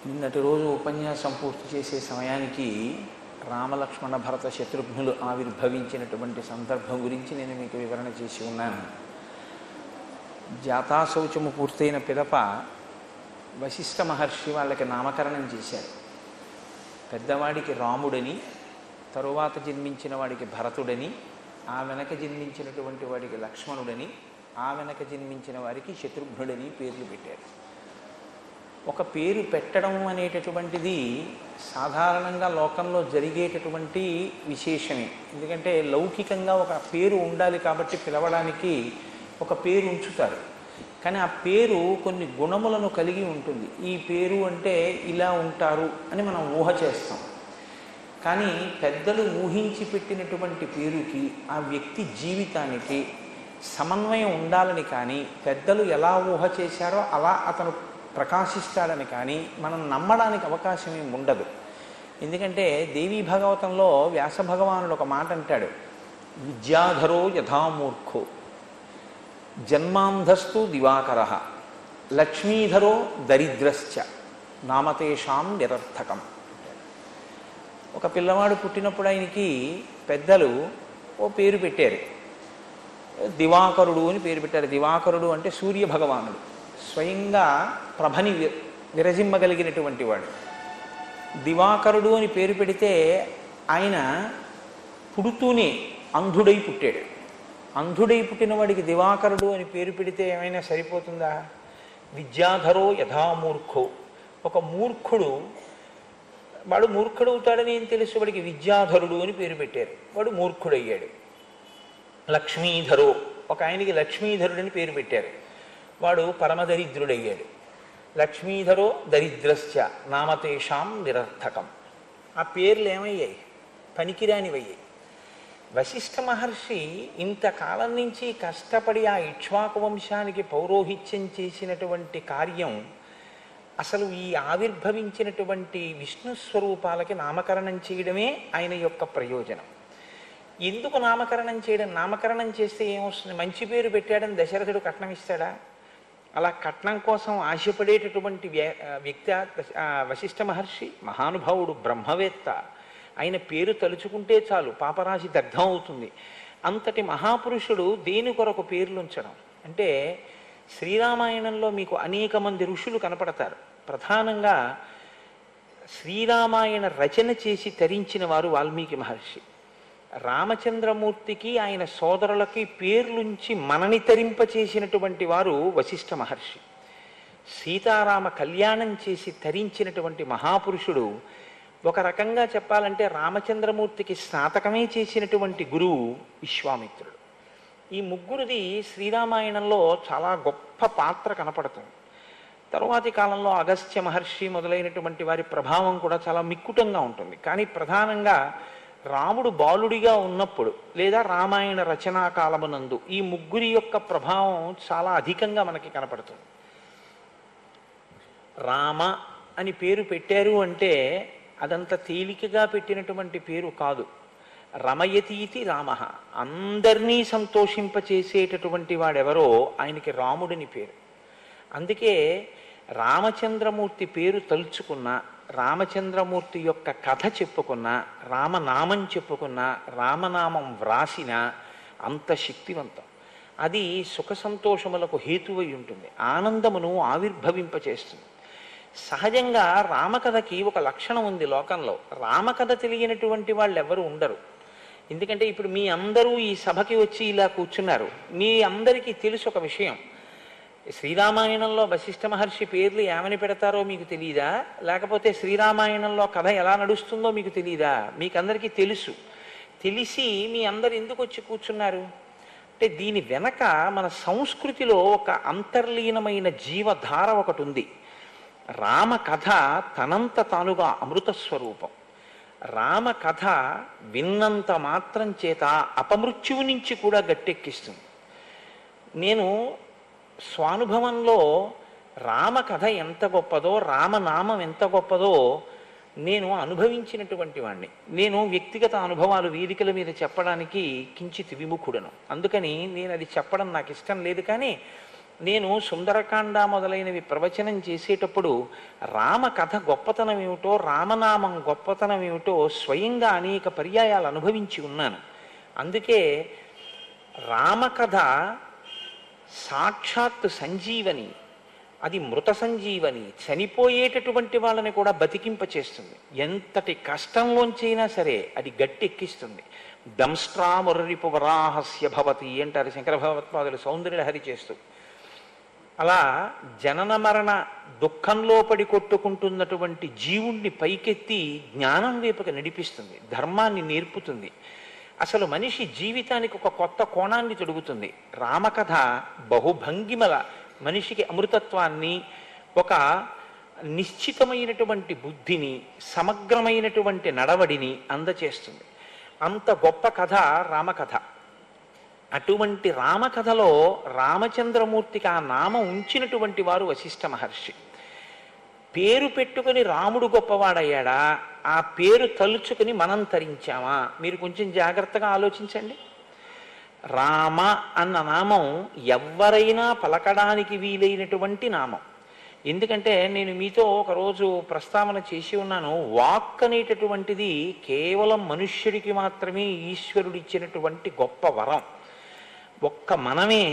నిన్నటి రోజు ఉపన్యాసం పూర్తి చేసే సమయానికి రామలక్ష్మణ భరత శత్రుఘ్నులు ఆవిర్భవించినటువంటి సందర్భం గురించి నేను మీకు వివరణ చేసి ఉన్నాను. జాతాశౌచము పూర్తయిన పిదప వశిష్ఠ మహర్షి వాళ్ళకి నామకరణం చేశారు. పెద్దవాడికి రాముడని, తరువాత జన్మించిన వాడికి భరతుడని, ఆ వెనక జన్మించినటువంటి వాడికి లక్ష్మణుడని, ఆ వెనక జన్మించిన వారికి శత్రుఘ్నుడని పేర్లు పెట్టారు. ఒక పేరు పెట్టడం అనేటటువంటిది సాధారణంగా లోకంలో జరిగేటటువంటి విశేషమే. ఎందుకంటే లౌకికంగా ఒక పేరు ఉండాలి కాబట్టి పిలవడానికి ఒక పేరు ఉంచుతారు. కానీ ఆ పేరు కొన్ని గుణములను కలిగి ఉంటుంది. ఈ పేరు అంటే ఇలా ఉంటారు అని మనం ఊహ చేస్తాం. కానీ పెద్దలు ఊహించి పెట్టినటువంటి పేరుకి ఆ వ్యక్తి జీవితానికి సమన్వయం ఉండాలని, కానీ పెద్దలు ఎలా ఊహ చేశారో అలా అతను ప్రకాశిస్తాడని కానీ మనం నమ్మడానికి అవకాశం ఏమి ఉండదు. ఎందుకంటే దేవీ భాగవతంలో వ్యాస భగవానుడు ఒక మాట అంటాడు, విద్యాధరో యథామూర్ఖో జన్మాంధస్తు దివాకర లక్ష్మీధరో దరిద్రశ్చ నామతేషాం నిరర్థకం. ఒక పిల్లవాడు పుట్టినప్పుడు ఆయనకి పెద్దలు ఓ పేరు పెట్టారు, దివాకరుడు అని పేరు పెట్టారు. దివాకరుడు అంటే సూర్య భగవానుడు, స్వయంగా ప్రభని విరజిమ్మగలిగినటువంటి వాడు. దివాకరుడు అని పేరు పెడితే ఆయన పుడుతూనే అంధుడై పుట్టాడు. అంధుడై పుట్టిన వాడికి దివాకరుడు అని పేరు పెడితే ఏమైనా సరిపోతుందా? విద్యాధరో యథామూర్ఖో, ఒక మూర్ఖుడు వాడు మూర్ఖుడవుతాడని ఏం తెలుసు, వాడికి విద్యాధరుడు అని పేరు పెట్టారు, వాడు మూర్ఖుడయ్యాడు. లక్ష్మీధరో, ఒక ఆయనకి లక్ష్మీధరుడని పేరు పెట్టారు, వాడు పరమదరిద్రుడయ్యాడు. లక్ష్మీధరో దరిద్రశ్చ నామతేషాం నిరర్థకం. ఆ పేర్లు ఏమయ్యాయి? పనికిరానివయ్యాయి. వశిష్ఠ మహర్షి ఇంతకాలం నుంచి కష్టపడి ఆ ఇక్ష్వాకు వంశానికి పౌరోహిత్యం చేసినటువంటి కార్యం అసలు ఈ ఆవిర్భవించినటువంటి విష్ణు స్వరూపాలకి నామకరణం చేయడమే ఆయన యొక్క ప్రయోజనం. ఎందుకు నామకరణం చేయడం? నామకరణం చేస్తే ఏమొస్తుంది? మంచి పేరు పెట్టాడని దశరథుడు కట్నం ఇస్తాడా? అలా కట్నం కోసం ఆశపడేటటువంటి వ్యక్తి వశిష్ఠ మహర్షి మహానుభావుడు, బ్రహ్మవేత్త. ఆయన పేరు తలుచుకుంటే చాలు పాపరాశి దగ్ధం అవుతుంది. అంతటి మహాపురుషుడు దేని కొరకు పేర్లు ఉంచడం అంటే, శ్రీరామాయణంలో మీకు అనేక మంది ఋషులు కనపడతారు. ప్రధానంగా శ్రీరామాయణ రచన చేసి తరించిన వారు వాల్మీకి మహర్షి. రామచంద్రమూర్తికి ఆయన సోదరులకి పేర్లుంచి మనని తరింపచేసినటువంటి వారు వశిష్ఠ మహర్షి. సీతారామ కళ్యాణం చేసి తరించినటువంటి మహాపురుషుడు. ఒక రకంగా చెప్పాలంటే రామచంద్రమూర్తికి స్నాతకమే చేసినటువంటి గురువు విశ్వామిత్రుడు. ఈ ముగ్గురిది శ్రీరామాయణంలో చాలా గొప్ప పాత్ర కనపడుతుంది. తరువాతి కాలంలో అగస్త్య మహర్షి మొదలైనటువంటి వారి ప్రభావం కూడా చాలా మిక్కుటంగా ఉంటుంది. కానీ ప్రధానంగా రాముడు బాలుడిగా ఉన్నప్పుడు లేదా రామాయణ రచనా కాలమునందు ఈ ముగ్గురి యొక్క ప్రభావం చాలా అధికంగా మనకి కనపడుతుంది. రామ అని పేరు పెట్టారు అంటే అదంత తేలికగా పెట్టినటువంటి పేరు కాదు. రమయతీతి రామ, అందరినీ సంతోషింపచేసేటటువంటి వాడెవరో ఆయనకి రాముడిని పేరు. అందుకే రామచంద్రమూర్తి పేరు తలుచుకున్నా, రామచంద్రమూర్తి యొక్క కథ చెప్పుకున్నా, రామనామం చెప్పుకున్నా, రామనామం వ్రాసిన అంత శక్తివంతం. అది సుఖ సంతోషములకు హేతువై ఉంటుంది, ఆనందమును ఆవిర్భవింపచేస్తుంది. సహజంగా రామకథకి ఒక లక్షణం ఉంది లోకంలో. రామకథ తెలియనటువంటి వాళ్ళు ఎవరు ఉండరు. ఎందుకంటే ఇప్పుడు మీ అందరూ ఈ సభకి వచ్చి ఇలా కూర్చున్నారు. మీ అందరికీ తెలుసు ఒక విషయం, శ్రీరామాయణంలో వశిష్ఠ మహర్షి పేర్లు ఏమని పెడతారో మీకు తెలియదా? లేకపోతే శ్రీరామాయణంలో కథ ఎలా నడుస్తుందో మీకు తెలియదా? మీకందరికీ తెలుసు. తెలిసి మీ అందరు ఎందుకు వచ్చి కూర్చున్నారు అంటే, దీని వెనక మన సంస్కృతిలో ఒక అంతర్లీనమైన జీవధార ఒకటి ఉంది. రామకథ తనంత తానుగా అమృత స్వరూపం. రామకథ విన్నంత మాత్రం చేత అపమృత్యువు నుంచి కూడా గట్టెక్కిస్తుంది. నేను స్వానుభవంలో రామకథ ఎంత గొప్పదో, రామనామం ఎంత గొప్పదో నేను అనుభవించినటువంటి వాడిని. నేను వ్యక్తిగత అనుభవాలు వేదికల మీద చెప్పడానికి కించిత్ విముఖుడను. అందుకని నేను అది చెప్పడం నాకు ఇష్టం లేదు. కానీ నేను సుందరకాండ మొదలైనవి ప్రవచనం చేసేటప్పుడు రామకథ గొప్పతనం ఏమిటో, రామనామం గొప్పతనం ఏమిటో స్వయంగా అనేక పర్యాయాలు అనుభవించి ఉన్నాను. అందుకే రామకథ సాక్షాత్ సంజీవని, అది మృత సంజీవని, చనిపోయేటటువంటి వాళ్ళని కూడా బతికింపచేస్తుంది. ఎంతటి కష్టంలోంచైనా సరే అది గట్టెక్కిస్తుంది. దంష్ట్రామురరిపు వరాహస్య భవతి అంటారు శంకర భగవత్పాదులు సౌందర్యలహరి చేస్తూ. అలా జనన మరణ దుఃఖంలో పడి కొట్టుకుంటున్నటువంటి జీవుణ్ణి పైకెత్తి జ్ఞానం వైపుకి నడిపిస్తుంది, ధర్మాన్ని నేర్పుతుంది. అసలు మనిషి జీవితానికి ఒక కొత్త కోణాన్ని తొడుగుతుంది. రామకథ బహుభంగిమల మనిషికి అమృతత్వాన్ని, ఒక నిశ్చితమైనటువంటి బుద్ధిని, సమగ్రమైనటువంటి నడవడిని అందచేస్తుంది. అంత గొప్ప కథ రామకథ. అటువంటి రామకథలో రామచంద్రమూర్తికి ఆ నామం ఉంచినటువంటి వారు వశిష్ఠ మహర్షి. పేరు పెట్టుకుని రాముడు గొప్పవాడయ్యాడా, ఆ పేరు తలుచుకుని మనం తరించామా? మీరు కొంచెం జాగ్రత్తగా ఆలోచించండి. రామ అన్న నామం ఎవరైనా పలకడానికి వీలైనటువంటి నామం. ఎందుకంటే నేను మీతో ఒకరోజు ప్రస్తావన చేసి ఉన్నాను, వాక్ అనేటటువంటిది కేవలం మనుష్యుడికి మాత్రమే ఈశ్వరుడిచ్చినటువంటి గొప్ప వరం. ఒక్క మనమే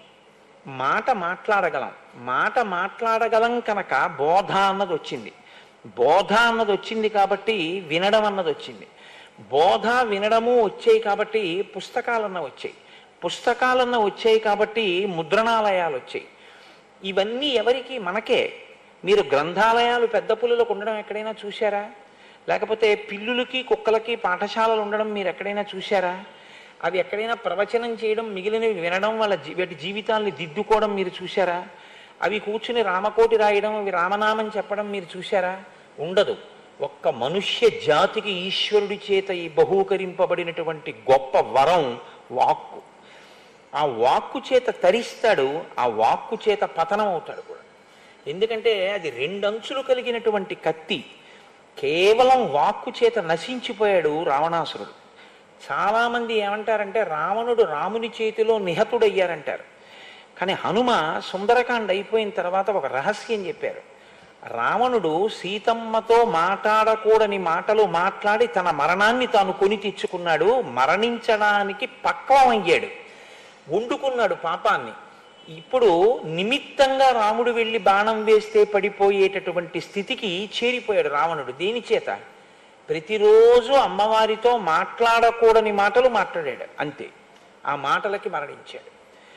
మాట మాట్లాడగలం. మాట మాట్లాడగలం కనుక బోధ అన్నది వచ్చింది. బోధ అన్నది వచ్చింది కాబట్టి వినడం అన్నది వచ్చింది. బోధ వినడము వచ్చాయి కాబట్టి పుస్తకాలన్న వచ్చాయి. పుస్తకాలన్న వచ్చాయి కాబట్టి ముద్రణాలయాలు వచ్చాయి. ఇవన్నీ ఎవరికి? మనకే. మీరు గ్రంథాలయాలు పెద్ద పులులకు ఉండడం ఎక్కడైనా చూశారా? లేకపోతే పిల్లులకి కుక్కలకి పాఠశాలలు ఉండడం మీరు ఎక్కడైనా చూశారా? అవి ఎక్కడైనా ప్రవచనం చేయడం, మిగిలినవి వినడం, వాటి జీవితాన్ని దిద్దుకోవడం మీరు చూశారా? అవి కూర్చుని రామకోటి రాయడం, అవి రామనామం చెప్పడం మీరు చూశారా? ఉండదు. ఒక్క మనుష్య జాతికి ఈశ్వరుడి చేత ఈ బహూకరింపబడినటువంటి గొప్ప వరం వాక్కు. ఆ వాక్కు చేత తరిస్తాడు, ఆ వాక్కు చేత పతనం అవుతాడు కూడా. ఎందుకంటే అది రెండంచులు కలిగినటువంటి కత్తి. కేవలం వాక్కు చేత నశించిపోయాడు రావణాసురుడు. చాలామంది ఏమంటారంటే రావణుడు రాముని చేతిలో నిహతుడయ్యారంటారు. కానీ హనుమ సుందరకాండ అయిపోయిన తర్వాత ఒక రహస్యం చెప్పారు. రావణుడు సీతమ్మతో మాట్లాడకూడని మాటలు మాట్లాడి తన మరణాన్ని తాను కొని తెచ్చుకున్నాడు. మరణించడానికి పక్వం అయ్యాడు, వండుకున్నాడు పాపాన్ని. ఇప్పుడు నిమిత్తంగా రాముడు వెళ్ళి బాణం వేస్తే పడిపోయేటటువంటి స్థితికి చేరిపోయాడు రావణుడు. దేని చేత? ప్రతిరోజు అమ్మవారితో మాట్లాడకూడని మాటలు మాట్లాడాడు, అంతే. ఆ మాటలకి మరణించాడు.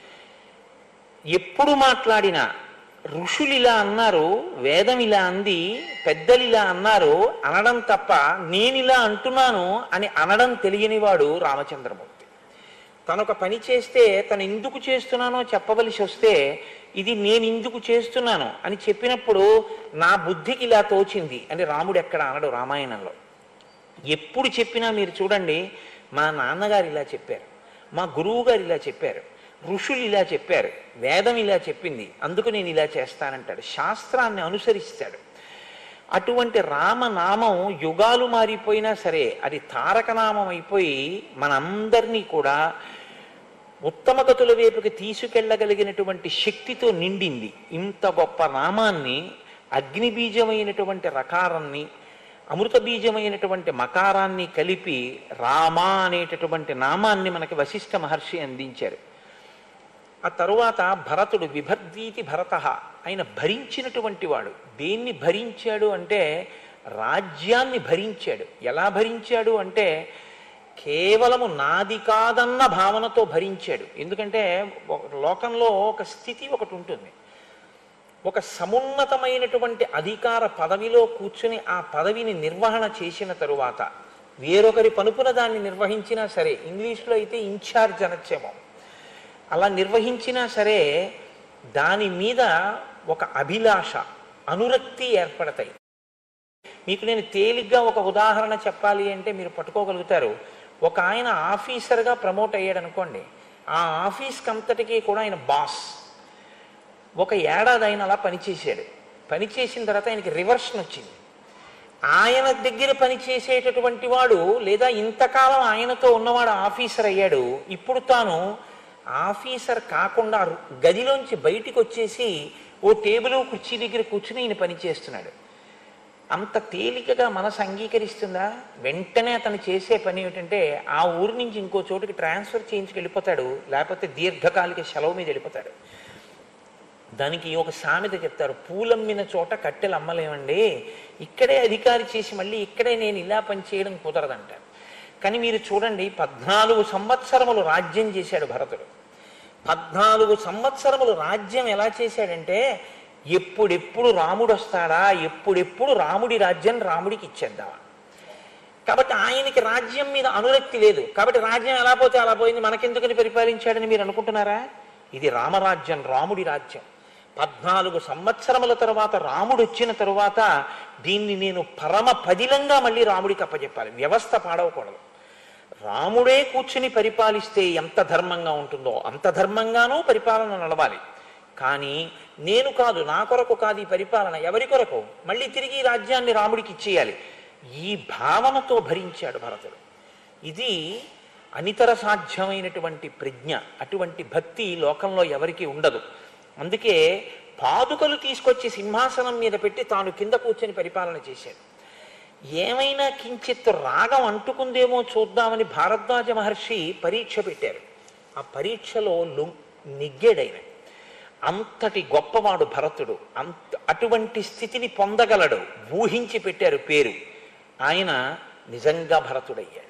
ఎప్పుడు మాట్లాడినా ఋషులు ఇలా అన్నారు, వేదం ఇలా అంది, పెద్దలు ఇలా అన్నారు అనడం తప్ప నేనిలా అంటున్నాను అని అనడం తెలియనివాడు రామచంద్రమూర్తి. తనొక పని చేస్తే తను ఎందుకు చేస్తున్నానో చెప్పవలసి వస్తే ఇది నేను ఎందుకు చేస్తున్నాను అని చెప్పినప్పుడు నా బుద్ధికి ఇలా తోచింది అని రాముడు ఎక్కడ అనడు రామాయణంలో. ఎప్పుడు చెప్పినా మీరు చూడండి, మా నాన్నగారు ఇలా చెప్పారు, మా గురువు గారు ఇలా చెప్పారు, ఋషులు ఇలా చెప్పారు, వేదం ఇలా చెప్పింది, అందుకు నేను ఇలా చేస్తానంటాడు. శాస్త్రాన్ని అనుసరిస్తాడు. అటువంటి రామనామం యుగాలు మారిపోయినా సరే అది తారకనామం అయిపోయి మనందరినీ కూడా ఉత్తమ గతుల వైపుకి తీసుకెళ్ళగలిగినటువంటి శక్తితో నిండింది. ఇంత గొప్ప నామాన్ని, అగ్నిబీజమైనటువంటి రకారాన్ని, అమృత బీజమైనటువంటి మకారాన్ని కలిపి రామ అనేటటువంటి నామాన్ని మనకి వశిష్ఠ మహర్షి అందించారు. ఆ తరువాత భరతుడు విభర్దీతి భరత, ఆయన భరించినటువంటి వాడు. దేన్ని భరించాడు అంటే రాజ్యాన్ని భరించాడు. ఎలా భరించాడు అంటే కేవలము నాది కాదన్న భావనతో భరించాడు. ఎందుకంటే లోకంలో ఒక స్థితి ఒకటి ఉంటుంది. ఒక సమున్నతమైనటువంటి అధికార పదవిలో కూర్చుని ఆ పదవిని నిర్వహణ చేసిన తరువాత వేరొకరి పనుపున దాన్ని నిర్వహించినా సరే, ఇంగ్లీష్లో అయితే ఇన్ఛార్జ్ అనొచ్చేమో, అలా నిర్వహించినా సరే దాని మీద ఒక అభిలాష, అనురక్తి ఏర్పడతాయి. మీకు నేను తేలిగ్గా ఒక ఉదాహరణ చెప్పాలి అంటే మీరు పట్టుకోగలుగుతారు. ఒక ఆయన ఆఫీసర్గా ప్రమోట్ అయ్యాడు అనుకోండి, ఆ ఆఫీస్కి అంతటికీ కూడా ఆయన బాస్. ఒక ఏడాది ఆయన అలా పనిచేశాడు. పనిచేసిన తర్వాత ఆయనకి రివర్షన్ వచ్చింది. ఆయన దగ్గర పనిచేసేటటువంటి వాడు లేదా ఇంతకాలం ఆయనతో ఉన్నవాడు ఆఫీసర్ అయ్యాడు. ఇప్పుడు తాను ఆఫీసర్ కాకుండా గదిలోంచి బయటికి వచ్చేసి ఓ టేబుల్ కుర్చీ దగ్గర కూర్చుని ఈయన పని చేస్తున్నాడు. అంత తేలికగా మనసు అంగీకరిస్తుందా? వెంటనే అతను చేసే పని ఏమిటంటే ఆ ఊరి నుంచి ఇంకో చోటుకి ట్రాన్స్ఫర్ చేయించుకు వెళ్ళిపోతాడు, లేకపోతే దీర్ఘకాలిక సెలవు మీద వెళ్ళిపోతాడు. దానికి ఒక సామెత చెప్తారు, పూలమ్మిన చోట కట్టెలు అమ్మలేమండి, ఇక్కడే అధికారి చేసి మళ్ళీ ఇక్కడే నేను ఇలా పని చేయడం కుదరదంటారు. కానీ మీరు చూడండి, 14 సంవత్సరములు రాజ్యం చేశాడు భరతుడు. 14 సంవత్సరములు రాజ్యం ఎలా చేశాడంటే ఎప్పుడెప్పుడు రాముడు వస్తాడా, ఎప్పుడెప్పుడు రాముడి రాజ్యం రాముడికి ఇచ్చేద్దామా. కాబట్టి ఆయనకి రాజ్యం మీద అనురక్తి లేదు. కాబట్టి రాజ్యం ఎలా పోతే అలా పోయింది, మనకెందుకని పరిపాలించాడని మీరు అనుకుంటున్నారా? ఇది రామరాజ్యం, రాముడి రాజ్యం. 14 సంవత్సరముల తర్వాత రాముడు వచ్చిన తరువాత దీన్ని నేను పరమ పదిలంగా మళ్ళీ రాముడికి అప్పచెప్పాలి. వ్యవస్థ పాడవకూడదు. రాముడే కూర్చుని పరిపాలిస్తే ఎంత ధర్మంగా ఉంటుందో అంత ధర్మంగానూ పరిపాలన నడవాలి. కానీ నేను కాదు, నా కొరకు కాదు ఈ పరిపాలన, ఎవరి కొరకు? మళ్ళీ తిరిగి రాజ్యాన్ని రాముడికి ఇచ్చేయాలి. ఈ భావనతో భరించాడు భరతుడు. ఇది అనితర సాధ్యమైనటువంటి ప్రజ్ఞ. అటువంటి భక్తి లోకంలో ఎవరికీ ఉండదు. అందుకే పాదుకలు తీసుకొచ్చి సింహాసనం మీద పెట్టి తాను కింద కూర్చొని పరిపాలన చేశాడు. ఏమైనా కించిత్ రాగం అంటుకుందేమో చూద్దామని భారద్వాజ మహర్షి పరీక్ష పెట్టారు. ఆ పరీక్షలో నెగ్గాడైన. అంతటి గొప్పవాడు భరతుడు. అటువంటి స్థితిని పొందగలడు. ఊహించి పెట్టారు పేరు. ఆయన నిజంగా భరతుడయ్యాడు.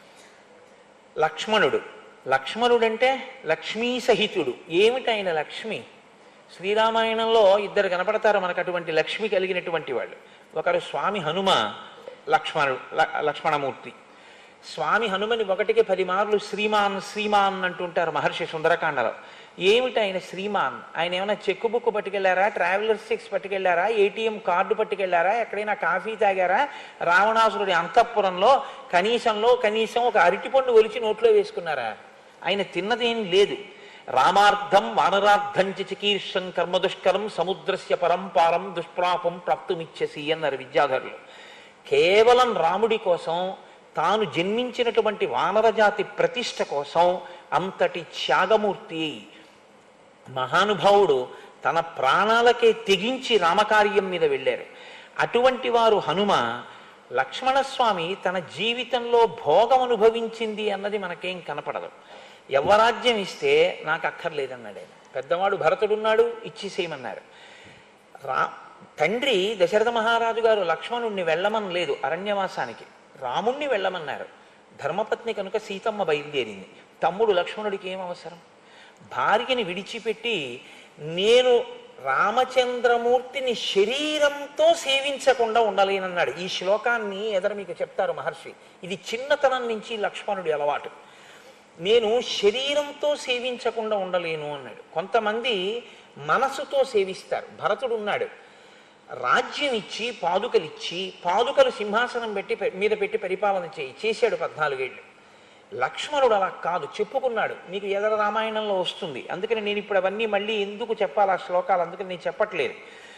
లక్ష్మణుడంటే లక్ష్మీ సహితుడు. ఏమిటి ఆయన లక్ష్మి? శ్రీరామాయణంలో ఇద్దరు కనపడతారు మనకు అటువంటి లక్ష్మి కలిగినటువంటి వాళ్ళు. ఒకరు స్వామి హనుమ, లక్ష్మణమూర్తి. స్వామి హనుమని 1కి 10 మార్లు శ్రీమాన్ శ్రీమాన్ అంటుంటారు మహర్షి సుందరకాండలో. ఏమిటి ఆయన శ్రీమాన్? ఆయన ఏమైనా చెక్ బుక్ పట్టుకెళ్లారా, ట్రావెలర్స్ చెక్స్ పట్టుకెళ్లారా, ఏటీఎం కార్డు పట్టుకెళ్లారా, ఎక్కడైనా కాఫీ తాగారా? రావణాసురుడి అంతఃపురంలో కనీసం ఒక అరటిపండు ఒలిచి నోట్లో వేసుకున్నారా? ఆయన తిన్నదేం లేదు. రామార్థం వానరార్థం చికీర్షం కర్మదుష్కరం సముద్రస్య పరంపారం దుష్ప్రాపం ప్రాప్తుమిచ్చసి అన్నారు విద్యాధరులు. కేవలం రాముడి కోసం, తాను జన్మించినటువంటి వానరజాతి ప్రతిష్ట కోసం అంతటి త్యాగమూర్తి మహానుభావుడు తన ప్రాణాలకే తెగించి రామకార్యం మీద వెళ్ళారు. అటువంటి వారు హనుమ. లక్ష్మణస్వామి తన జీవితంలో భోగం అనుభవించింది అన్నది మనకేం కనపడదు. యవ్వరాజ్యం ఇస్తే నాకు అక్కర్లేదన్నాడు ఆయన. పెద్దవాడు భరతుడున్నాడు, ఇచ్చేసేయమన్నారు. తండ్రి దశరథ మహారాజు గారు లక్ష్మణుణ్ణి వెళ్ళమని లేదు అరణ్యవాసానికి, రాముణ్ణి వెళ్ళమన్నారు. ధర్మపత్ని కనుక సీతమ్మ బయలుదేరింది. తమ్ముడు లక్ష్మణుడికి ఏం అవసరం? భార్యని విడిచిపెట్టి నేను రామచంద్రమూర్తిని శరీరంతో సేవించకుండా ఉండలేనన్నాడు. ఈ శ్లోకాన్ని ఎదర మీకు చెప్తారు మహర్షి. ఇది చిన్నతనం నుంచి లక్ష్మణుడి అలవాటు. నేను శరీరంతో సేవించకుండా ఉండలేను అన్నాడు. కొంతమంది మనసుతో సేవిస్తారు. భరతుడు ఉన్నాడు, రాజ్యం ఇచ్చి పాదుకలు సింహాసనం మీద పెట్టి పరిపాలన చేశాడు 14 ఏళ్ళు. లక్ష్మణుడు అలా కాదు, చెప్పుకున్నాడు. మీకు ఎదర రామాయణంలో వస్తుంది. అందుకని నేను ఇప్పుడు అవన్నీ మళ్ళీ ఎందుకు చెప్పాలి ఆ శ్లోకాలు, అందుకని నేను చెప్పట్లేదు.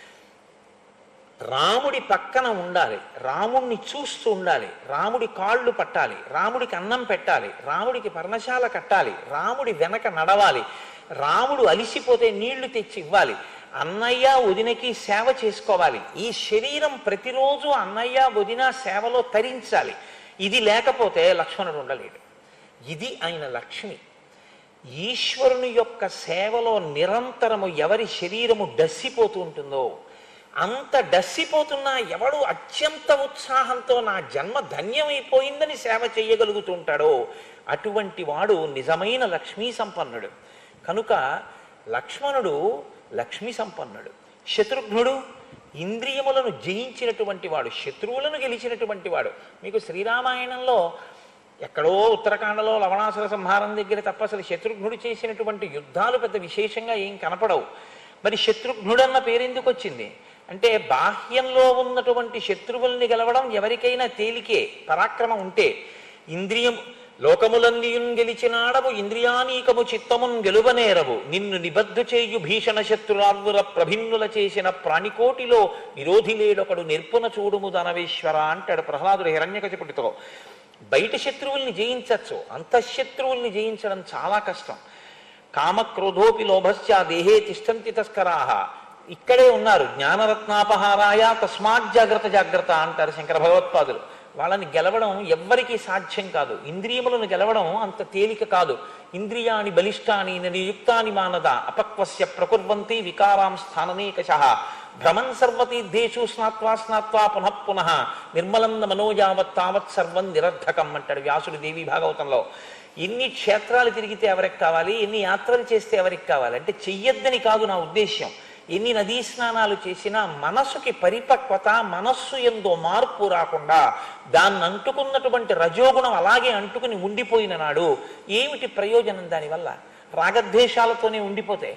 రాముడి పక్కన ఉండాలి, రాముడిని చూస్తూ ఉండాలి, రాముడి కాళ్ళు పట్టాలి, రాముడికి అన్నం పెట్టాలి, రాముడికి పర్ణశాల కట్టాలి, రాముడి వెనక నడవాలి, రాముడు అలిసిపోతే నీళ్లు తెచ్చి ఇవ్వాలి, అన్నయ్య వదినకి సేవ చేసుకోవాలి. ఈ శరీరం ప్రతిరోజు అన్నయ్య వదిన సేవలో తరించాలి. ఇది లేకపోతే లక్ష్మణుడు ఉండలేడు. ఇది ఆయన లక్ష్మి. ఈశ్వరుని యొక్క సేవలో నిరంతరము ఎవరి శరీరము డస్సిపోతూ ఉంటుందో, అంత డస్సిపోతున్నా ఎవడు అత్యంత ఉత్సాహంతో నా జన్మ ధన్యమైపోయిందని సేవ చేయగలుగుతూ ఉంటాడో అటువంటి వాడు నిజమైన లక్ష్మీ సంపన్నుడు. కనుక లక్ష్మణుడు లక్ష్మీ సంపన్నుడు. శత్రుఘ్నుడు ఇంద్రియములను జయించినటువంటి వాడు, శత్రువులను గెలిచినటువంటి వాడు. మీకు శ్రీరామాయణంలో ఎక్కడో ఉత్తరాఖండలో లవణాసుర సంహారం దగ్గర తప్ప అసలు శత్రుఘ్నుడు చేసినటువంటి యుద్ధాలు పెద్ద విశేషంగా ఏం కనపడవు. మరి శత్రుఘ్నుడన్న పేరెందుకు వచ్చింది అంటే, బాహ్యంలో ఉన్నటువంటి శత్రువుల్ని గెలవడం ఎవరికైనా తేలికే, పరాక్రమం ఉంటే. లోకములన్నీయున్ గెలిచినాడవు ఇంద్రియానీకము చిత్తమున్ గెలువనేరవు, నిన్ను నిబద్ధు చేయు భీషణ శత్రురార్వుల ప్రభిన్నుల చేసిన ప్రాణికోటిలో విరోధి లేడొకడు నిర్పున చూడుము ధనవేశ్వర అంటాడు ప్రహ్లాదుడు హిరణ్యకశిపుడితో. బయట శత్రువుల్ని జయించచ్చు, అంతఃశత్రువుల్ని జయించడం చాలా కష్టం. కామక్రోధోపి లోభస్య దేహే తిష్టంతి తస్కరాహ. ఇక్కడే ఉన్నారు. జ్ఞానరత్నాపహారాయ తస్మాత్ జాగ్రత్త జాగ్రత్త అంటారు శంకర భగవత్పాదులు. వాళ్ళని గెలవడం ఎవ్వరికీ సాధ్యం కాదు. ఇంద్రియములను గెలవడం అంత తేలిక కాదు. ఇంద్రియాణి బలిష్టాని నియుక్తాని మానద అపక్వస్య ప్రకుర్వంతి వికారాం స్థాననేకశః భ్రమన్ సర్వతీర్థేషు స్నాత్వా స్నాత్వా పునః పునః నిర్మలం మనోయావత్ తావత్ సర్వం నిరర్ధకం అంటాడు వ్యాసుడు దేవి భాగవతంలో. ఎన్ని క్షేత్రాలు తిరిగితే ఎవరికి కావాలి, ఎన్ని యాత్రలు చేస్తే ఎవరికి కావాలి అంటే చెయ్యొద్దని కాదు నా ఉద్దేశ్యం. ఎన్ని నదీ స్నానాలు చేసినా మనస్సుకి పరిపక్వత, మనస్సు ఎందో మార్పు రాకుండా దాన్ని అంటుకున్నటువంటి రజోగుణం అలాగే అంటుకుని ఉండిపోయిన నాడు ఏమిటి ప్రయోజనం దానివల్ల? రాగద్వేషాలతోనే ఉండిపోతే.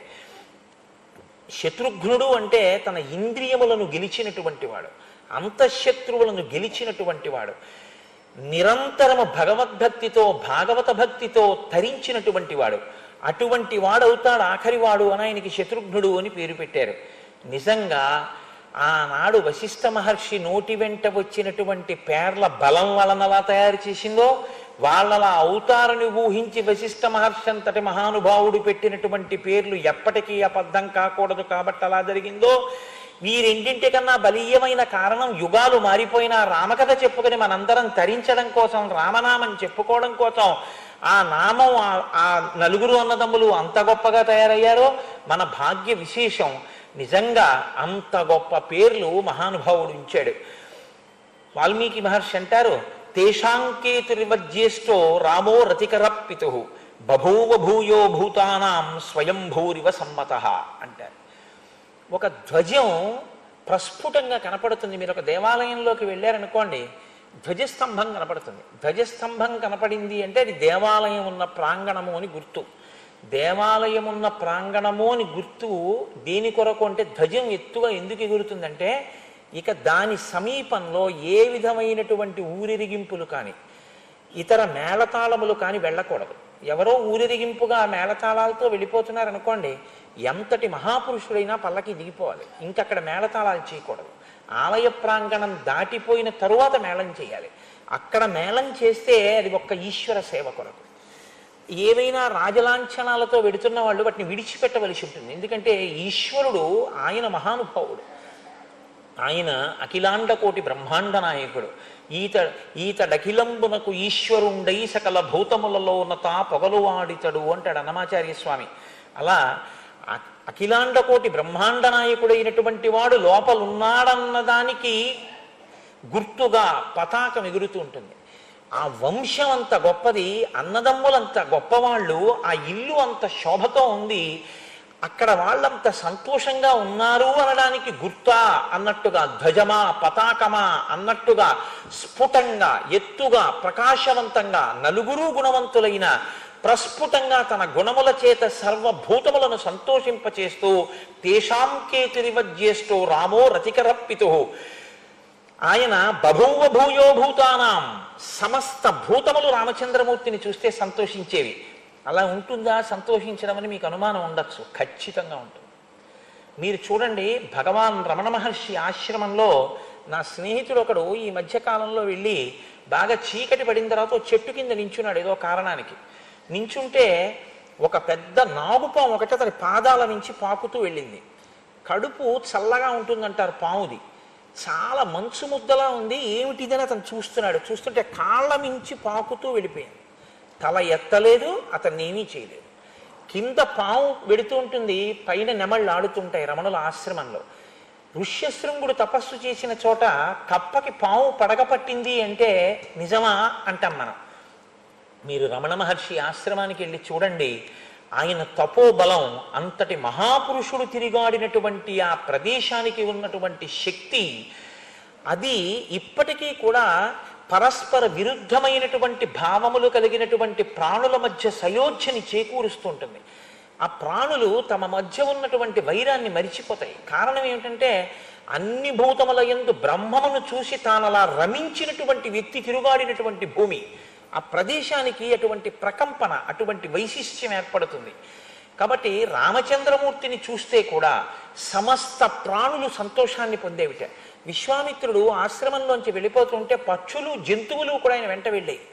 శత్రుఘ్నుడు అంటే తన ఇంద్రియములను గెలిచినటువంటి వాడు, అంతఃశత్రువులను గెలిచినటువంటి వాడు, నిరంతరము భగవద్భక్తితో భాగవత భక్తితో తరించినటువంటి వాడు. అటువంటి వాడవుతాడు ఆఖరివాడు అని ఆయనకి శత్రుఘ్నుడు అని పేరు పెట్టారు. నిజంగా ఆనాడు వశిష్ఠ మహర్షి నోటి వెంట వచ్చినటువంటి పేర్ల బలం వలనలా తయారు చేసిందో, వాళ్ళలా అవుతారని ఊహించి వశిష్ఠ మహర్షి అంతటి మహానుభావుడు పెట్టినటువంటి పేర్లు ఎప్పటికీ అబద్ధం కాకూడదు కాబట్టి అలా జరిగిందో, ఈ రెండింటికన్నా బలీయమైన కారణం యుగాలు మారిపోయినా రామకథ చెప్పుకొని మనందరం తరించడం కోసం, రామనామం చెప్పుకోవడం కోసం ఆ నామం ఆ నలుగురు అన్నదమ్ములు అంత గొప్పగా తయారయ్యారో మన భాగ్య విశేషం. నిజంగా అంత గొప్ప పేర్లు మహానుభావుడు ఉంచాడు. వాల్మీకి మహర్షి అంటారు, తేషాంకేతురివజ్యేష్టో రామో రతికరప్పితు బభూవ భూయో భూతానాం స్వయంభూరివ సమ్మతః అంటారు. ఒక ధ్వజం ప్రస్ఫుటంగా కనపడుతుంది. మీరు ఒక దేవాలయంలోకి వెళ్ళారనుకోండి, ధ్వజస్తంభం కనపడుతుంది. ధ్వజస్తంభం కనపడింది అంటే అది దేవాలయం ఉన్న ప్రాంగణము అని గుర్తు. దేవాలయం ఉన్న ప్రాంగణము అని గుర్తు దేని కొరకు అంటే, ధ్వజం ఎత్తుగా ఎందుకు ఎగురుతుందంటే ఇక దాని సమీపంలో ఏ విధమైనటువంటి ఊరిరిగింపులు కానీ ఇతర మేళతాళములు కానీ వెళ్ళకూడదు. ఎవరో ఊరిరిగింపుగా మేళతాళాలతో వెళ్ళిపోతున్నారనుకోండి, ఎంతటి మహాపురుషుడైనా పల్లకి దిగిపోవాలి. ఇంకక్కడ మేళతాళాలు చేయకూడదు. ఆలయ ప్రాంగణం దాటిపోయిన తరువాత మేళం చేయాలి. అక్కడ మేళం చేస్తే అది ఒక్క ఈశ్వర సేవ కొరకు. ఏవైనా రాజలాంఛనాలతో వెడుతున్న వాళ్ళు వాటిని విడిచిపెట్టవలసి ఉంటుంది. ఎందుకంటే ఈశ్వరుడు ఆయన మహానుభావుడు, ఆయన అఖిలాండ కోటి బ్రహ్మాండ నాయకుడు. ఈతడఖిలంబునకు ఈశ్వరుండై సకల భూతములలో ఉన్నత పొగలువాడితడు అంటాడు అన్నమాచార్య స్వామి. అలా అఖిలాండ కోటి బ్రహ్మాండ నాయకుడైనటువంటి వాడు లోపలున్నాడన్నదానికి గుర్తుగా పతాకం ఎగురుతూ ఉంటుంది. ఆ వంశం అంత గొప్పది, అన్నదమ్ములంత గొప్పవాళ్ళు, ఆ ఇల్లు అంత శోభతో ఉంది, అక్కడ వాళ్ళంత సంతోషంగా ఉన్నారు అనడానికి గుర్తా అన్నట్టుగా, ధ్వజమా పతాకమా అన్నట్టుగా స్ఫుటంగా ఎత్తుగా ప్రకాశవంతంగా నలుగురు గుణవంతులైన ప్రస్ఫుటంగా తన గుణముల చేత సర్వభూతములను సంతోషింపచేస్తూ తేషాంకేతిరివజ్యేష్టో రామో రతికరప్పితు ఆయన బభూవ భూయో భూతానాం సమస్త భూతములు రామచంద్రమూర్తిని చూస్తే సంతోషించేవి. అలా ఉంటుందా సంతోషించడం అని మీకు అనుమానం ఉండొచ్చు. ఖచ్చితంగా ఉంటుంది. మీరు చూడండి, భగవాన్ రమణ మహర్షి ఆశ్రమంలో నా స్నేహితుడు ఒకడు ఈ మధ్యకాలంలో వెళ్ళి బాగా చీకటి పడిన తర్వాత చెట్టు కింద నించున్నాడు. ఏదో కారణానికి నించుంటే ఒక పెద్ద నాగుపాము ఒకటి అతని పాదాల నుంచి పాకుతూ వెళ్ళింది. కడుపు చల్లగా ఉంటుందంటారు పాముది. చాలా మంచు ముద్దలా ఉంది, ఏమిటిదని అతను చూస్తున్నాడు. చూస్తుంటే కాళ్ళ మించి పాకుతూ వెళ్ళిపోయింది. తల ఎత్తలేదు, అతన్ని ఏమీ చేయలేదు. కింద పాము వెడుతూ ఉంటుంది, పైన నెమళ్ళు ఆడుతుంటాయి రమణుల ఆశ్రమంలో. ఋష్యశృంగుడు తపస్సు చేసిన చోట కప్పకి పాము పడగ పట్టింది అంటే నిజమా అంటాం మనం. మీరు రమణ మహర్షి ఆశ్రమానికి వెళ్ళి చూడండి, ఆయన తపోబలం, అంతటి మహాపురుషుడు తిరిగాడినటువంటి ఆ ప్రదేశానికి ఉన్నటువంటి శక్తి, అది ఇప్పటికీ కూడా పరస్పర విరుద్ధమైనటువంటి భావములు కలిగినటువంటి ప్రాణుల మధ్య సయోధ్యని చేకూరుస్తుంటుంది. ఆ ప్రాణులు తమ మధ్య ఉన్నటువంటి వైరాన్ని మరిచిపోతాయి. కారణం ఏమిటంటే అన్ని భూతముల యందు బ్రహ్మమును చూసి తానలా రమించినటువంటి వ్యక్తి తిరుగాడినటువంటి భూమి. ఆ ప్రదేశానికి అటువంటి ప్రకంపన, అటువంటి వైశిష్ట్యం ఏర్పడుతుంది. కాబట్టి రామచంద్రమూర్తిని చూస్తే కూడా సమస్త ప్రాణులు సంతోషాన్ని పొందేవిట. విశ్వామిత్రుడు ఆశ్రమంలోంచి వెళ్ళిపోతుంటే పక్షులు జంతువులు కూడా ఆయన వెంట వెళ్ళాయి.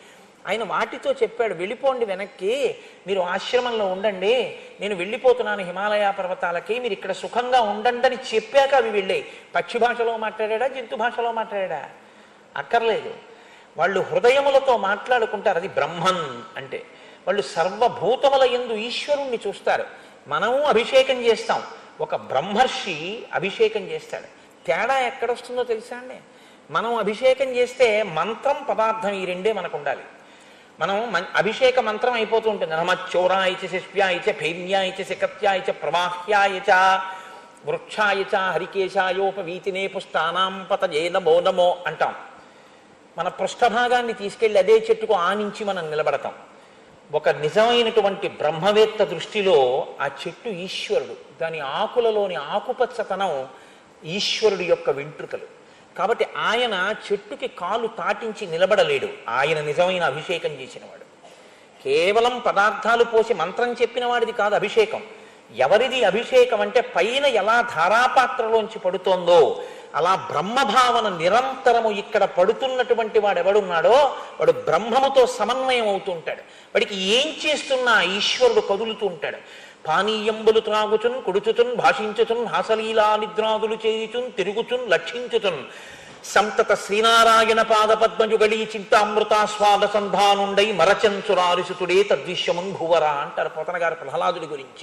ఆయన వాటితో చెప్పాడు, వెళ్ళిపోండి వెనక్కి, మీరు ఆశ్రమంలో ఉండండి, నేను వెళ్ళిపోతున్నాను హిమాలయ పర్వతాలకి, మీరు ఇక్కడ సుఖంగా ఉండండి అని చెప్పాక అవి వెళ్ళాయి. పక్షి భాషలో మాట్లాడా, జంతు భాషలో మాట్లాడా? అక్కర్లేదు. వాళ్ళు హృదయములతో మాట్లాడుకుంటారు. అది బ్రహ్మన్ అంటే. వాళ్ళు సర్వభూతముల యందు ఈశ్వరుణ్ణి చూస్తారు. మనము అభిషేకం చేస్తాం, ఒక బ్రహ్మర్షి అభిషేకం చేస్తాడు. తేడా ఎక్కడొస్తుందో తెలుసా అండి? మనం అభిషేకం చేస్తే మంత్రం పదార్థం ఈ రెండే మనకు ఉండాలి. మనం అభిషేక మంత్రం అయిపోతూ ఉంటుంది. నమచ్చోరాయచ శిష్యాయచ భైమ్యాయచ శకత్యాయచ ప్రవాహ్యాయచ వృక్షాయచ హరికేశాయోపవీతినే పుష్టానాం పతయే నమో నమో అంటాం. మన పృష్ఠభాగాన్ని తీసుకెళ్ళి అదే చెట్టుకు ఆనించి మనం నిలబడతాం. ఒక నిజమైనటువంటి బ్రహ్మవేత్త దృష్టిలో ఆ చెట్టు ఈశ్వరుడు, దాని ఆకులలోని ఆకుపచ్చతనం ఈశ్వరుడు యొక్క వెంట్రుకలు. కాబట్టి ఆయన చెట్టుకి కాలు తాటించి నిలబడలేడు. ఆయన నిజమైన అభిషేకం చేసినవాడు. కేవలం పదార్థాలు పోసి మంత్రం చెప్పిన వాడిది కాదు అభిషేకం. ఎవరిది అభిషేకం అంటే పైన ఎలా ధారాపాత్రలోంచి పడుతోందో అలా బ్రహ్మభావన నిరంతరము ఇక్కడ పడుతున్నటువంటి వాడు ఎవడున్నాడో వాడు బ్రహ్మముతో సమన్వయం అవుతుంటాడు. వాడికి ఏం చేస్తున్నా ఈశ్వరుడు కదులుతూ ఉంటాడు. పానీయంబులు త్రాగుచున్ కుడుచుతున్ భాషించుతున్ హాసలీలా నిద్రాదులు చేయుచున్ తిరుగుచున్ లక్షించుతున్ సంతత శ్రీనారాయణ పాద పద్మయుగళీ చింతామృతాస్వాద సంధానుండై మరచంచురారిసుతుడే తద్విశ్వమున్ భువరా అంటారు పోతన గారు ప్రహ్లాదుడి గురించి.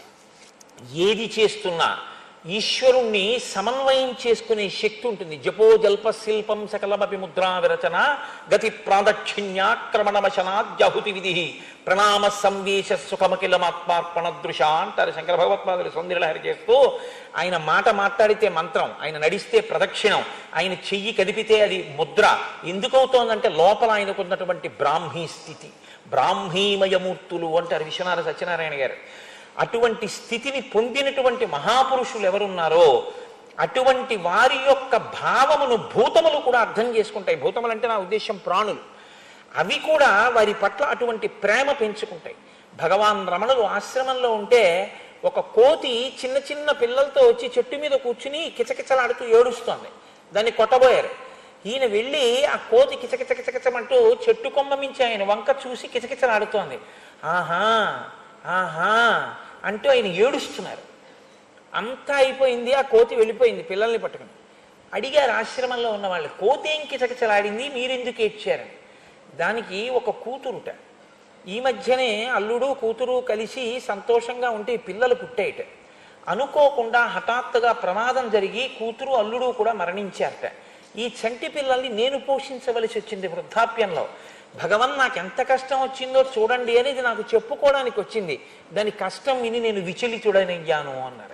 ఏది చేస్తున్నా ఈశ్వరుణ్ణి సమన్వయం చేసుకునే శక్తి ఉంటుంది. జపో జల్ప శిల్పం సకలమపి ముద్రా విరచన గతి ప్రాదక్షిణ్యాక్రమణమశనాద్యాహుతి విధి ప్రణామ సంవేశ సుఖమఖిలమాత్మార్పణ దృశ అంటారు శంకర భగవత్పాదులు సౌందర్యలహరి చేస్తూ. ఆయన మాట మాట్లాడితే మంత్రం, ఆయన నడిస్తే ప్రదక్షిణం, ఆయన చెయ్యి కదిపితే అది ముద్ర. ఎందుకవుతోందంటే లోపల ఆయనకున్నటువంటి బ్రాహ్మీ స్థితి, బ్రాహ్మీమయమూర్తులు అంటారు విశ్వనాథ సత్యనారాయణ గారు. అటువంటి స్థితిని పొందినటువంటి మహాపురుషులు ఎవరున్నారో అటువంటి వారి యొక్క భావమును భూతములు కూడా అర్థం చేసుకుంటాయి. భూతములు అంటే నా ఉద్దేశం ప్రాణులు. అవి కూడా వారి పట్ల అటువంటి ప్రేమ పెంచుకుంటాయి. భగవాన్ రమణులు ఆశ్రమంలో ఉంటే ఒక కోతి చిన్న చిన్న పిల్లలతో వచ్చి చెట్టు మీద కూర్చుని కిచకిచలాడుతూ ఏడుస్తోంది. దాన్ని కొట్టబోయారు. ఈయన వెళ్ళి ఆ కోతి కిచకిచకిచకిచమంటూ చెట్టు కొమ్మ మించి ఆయన వంక చూసి కిచకిచలాడుతోంది. ఆహా ఆహా అంటూ ఆయన ఏడుస్తున్నారు. అంతా అయిపోయింది, ఆ కోతి వెళ్ళిపోయింది పిల్లల్ని పట్టుకుని. అడిగారు ఆశ్రమంలో ఉన్న వాళ్ళు, కోతి ఏం కిచకిచలాడింది, మీరెందుకు ఏడ్చారని. దానికి ఒక కూతురుట. ఈ మధ్యనే అల్లుడు కూతురు కలిసి సంతోషంగా ఉంటే పిల్లలు పుట్టేయట. అనుకోకుండా హఠాత్తుగా ప్రమాదం జరిగి కూతురు అల్లుడు కూడా మరణించారట. ఈ చంటి పిల్లల్ని నేను పోషించవలసి వచ్చింది వృద్ధాప్యంలో. భగవన్ నాకు ఎంత కష్టం వచ్చిందో చూడండి అనేది నాకు చెప్పుకోవడానికి వచ్చింది. దాని కష్టం విని నేను విచలితుడనయ్యాను అన్నారు.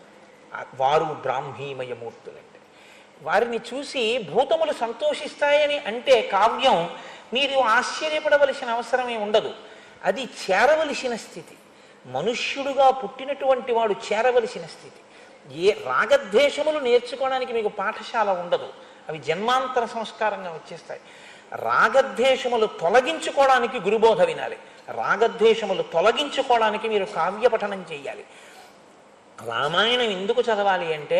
వారు బ్రాహ్మీమయమూర్తులంటే వారిని చూసి భూతములు సంతోషిస్తాయని అంటే కావ్యం మీరు ఆశ్చర్యపడవలసిన అవసరమే ఉండదు. అది చేరవలసిన స్థితి. మనుష్యుడుగా పుట్టినటువంటి వాడు చేరవలసిన స్థితి. ఏ రాగద్వేషములు నేర్చుకోవడానికి మీకు పాఠశాల ఉండదు, అవి జన్మాంతర సంస్కారంగా వచ్చేస్తాయి. రాగద్వేషములు తొలగించుకోవడానికి గురుబోధ వినాలి. రాగద్వేషములు తొలగించుకోవడానికి మీరు కావ్య పఠనం చేయాలి. రామాయణం ఎందుకు చదవాలి అంటే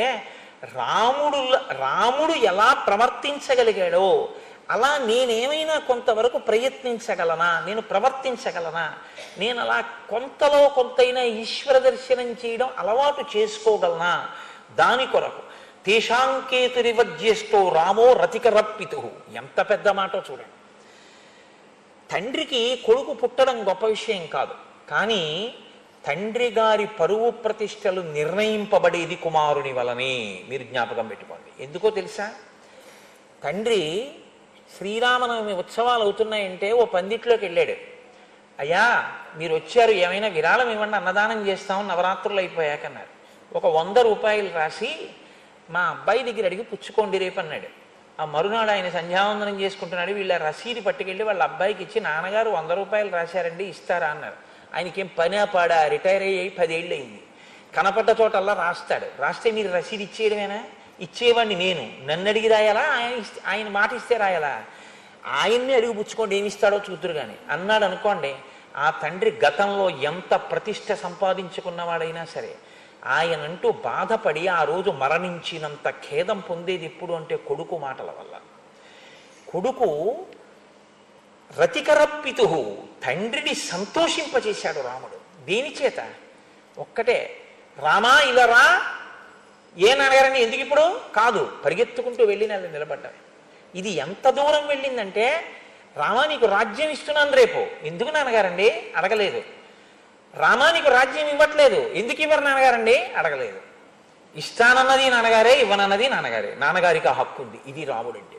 రాముడు ఎలా ప్రవర్తించగలిగాడో అలా నేనేమైనా కొంతవరకు ప్రయత్నించగలనా, నేను ప్రవర్తించగలనా, నేను అలా కొంతలో కొంతైనా ఈశ్వర దర్శనం చేయడం అలవాటు చేసుకోగలనా, దాని కొరకు తేషాంకేతురివజ్యేష్టో రామో రతికరప్పితు. ఎంత పెద్ద మాటో చూడండి. తండ్రికి కొడుకు పుట్టడం గొప్ప విషయం కాదు, కానీ తండ్రి గారి పరువు ప్రతిష్టలు నిర్ణయింపబడేది కుమారుని వలనే. మీరు జ్ఞాపకం పెట్టుకోండి. ఎందుకో తెలుసా? తండ్రి శ్రీరామనవమి ఉత్సవాలు అవుతున్నాయంటే ఓ పందిట్లోకి వెళ్ళాడు. అయ్యా మీరు వచ్చారు, ఏమైనా విరాళం ఇవ్వండి, అన్నదానం చేస్తామని నవరాత్రులు అయిపోయాకన్నారు. ఒక 100 రూపాయలు రాసి మా అబ్బాయి దగ్గర అడిగి పుచ్చుకోండి రేపు అన్నాడు. ఆ మరునాడు ఆయన సంధ్యావందనం చేసుకుంటున్నాడు. వీళ్ళ రసీదు పట్టుకెళ్ళి వాళ్ళ అబ్బాయికి ఇచ్చి, నాన్నగారు 100 రూపాయలు రాశారండి ఇస్తారా అన్నారు. ఆయనకేం పని పాడా, రిటైర్ అయ్యి 10 ఏళ్ళు అయింది. కనపడ్డ చోటల్లా రాస్తాడు. రాస్తే మీరు రసీదు ఇచ్చేయడమేనా? ఇచ్చేవాడిని నేను, నన్ను అడిగి రాయాలా, ఆయన మాట ఇస్తే రాయాలా? ఆయన్ని అడిగి పుచ్చుకోండి, ఏమి ఇస్తాడో చూతురు కానీ అన్నాడు అనుకోండి. ఆ తండ్రి గతంలో ఎంత ప్రతిష్ట సంపాదించుకున్నవాడైనా సరే ఆయనంటూ బాధపడి ఆ రోజు మరణించినంత ఖేదం పొందేది ఎప్పుడు అంటే కొడుకు మాటల వల్ల. కొడుకు రతికరప్పితు, తండ్రిని సంతోషింపచేశాడు రాముడు. దేని చేత? ఒక్కటే, రామా ఇలా రా. ఏ నాన్నగారండి ఎందుకు ఇప్పుడు కాదు, పరిగెత్తుకుంటూ వెళ్ళి నిలబడ్డారు. ఇది ఎంత దూరం వెళ్ళిందంటే, రామా నీకు రాజ్యం ఇస్తున్నాను రేపు, ఎందుకు నాన్నగారండి అడగలేదు. రామా నీకు రాజ్యం ఇవ్వట్లేదు, ఎందుకు ఇవ్వరు నాన్నగారండి అడగలేదు. ఇస్తానన్నది నాన్నగారే, ఇవ్వనన్నది నాన్నగారే, నాన్నగారికి ఆ హక్కు ఉంది. ఇది రాముడంటే.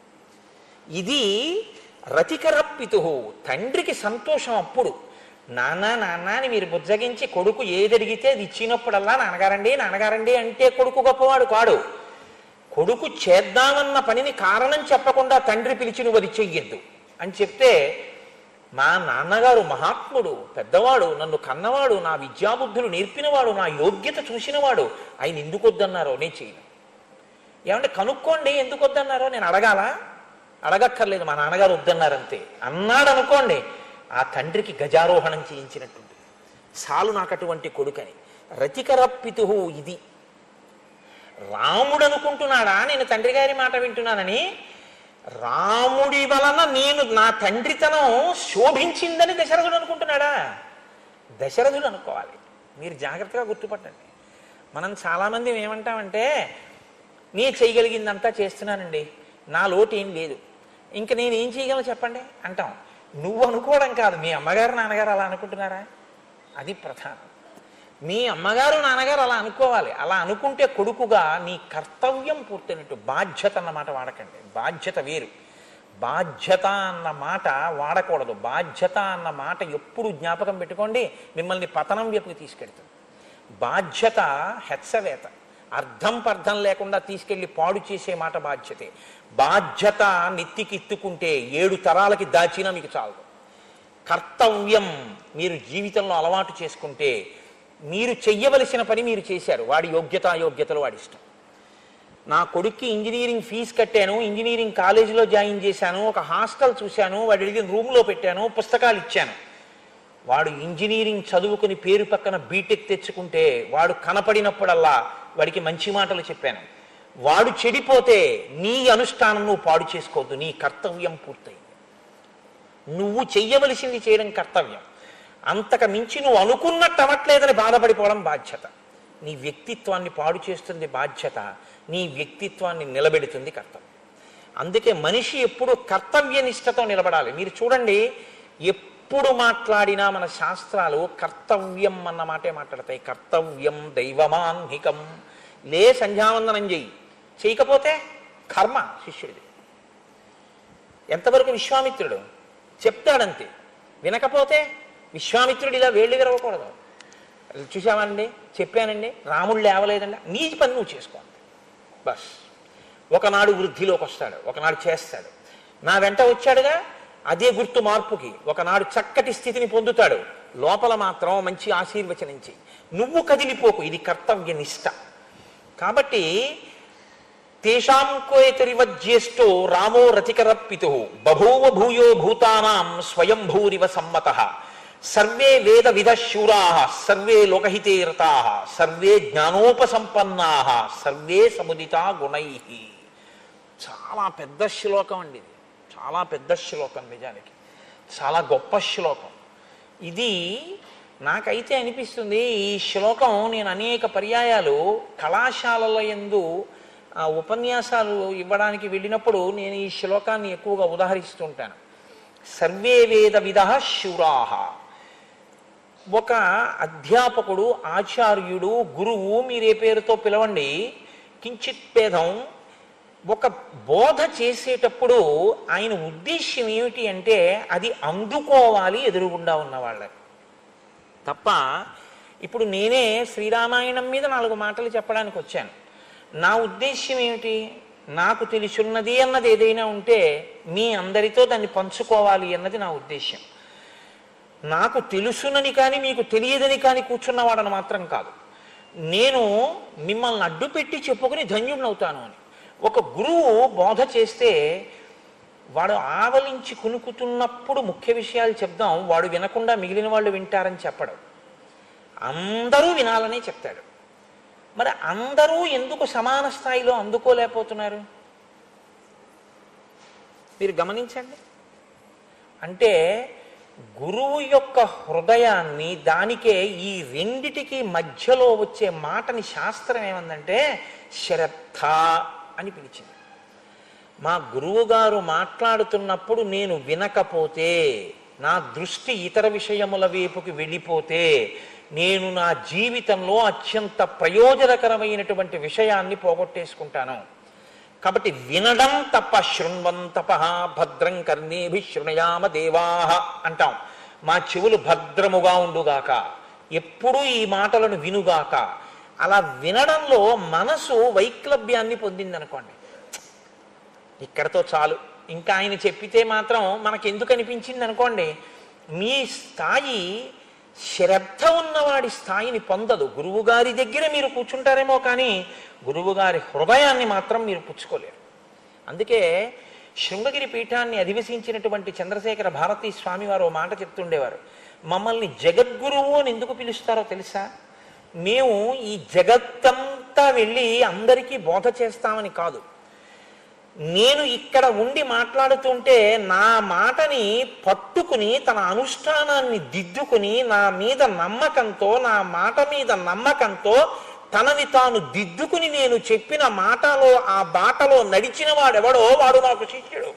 ఇది రతికరప్పితు, తండ్రికి సంతోషం. అప్పుడు నాన్న నాన్న అని మీరు బుజ్జగించి కొడుకు ఏది అడిగితే అది ఇచ్చినప్పుడల్లా నాన్నగారండి నాన్నగారండి అంటే కొడుకు గొప్పవాడు కాడు. కొడుకు చేద్దామన్న పనిని కారణం చెప్పకుండా తండ్రి పిలిచి నువ్వు అది చెయ్యొద్దు అని చెప్తే, మా నాన్నగారు మహాత్ముడు, పెద్దవాడు, నన్ను కన్నవాడు, నా విద్యాబుద్ధులు నేర్పినవాడు, నా యోగ్యత చూసినవాడు, ఆయన ఎందుకు వద్దన్నారో నేను చేయను. ఏమంటే కనుక్కోండి ఎందుకు వద్దన్నారో, నేను అడగాల? అడగక్కర్లేదు, మా నాన్నగారు వద్దన్నారంతే అన్నాడు అనుకోండి, ఆ తండ్రికి గజారోహణం చేయించినట్టుంది. సాలు నాకు అటువంటి కొడుకని. రతికరప్పితు. ఇది రాముడు అనుకుంటున్నాడా నేను తండ్రి గారి మాట వింటున్నానని? రాముడి వలన నేను నా తండ్రితనం శోభించిందని దశరథుడు అనుకుంటున్నాడా? దశరథుడు అనుకోవాలి. మీరు జాగ్రత్తగా గుర్తుపట్టండి. మనం చాలామంది ఏమంటామంటే, నీ చేయగలిగిందంతా చేస్తున్నానండి, నా లోటు ఏం లేదు, ఇంక నేను ఏం చేయగలను చెప్పండి అంటాం. నువ్వు అనుకోవడం కాదు, మీ అమ్మగారు నాన్నగారు అలా అనుకుంటున్నారా? అది ప్రధానం. మీ అమ్మగారు నాన్నగారు అలా అనుకోవాలి. అలా అనుకుంటే కొడుకుగా నీ కర్తవ్యం పూర్తయినట్టు. బాధ్యత అన్నమాట వాడకండి. బాధ్యత వేరు, బాధ్యత అన్న మాట వాడకూడదు. బాధ్యత అన్న మాట ఎప్పుడు జ్ఞాపకం పెట్టుకోండి, మిమ్మల్ని పతనం వైపుకి తీసుకెడుతుంది. బాధ్యత హెచ్చవేత, అర్థం పర్థం లేకుండా తీసుకెళ్లి పాడు చేసే మాట బాధ్యతే. బాధ్యత నెత్తికెత్తుకుంటే 7 తరాలకి దాచినా మీకు చాలు. కర్తవ్యం మీరు జీవితంలో అలవాటు చేసుకుంటే, మీరు చెయ్యవలసిన పని మీరు చేశారు, వాడి యోగ్యతలు వాడి ఇష్టం. నా కొడుక్కి ఇంజనీరింగ్ ఫీజు కట్టాను, ఇంజనీరింగ్ కాలేజీలో జాయిన్ చేశాను, ఒక హాస్టల్ చూశాను, వాడి అడిగిన రూమ్లో పెట్టాను, పుస్తకాలు ఇచ్చాను. వాడు ఇంజనీరింగ్ చదువుకుని పేరు పక్కన బీటెక్ తెచ్చుకుంటే, వాడు కనపడినప్పుడల్లా వాడికి మంచి మాటలు చెప్పాను. వాడు చెడిపోతే నీ అనుష్ఠానం నువ్వు పాడు చేసుకోవద్దు. నీ కర్తవ్యం పూర్తయింది. నువ్వు చెయ్యవలసింది చేయడం కర్తవ్యం. అంతకు మించి నువ్వు అనుకున్నట్టు అవ్వట్లేదని బాధపడిపోవడం బాధ్యత. నీ వ్యక్తిత్వాన్ని పాడు చేస్తుంది బాధ్యత, నీ వ్యక్తిత్వాన్ని నిలబెడుతుంది కర్తవ్యం. అందుకే మనిషి ఎప్పుడు కర్తవ్యనిష్టతో నిలబడాలి. మీరు చూడండి, ఎప్పుడు మాట్లాడినా మన శాస్త్రాలు కర్తవ్యం అన్న మాటే మాట్లాడతాయి. కర్తవ్యం దైవమాన్హికం. లే సంధ్యావందనం చేయకపోతే కర్మ శిష్యుడిది. ఎంతవరకు విశ్వామిత్రుడు చెప్తాడంతే, వినకపోతే విశ్వామిత్రుడు ఇలా వేళ్ళు విరవకూడదు. చూసామండి, చెప్పానండి, రాముడు లేవలేదండి, నీ పని నువ్వు చేసుకో బస్. ఒకనాడు వృద్ధిలోకి వస్తాడు, ఒకనాడు చేస్తాడు. నా వెంట వచ్చాడుగా, అదే గుర్తు మార్పుకి. ఒకనాడు చక్కటి స్థితిని పొందుతాడు, లోపల మాత్రం మంచి ఆశీర్వచనించి నువ్వు కదిలిపోకు. ఇది కర్తవ్య నిష్ట. కాబట్టి తేషాం కోయతరివ జ్యేష్ఠో రామో రతికరప్పితు బభూవ భూయో భూతానాం స్వయంభూరివ సమ్మతః సర్వే వేద విధ శూరాః సర్వే లోకహితే రతాః సర్వే జ్ఞానోపసంపన్నాః సర్వే సముదితా గుణైః. చాలా పెద్ద శ్లోకం అండి ఇది. చాలా పెద్ద శ్లోకం, నిజానికి చాలా గొప్ప శ్లోకం. ఇది నాకైతే అనిపిస్తుంది, ఈ శ్లోకం నేను అనేక పర్యాయాలు కళాశాలల యందు ఉపన్యాసాలు ఇవ్వడానికి వెళ్ళినప్పుడు నేను ఈ శ్లోకాన్ని ఎక్కువగా ఉదాహరిస్తుంటాను. సర్వే వేద విధః శూరాః. ఒక అధ్యాపకుడు, ఆచార్యుడు, గురువు, మీరే పేరుతో పిలవండి, కించిత్ భేదం, ఒక బోధ చేసేటప్పుడు ఆయన ఉద్దేశ్యం ఏమిటి అంటే అది అందుకోవాలి ఎదురుగుండా ఉన్న వాళ్ళకి. తప్ప ఇప్పుడు నేనే శ్రీరామాయణం మీద 4 మాటలు చెప్పడానికి వచ్చాను. నా ఉద్దేశ్యం ఏమిటి? నాకు తెలుసున్నది అన్నది ఏదైనా ఉంటే మీ అందరితో దాన్ని పంచుకోవాలి అన్నది నా ఉద్దేశ్యం. నాకు తెలుసునని కానీ మీకు తెలియదని కానీ కూర్చున్నవాడని మాత్రం కాదు. నేను మిమ్మల్ని అడ్డు పెట్టి చెప్పుకుని ధన్యుడినవుతాను అని. ఒక గురువు బోధ చేస్తే వాడు ఆవలించి కునుకుతున్నప్పుడు ముఖ్య విషయాలు చెప్దాం, వాడు వినకుండా మిగిలిన వాళ్ళు వింటారని చెప్పడం. అందరూ వినాలనే చెప్తాడు. మరి అందరూ ఎందుకు సమాన స్థాయిలో అందుకోలేకపోతున్నారు? మీరు గమనించండి. అంటే గురువు యొక్క హృదయాన్ని, దానికే ఈ రెండిటికి మధ్యలో వచ్చే మాటని శాస్త్రం ఏమందంటే శ్రద్ధ అని పిలిచింది. మా గురువుగారు మాట్లాడుతున్నప్పుడు నేను వినకపోతే, నా దృష్టి ఇతర విషయముల వైపుకి వెళ్ళిపోతే, నేను నా జీవితంలో అత్యంత ప్రయోజనకరమైనటువంటి విషయాన్ని పోగొట్టేసుకుంటాను. కాబట్టి వినడం తప్ప, శృణ్వం తపః భద్రం కర్ణేభిః శృణుయామ దేవాః అంటాం. మా చెవులు భద్రముగా ఉండుగాక, ఎప్పుడూ ఈ మాటలను వినుగాక. అలా వినడంలో మనసు వైక్లభ్యాన్ని పొందిందనుకోండి, ఇక్కడతో చాలు, ఇంకా ఆయన చెప్పితే మాత్రం మనకెందుకు అనిపించింది అనుకోండి, మీ స్థాయి శ్రద్ధ ఉన్నవాడి స్థాయిని పొందదు. గురువుగారి దగ్గర మీరు కూర్చుంటారేమో కానీ గురువుగారి హృదయాన్ని మాత్రం మీరు పుచ్చుకోలేరు. అందుకే శృంగగిరి పీఠాన్ని అధివసించినటువంటి చంద్రశేఖర భారతీ స్వామి వారు ఓ మాట చెప్తుండేవారు. మమ్మల్ని జగద్గురువు అని ఎందుకు పిలుస్తారో తెలుసా? మేము ఈ జగత్తంతా వెళ్ళి అందరికీ బోధ చేస్తామని కాదు. నేను ఇక్కడ ఉండి మాట్లాడుతుంటే నా మాటని పట్టుకుని తన అనుష్ఠానాన్ని దిద్దుకుని, నా మీద నమ్మకంతో, నా మాట మీద నమ్మకంతో తనని తాను దిద్దుకుని నేను చెప్పిన మాటలో, ఆ బాటలో నడిచిన వాడెవడో వాడు నాకు శిష్యుడు.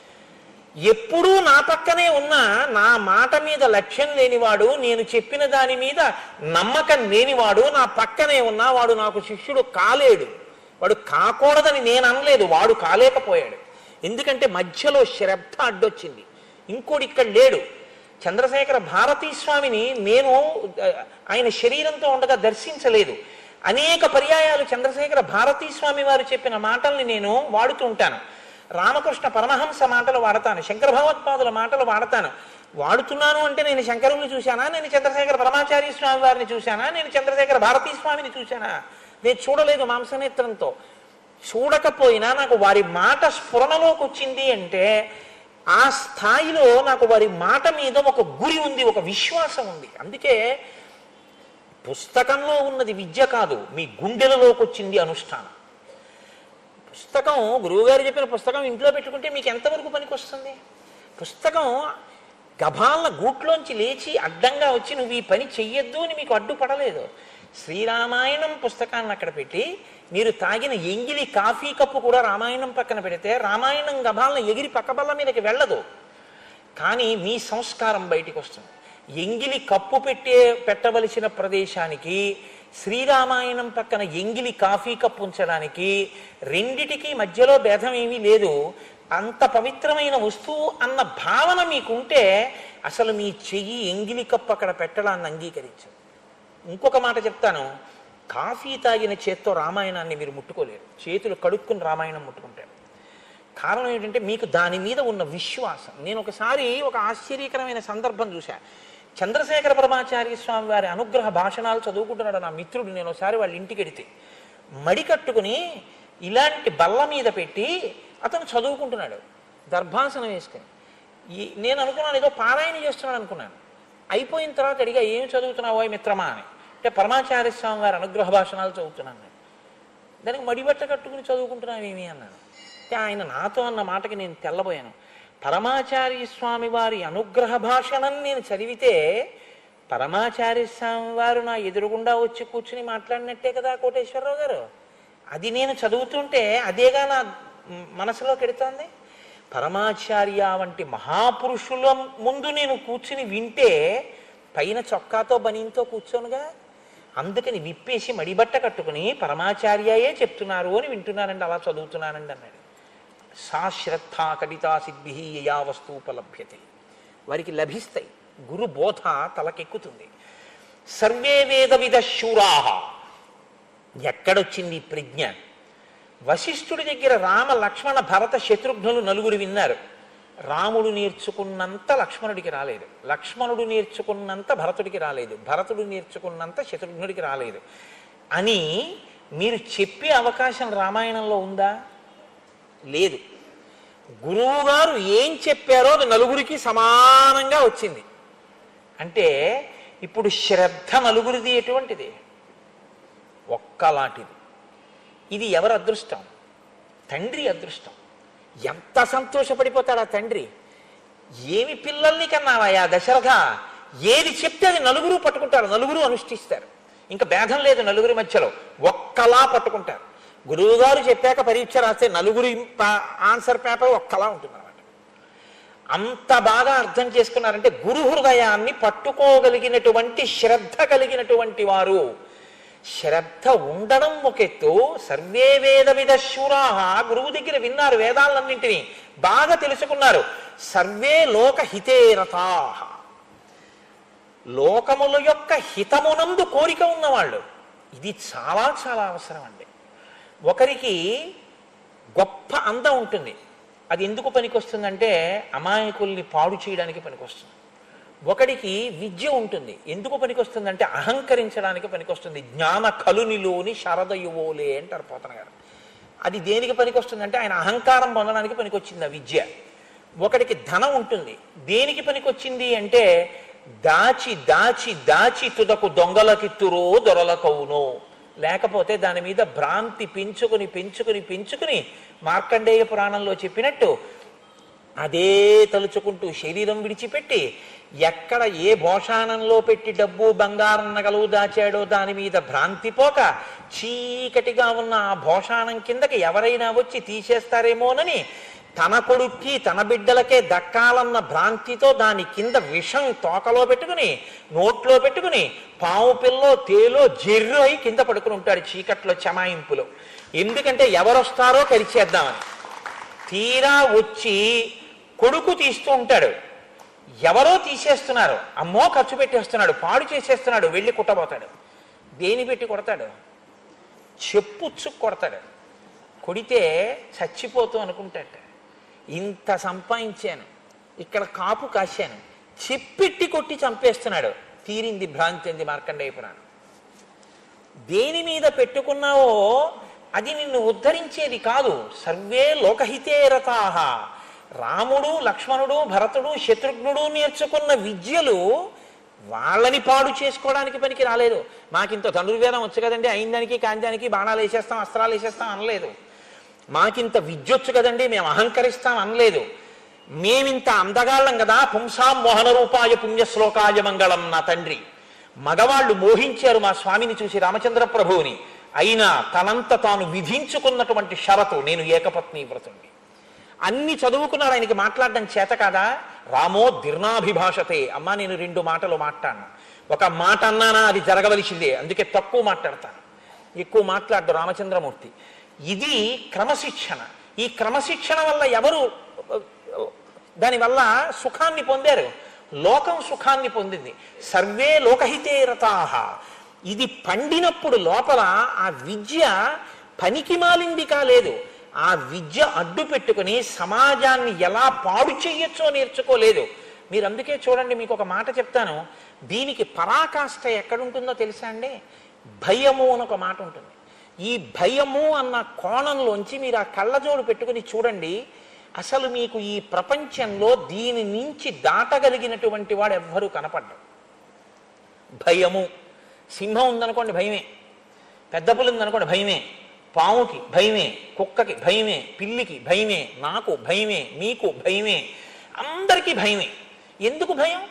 ఎప్పుడూ నా పక్కనే ఉన్నా నా మాట మీద లక్ష్యం లేనివాడు, నేను చెప్పిన దాని మీద నమ్మకం లేనివాడు నా పక్కనే ఉన్నా వాడు నాకు శిష్యుడు కాలేడు. వాడు కాకూడదని నేను అనలేదు, వాడు కాలేకపోయాడు. ఎందుకంటే మధ్యలో శ్రద్ధ అడ్డొచ్చింది. ఇంకోటి ఇక్కడ లేడు. చంద్రశేఖర భారతీ స్వామిని నేను ఆయన శరీరంతో ఉండగా దర్శించలేదు. అనేక పర్యాయాలు చంద్రశేఖర భారతీ స్వామి వారు చెప్పిన మాటల్ని నేను వాడుతూ ఉంటాను. రామకృష్ణ పరమహంస మాటలు వాడతాను, శంకర భగవత్పాదుల మాటలు వాడతాను. వాడుతున్నాను అంటే నేను శంకరుని చూశానా, నేను చంద్రశేఖర పరమాచార్య స్వామి వారిని చూశానా, నేను చంద్రశేఖర భారతీ స్వామిని చూశానా? నేను చూడలేదు మాంసనేత్రంతో. చూడకపోయినా నాకు వారి మాట స్ఫురణలోకి వచ్చింది అంటే ఆ స్థాయిలో నాకు వారి మాట మీద ఒక గురి ఉంది, ఒక విశ్వాసం ఉంది. అందుకే పుస్తకంలో ఉన్నది విద్య కాదు, మీ గుండెలలోకి వచ్చింది అనుష్ఠానం. పుస్తకం, గురువుగారు చెప్పిన పుస్తకం ఇంట్లో పెట్టుకుంటే మీకు ఎంతవరకు పనికి వస్తుంది? పుస్తకం గభాలన గూట్లోంచి లేచి అడ్డంగా వచ్చి నువ్వు ఈ పని చెయ్యొద్దు అని మీకు అడ్డుపడలేదు. శ్రీరామాయణం పుస్తకాన్ని అక్కడ పెట్టి మీరు తాగిన ఎంగిలి కాఫీ కప్పు కూడా రామాయణం పక్కన పెడితే రామాయణం గభాలన ఎగిరి పక్కబల్ల మీదకి వెళ్ళదు. కానీ మీ సంస్కారం బయటికి వస్తుంది. ఎంగిలి కప్పు పెట్టవలసిన ప్రదేశానికి శ్రీరామాయణం పక్కన ఎంగిలి కాఫీ కప్పు ఉంచడానికి రెండిటికి మధ్యలో భేదం ఏమీ లేదు. అంత పవిత్రమైన వస్తువు అన్న భావన మీకుంటే అసలు మీ చెయ్యి ఎంగిలి కప్పు అక్కడ పెట్టడాన్ని అంగీకరించదు. ఇంకొక మాట చెప్తాను, కాఫీ తాగిన చేత్తో రామాయణాన్ని మీరు ముట్టుకోలేరు, చేతులు కడుక్కుని రామాయణం ముట్టుకుంటారు. కారణం ఏంటంటే మీకు దాని మీద ఉన్న విశ్వాసం. నేను ఒకసారి ఒక ఆశ్చర్యకరమైన సందర్భం చూశా. చంద్రశేఖర పరమాచార్య స్వామి వారి అనుగ్రహ భాషణాలు చదువుకుంటున్నాడు నా మిత్రుడు. నేను ఒకసారి వాళ్ళ ఇంటికి వెడితే మడి కట్టుకుని ఇలాంటి బల్ల మీద పెట్టి అతను చదువుకుంటున్నాడు, దర్భాసనం వేసుకుని. నేను అనుకున్నాను ఏదో పారాయణ చేస్తున్నాడు అనుకున్నాను. అయిపోయిన తర్వాత అడిగా, ఏం చదువుతున్నావో మిత్రమా అని. అంటే పరమాచార్య స్వామి వారి అనుగ్రహ భాషణాలు చదువుతున్నాను. దానికి మడిబట్ట కట్టుకుని చదువుకుంటున్నావేమి అన్నాను. అంటే ఆయన నాతో అన్న మాటకి నేను తెల్లబోయాను. పరమాచార్య స్వామి వారి అనుగ్రహ భాషణం నేను చదివితే పరమాచార్య స్వామి వారు నా ఎదురుగుండా వచ్చి కూర్చుని మాట్లాడినట్టే కదా కోటేశ్వరరావు గారు. అది నేను చదువుతుంటే అదేగా నా మనసులోకి ఎడుతోంది. పరమాచార్య వంటి మహాపురుషుల ముందు నేను కూర్చుని వింటే పైన చొక్కాతో బనీంతో కూర్చోనుగా. అందుకని విప్పేసి మడిబట్ట కట్టుకుని పరమాచార్యయే చెప్తున్నారు అని వింటున్నానండి, అలా చదువుతున్నానండి అన్నాడు. సా శ్రద్ధ కడితా సిద్ధి యయా వస్తూపలభ్యతే, వారికి లభిస్తాయి. గురు బోధ తలకెక్కుతుంది. సర్వే వేద విద శూరాహ, ఎక్కడొచ్చింది ప్రజ్ఞ? వశిష్ఠుడి దగ్గర రామ లక్ష్మణ భరత శత్రుఘ్నులు నలుగురు విన్నారు. రాముడు నేర్చుకున్నంత లక్ష్మణుడికి రాలేదు, లక్ష్మణుడు నేర్చుకున్నంత భరతుడికి రాలేదు, భరతుడు నేర్చుకున్నంత శత్రుఘ్నుడికి రాలేదు అని మీరు చెప్పే అవకాశం రామాయణంలో ఉందా? లేదు. గురువుగారు ఏం చెప్పారో అది నలుగురికి సమానంగా వచ్చింది. అంటే ఇప్పుడు శ్రద్ధ నలుగురిది ఎటువంటిది? ఒక్కలాంటిది. ఇది ఎవరి అదృష్టం? తండ్రి అదృష్టం. ఎంత సంతోషపడిపోతాడు ఆ తండ్రి. ఏమి పిల్లల్ని కన్నావయ్యా దశరథ, ఏది చెప్తే అది నలుగురు పట్టుకుంటారు, నలుగురు అనుష్ఠిస్తారు. ఇంకా భేదం లేదు నలుగురి మధ్యలో, ఒక్కలా పట్టుకుంటారు. గురువు గారు చెప్పాక పరీక్ష రాస్తే నలుగురి ఆన్సర్ పేపర్ ఒక్కలా ఉంటుంది అన్నమాట. అంత బాగా అర్థం చేసుకున్నారంటే గురు హృదయాన్ని పట్టుకోగలిగినటువంటి శ్రద్ధ కలిగినటువంటి వారు. శ్రద్ధ ఉండడం ఒక ఎత్తు, సర్వే వేద విద శూరాహ, గురువు దగ్గర విన్నారు వేదాలన్నింటినీ, బాగా తెలుసుకున్నారు. సర్వే లోక హితేరతాహ, లోకముల యొక్క హితమునందు కోరిక ఉన్నవాళ్ళు. ఇది చాలా చాలా అవసరం అండి. ఒకరికి గొప్ప అందం ఉంటుంది, అది ఎందుకు పనికొస్తుందంటే అమాయకుల్ని పాడు చేయడానికి పనికొస్తుంది. ఒకడికి విద్య ఉంటుంది, ఎందుకు పనికొస్తుందంటే అహంకరించడానికి పనికొస్తుంది. జ్ఞాన కలునిలోని శరదయువోలే అంటారు పోతన గారు. అది దేనికి పనికొస్తుందంటే ఆయన అహంకారం పొందడానికి పనికొచ్చింది ఆ విద్య. ఒకడికి ధనం ఉంటుంది, దేనికి పనికొచ్చింది అంటే దాచి దాచి దాచి తుదకు దొంగలకిత్తురో దొరలకవునో, లేకపోతే దాని మీద భ్రాంతి పెంచుకుని పెంచుకుని పెంచుకుని మార్కండేయ పురాణంలో చెప్పినట్టు అదే తలుచుకుంటూ శరీరం విడిచిపెట్టి ఎక్కడ ఏ భోషాణంలో పెట్టి డబ్బు బంగారం నగలు దాచాడో దాని మీద భ్రాంతి పోక చీకటిగా ఉన్న ఆ భోషాణం కిందకి ఎవరైనా వచ్చి తీసేస్తారేమోనని తన కొడుక్కి తన బిడ్డలకే దక్కాలన్న భ్రాంతితో దాని కింద విషం తోకలో పెట్టుకుని నోట్లో పెట్టుకుని పాము పిల్లో తేలో జెర్రు అయి కింద పడుకుని ఉంటాడు చీకట్లో చమాయింపులో. ఎందుకంటే ఎవరొస్తారో కరిచేద్దామని. తీరా వచ్చి కొడుకు తీస్తూ ఉంటాడు, ఎవరో తీసేస్తున్నారు, అమ్మో ఖర్చు పెట్టేస్తున్నాడు, పాడు చేసేస్తున్నాడు, వెళ్ళి కుట్టబోతాడు. దేని పెట్టి కొడతాడు? చెప్పుచ్చు కొడతాడు. కొడితే చచ్చిపోతూ అనుకుంటాడు, ఇంత సంపాదించాను, ఇక్కడ కాపు కాశాను, చెప్పెట్టి కొట్టి చంపేస్తున్నాడు. తీరింది భ్రాంతి అంది మార్కండేయ పురాణం. దేని మీద పెట్టుకున్నావో అది నిన్ను ఉద్ధరించేది కాదు. సర్వే లోకహితే రతాహ, రాముడు లక్ష్మణుడు భరతుడు శత్రుఘ్నుడు నేర్చుకున్న విద్యలు వాళ్ళని పాడు చేసుకోవడానికి పనికి రాలేదు. మాకింత ధనుర్వేదం వచ్చు కదండి, అయిందానికి కాందానికి బాణాలు వేసేస్తాం అస్త్రాలు వేసేస్తాం అనలేదు. మాకింత విద్యొచ్చు కదండి మేము అహంకరిస్తాం అనలేదు. మేమింత అందగాళ్ళం కదా, పుంసాం మోహన రూపాయ పుణ్యశ్లోకాయ మంగళం. నా తండ్రి మగవాళ్ళు మోహించారు మా స్వామిని చూసి రామచంద్ర ప్రభువుని. అయినా తనంత తాను విధించుకున్నటువంటి షరతు, నేను ఏకపత్ని వ్రతుణ్ణి. అన్ని చదువుకున్నాడు, ఆయనకి మాట్లాడడం చేత కాదా? రామో దీర్ణాభిభాషతే, అమ్మా నేను 2 మాటలు మాట్లాడను, ఒక మాట అన్నానా అది జరగవలసిందే, అందుకే తక్కువ మాట్లాడతాను, ఎక్కువ మాట్లాడ్డు రామచంద్రమూర్తి. ఇది క్రమశిక్షణ. ఈ క్రమశిక్షణ వల్ల ఎవరు దానివల్ల సుఖాన్ని పొందారు? లోకం సుఖాన్ని పొందింది. సర్వే లోకహితే రతాహ. ఇది పండినప్పుడు లోపల ఆ విద్య పనికి మాలింది కాలేదు. ఆ విద్య అడ్డు పెట్టుకుని సమాజాన్ని ఎలా పాడు చెయ్యొచ్చో నేర్చుకోలేదు. మీరు అందుకే చూడండి, మీకు ఒక మాట చెప్తాను, దీనికి పరాకాష్ఠ ఎక్కడుంటుందో తెలుసా అండి? భయము అని ఒక మాట ఉంటుంది. ఈ భయము అన్న కోణంలోంచి మీరు ఆ కళ్ళజోడు పెట్టుకుని చూడండి, అసలు మీకు ఈ ప్రపంచంలో దీని నుంచి దాటగలిగినటువంటి వాడు ఎవ్వరూ కనపడ్డాడు. భయము. సింహం ఉందనుకోండి భయమే, పెద్ద పులి ఉందనుకోండి భయమే, పాముకి భయమే, కుక్కకి భయమే, పిల్లికి భయమే, నాకు భయమే, మీకు భయమే, అందరికీ భయమే. ఎందుకు భయం?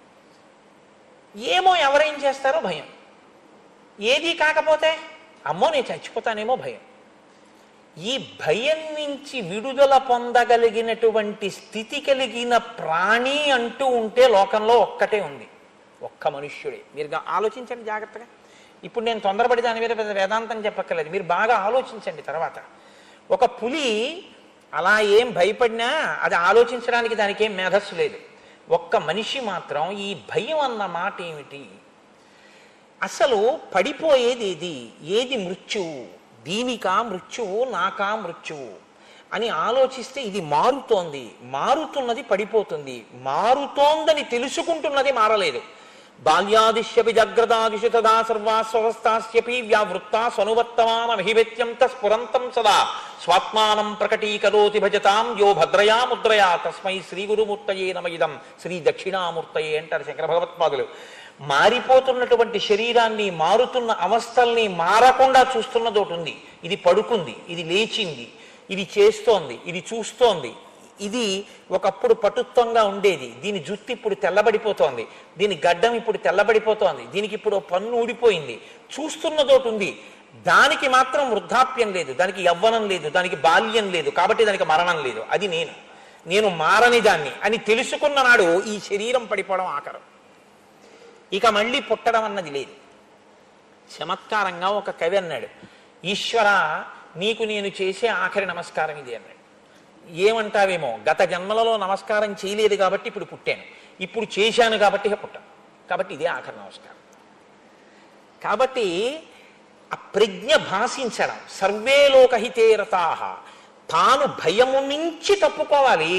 ఏమో ఎవరేం చేస్తారో భయం. ఏది కాకపోతే అమ్మో నేను చచ్చిపోతానేమో భయం. ఈ భయం నుంచి విడుదల పొందగలిగినటువంటి స్థితి కలిగిన ప్రాణి అంటూ ఉంటే లోకంలో ఒక్కటే ఉంది, ఒక్క మనుష్యుడే. మీరు ఆలోచించండి జాగ్రత్తగా. ఇప్పుడు నేను తొందరపడి దాని మీద పెద్ద వేదాంతం చెప్పక్కర్లేదు, మీరు బాగా ఆలోచించండి. తర్వాత ఒక పులి అలా ఏం భయపడినా అది ఆలోచించడానికి దానికి ఏం మేధస్సు లేదు. ఒక్క మనిషి మాత్రం ఈ భయం అన్న మాట ఏమిటి, అసలు పడిపోయేది ఏది, ఏది మృత్యువు, దీనికా మృత్యువు నాకా మృత్యువు అని ఆలోచిస్తే ఇది మారుతోంది, మారుతున్నది పడిపోతుంది, మారుతోందని తెలుసుకుంటున్నది మారలేదు. బాల్యాదిశ్యపి జగ్రదాదిషు తదా సర్వాస్వస్థాస్యపి వ్యావృత్తా స్వనువర్తమాన మహివేత్యంత స్ఫురంతం సదా స్వాత్మానం ప్రకటీకరోతి భజతాం యో భద్రయా ముద్రయా తస్మై శ్రీ గురుమూర్తయే నమయిదం శ్రీ దక్షిణామూర్తయే అంటారు శంకర భగవత్పాదులు. మారిపోతున్నటువంటి శరీరాన్ని, మారుతున్న అవస్థల్ని మారకుండా చూస్తున్నది ఒకటి ఉంది. ఇది పడుకుంది, ఇది లేచింది, ఇది చేస్తోంది, ఇది చూస్తోంది. ఇది ఒకప్పుడు పటుత్వంగా ఉండేది, దీని జుత్తు ఇప్పుడు తెల్లబడిపోతోంది, దీని గడ్డం ఇప్పుడు తెల్లబడిపోతోంది, దీనికి ఇప్పుడు పన్ను ఊడిపోయింది, చూస్తున్నదోటి ఉంది, దానికి మాత్రం వృద్ధాప్యం లేదు, దానికి యవ్వనం లేదు, దానికి బాల్యం లేదు, కాబట్టి దానికి మరణం లేదు. అది నేను మారని దాన్ని అని తెలుసుకున్న నాడు ఈ శరీరం పడిపోవడం ఆఖరం, ఇక మళ్ళీ పుట్టడం అన్నది లేదు. చమత్కారంగా ఒక కవి అన్నాడు, ఈశ్వర నీకు నేను చేసే ఆఖరి నమస్కారం ఇది అన్నాడు. ఏమంటావేమో, గత జన్మలలో నమస్కారం చేయలేదు కాబట్టి ఇప్పుడు పుట్టాను, ఇప్పుడు చేశాను కాబట్టి పుట్టాను, కాబట్టి ఇదే ఆఖరి నమస్కారం. కాబట్టి ఆ ప్రజ్ఞ భాషించడం, సర్వే లోకహితే రతాః, తాను భయము నుంచి తప్పుకోవాలి,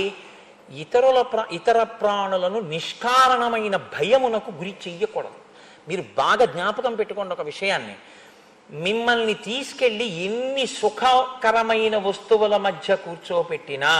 ఇతర ప్రాణులను నిష్కారణమైన భయమునకు గురి చెయ్యకూడదు. మీరు బాగా జ్ఞాపకం పెట్టుకోండి ఒక విషయాన్ని, మిమ్మల్ని తీసుకెళ్ళి ఎన్ని సుఖకరమైన వస్తువుల మధ్య కూర్చోపెట్టినా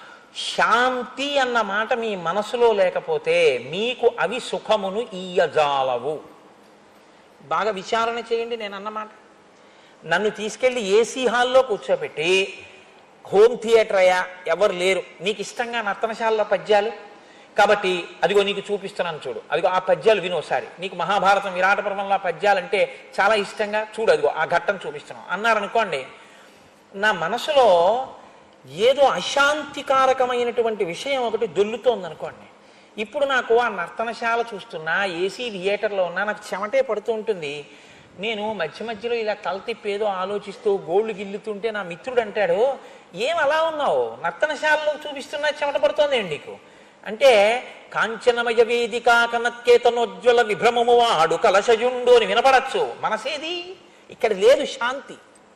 శాంతి అన్న మాట మీ మనసులో లేకపోతే మీకు అవి సుఖమును ఇయ్యజాలవు. బాగా విచారణ చేయండి నేను అన్నమాట. నన్ను తీసుకెళ్ళి ఏసీ హాల్లో కూర్చోపెట్టి, హోమ్ థియేటర్ అయ్యా, ఎవరు లేరు, నీకు ఇష్టంగా నర్తనశాలలో పద్యాలు కాబట్టి అదిగో నీకు చూపిస్తున్నాను చూడు, అదిగో ఆ పద్యాలు విను ఒకసారి, నీకు మహాభారతం విరాట పర్వంలో పద్యాలంటే చాలా ఇష్టంగా చూడు, అదిగో ఆ ఘట్టం చూపిస్తున్నాం అన్నారనుకోండి, నా మనసులో ఏదో అశాంతికారకమైనటువంటి విషయం ఒకటి దొల్లుతోందనుకోండి. ఇప్పుడు నాకు ఆ నర్తనశాల చూస్తున్నా, ఏసీ థియేటర్లో ఉన్నా నాకు చెమటే పడుతూ ఉంటుంది. నేను మధ్య మధ్యలో ఇలా తల తిప్పేదో ఆలోచిస్తూ గోళ్ళు గిల్లుతుంటే నా మిత్రుడు అంటాడు, ఏం అలా ఉన్నావు, నర్తనశాలలో చూపిస్తున్నా చెమట పడుతోందేంటి నీకు అంటే, కాంచనమయ వేదిక కనత్కేతనోజ్వల విభ్రమము వాడు కలశయుండు అని వినపడచ్చు. మనసేది ఇక్కడ లేదు శాంతి.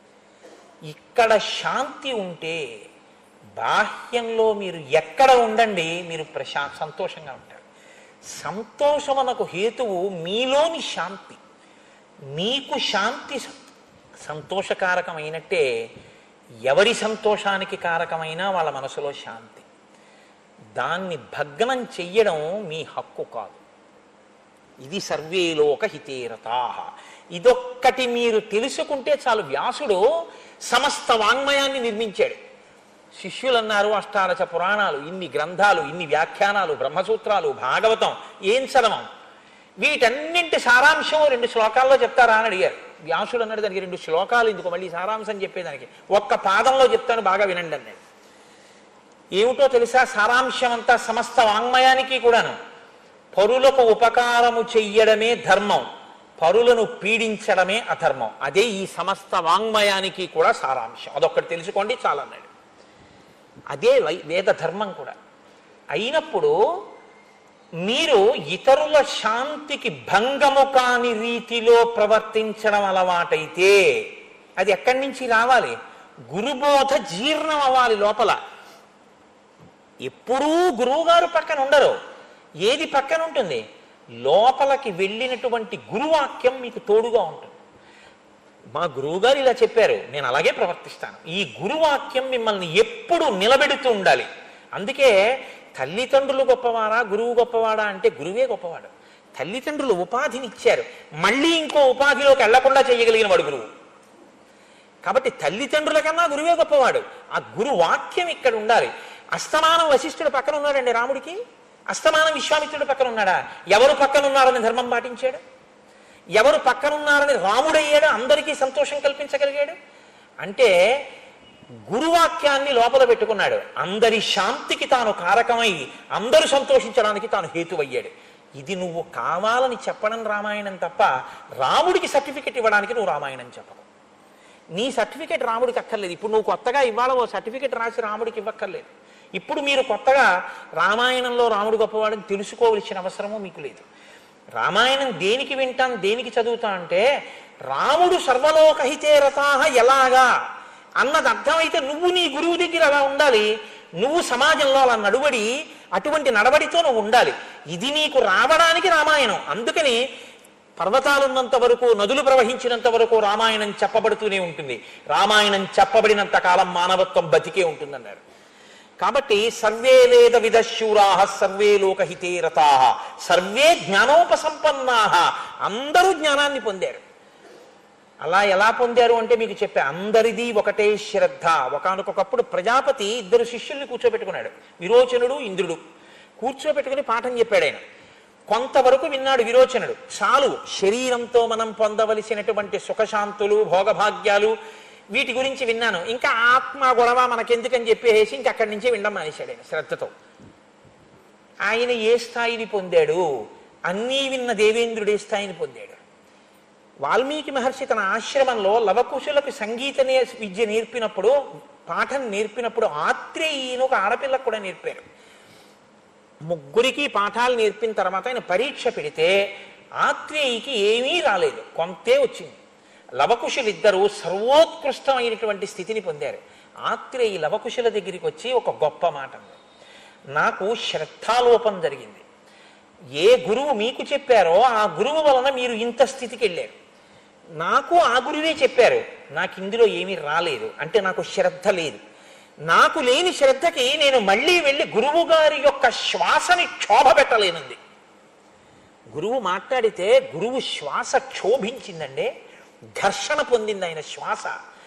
ఇక్కడ శాంతి ఉంటే బాహ్యంలో మీరు ఎక్కడ ఉండండి మీరు సంతోషంగా ఉంటారు. సంతోషమునకు హేతువు మీలోని శాంతి. మీకు శాంతి సంతోషకారకమైనట్టే ఎవరి సంతోషానికి కారకమైనా వాళ్ళ మనసులో శాంతి. దాన్ని భగ్నం చెయ్యడం మీ హక్కు కాదు. ఇది సర్వే లోక హితేరతాః. ఇదొక్కటి మీరు తెలుసుకుంటే చాలు. వ్యాసుడు సమస్త వాంగ్మయాన్ని నిర్మించాడు. శిష్యులు అన్నారు, అష్టాదశ పురాణాలు, ఇన్ని గ్రంథాలు, ఇన్ని వ్యాఖ్యానాలు, బ్రహ్మసూత్రాలు, భాగవతం ఏం చదవం, వీటన్నింటి సారాంశం 2 శ్లోకాల్లో చెప్తారా అని అడిగారు. వ్యాసుడు అన్నాడు, దానికి 2 శ్లోకాలు ఎందుకు, మళ్ళీ సారాంశం చెప్పేదానికి ఒక్క పాదంలో చెప్తాను బాగా వినండి అన్నాడు. ఏమిటో తెలుసా సారాంశం అంతా సమస్త వాంగ్మయానికి కూడాను? పరులకు ఉపకారము చెయ్యడమే ధర్మం, పరులను పీడించడమే అధర్మం. అదే ఈ సమస్త వాంగ్మయానికి కూడా సారాంశం. అదొక్కటి తెలుసుకోండి చాలన్నాడు. అదే వేద ధర్మం కూడా అయినప్పుడు మీరు ఇతరుల శాంతికి భంగము కాని రీతిలో ప్రవర్తించడం అలవాటైతే అది ఎక్కడి నుంచి రావాలి? గురుబోధ జీర్ణం అవ్వాలి లోపల. ఎప్పుడూ గురువుగారు పక్కన ఉండరు. ఏది పక్కన ఉంటుంది? లోపలికి వెళ్ళినటువంటి గురువాక్యం మీకు తోడుగా ఉంటుంది. మా గురువుగారు ఇలా చెప్పారు, నేను అలాగే ప్రవర్తిస్తాను. ఈ గురువాక్యం మిమ్మల్ని ఎప్పుడు నిలబెడుతూ ఉండాలి. అందుకే తల్లిదండ్రులు గొప్పవారా గురువు గొప్పవాడా అంటే గురువే గొప్పవాడు. తల్లిదండ్రులు ఉపాధిని ఇచ్చారు, మళ్ళీ ఇంకో ఉపాధిలోకి వెళ్లకుండా చేయగలిగిన వాడు గురువు. కాబట్టి తల్లిదండ్రుల కన్నా గురువే గొప్పవాడు. ఆ గురువాక్యం ఇక్కడ ఉండాలి. అస్తమానం వశిష్ఠుడు పక్కన ఉన్నాడండి రాముడికి, అస్తమానం విశ్వామిత్రుడు పక్కన ఉన్నాడా? ఎవరు పక్కన ఉన్నారని ధర్మం పాటించాడు, ఎవరు పక్కనున్నారని రాముడయ్యాడు, అందరికీ సంతోషం కల్పించగలిగాడు. అంటే గురువాక్యాన్ని లోపల పెట్టుకున్నాడు. అందరి శాంతికి తాను కారకమై అందరూ సంతోషించడానికి తాను హేతువయ్యాడు. ఇది నువ్వు కావాలని చెప్పడం రామాయణం తప్ప రాముడికి సర్టిఫికెట్ ఇవ్వడానికి నువ్వు రామాయణం చెప్పవు. నీ సర్టిఫికెట్ రాముడికి అక్కర్లేదు. ఇప్పుడు నువ్వు కొత్తగా ఇవాళ ఓ సర్టిఫికెట్ రాసి రాముడికి ఇవ్వక్కర్లేదు. ఇప్పుడు మీరు కొత్తగా రామాయణంలో రాముడు గొప్పవాడని తెలుసుకోవలసిన అవసరము మీకు లేదు. రామాయణం దేనికి వింటాం, దేనికి చదువుతా అంటే రాముడు సర్వలోకహితే రతాః ఎలాగా అన్నది అర్థమైతే నువ్వు నీ గురువు దగ్గర అలా ఉండాలి. నువ్వు సమాజంలో అలా నడువడి, అటువంటి నడవడితో నువ్వు ఉండాలి. ఇది నీకు రావడానికి రామాయణం. అందుకని పర్వతాలున్నంత వరకు, నదులు ప్రవహించినంత వరకు రామాయణం చెప్పబడుతూనే ఉంటుంది. రామాయణం చెప్పబడినంత కాలం మానవత్వం బతికే ఉంటుందన్నారు. కాబట్టి సర్వే వేద విదశూరాః సర్వే లోకహితే రతాః సర్వే జ్ఞానోపసంపన్నాః, అందరూ జ్ఞానాన్ని పొందారు. అలా ఎలా పొందారు అంటే మీకు చెప్పే, అందరిది ఒకటే శ్రద్ధ. ఒకానొకప్పుడు ప్రజాపతి ఇద్దరు శిష్యుల్ని కూర్చోబెట్టుకున్నాడు, విరోచనుడు ఇంద్రుడు. కూర్చోబెట్టుకుని పాఠం చెప్పాడు ఆయన. కొంతవరకు విన్నాడు విరోచనుడు. చాలు, శరీరంతో మనం పొందవలసినటువంటి సుఖశాంతులు భోగభాగ్యాలు వీటి గురించి విన్నాను, ఇంకా ఆత్మ గొడవ మనకెందుకని చెప్పేసి ఇంక అక్కడి నుంచే వినడం మానేశాడు ఆయన శ్రద్ధతో. ఆయన ఏ స్థాయిని పొందాడు? అన్నీ విన్న దేవేంద్రుడు ఏ స్థాయిని పొందాడు? వాల్మీకి మహర్షి తన ఆశ్రమంలో లవకుశులకు సంగీత విద్య నేర్పినప్పుడు, పాఠం నేర్పినప్పుడు ఆత్రేయీని ఒక ఆడపిల్లకు కూడా నేర్పారు. ముగ్గురికి పాఠాలు నేర్పిన తర్వాత ఆయన పరీక్ష పెడితే ఆత్రేయికి ఏమీ రాలేదు, కొంతే వచ్చింది. లవకుశులిద్దరూ సర్వోత్కృష్టమైనటువంటి స్థితిని పొందారు. ఆత్రేయి లవకుశుల దగ్గరికి వచ్చి ఒక గొప్ప మాట అన్నాడు, నాకు శ్రద్ధాలోపం జరిగింది. ఏ గురువు మీకు చెప్పారో ఆ గురువు వలన మీరు ఇంత స్థితికి వెళ్ళారు. నాకు ఆ గురువే చెప్పారు, నాకు ఇందులో ఏమీ రాలేదు, అంటే నాకు శ్రద్ధ లేదు. నాకు లేని శ్రద్ధకి నేను మళ్ళీ వెళ్ళి గురువు గారి యొక్క శ్వాసని క్షోభ పెట్టలేనుంది. గురువు మాట్లాడితే గురువు శ్వాస క్షోభించిందండి, ఘర్షణ పొందింది ఆయన శ్వాస.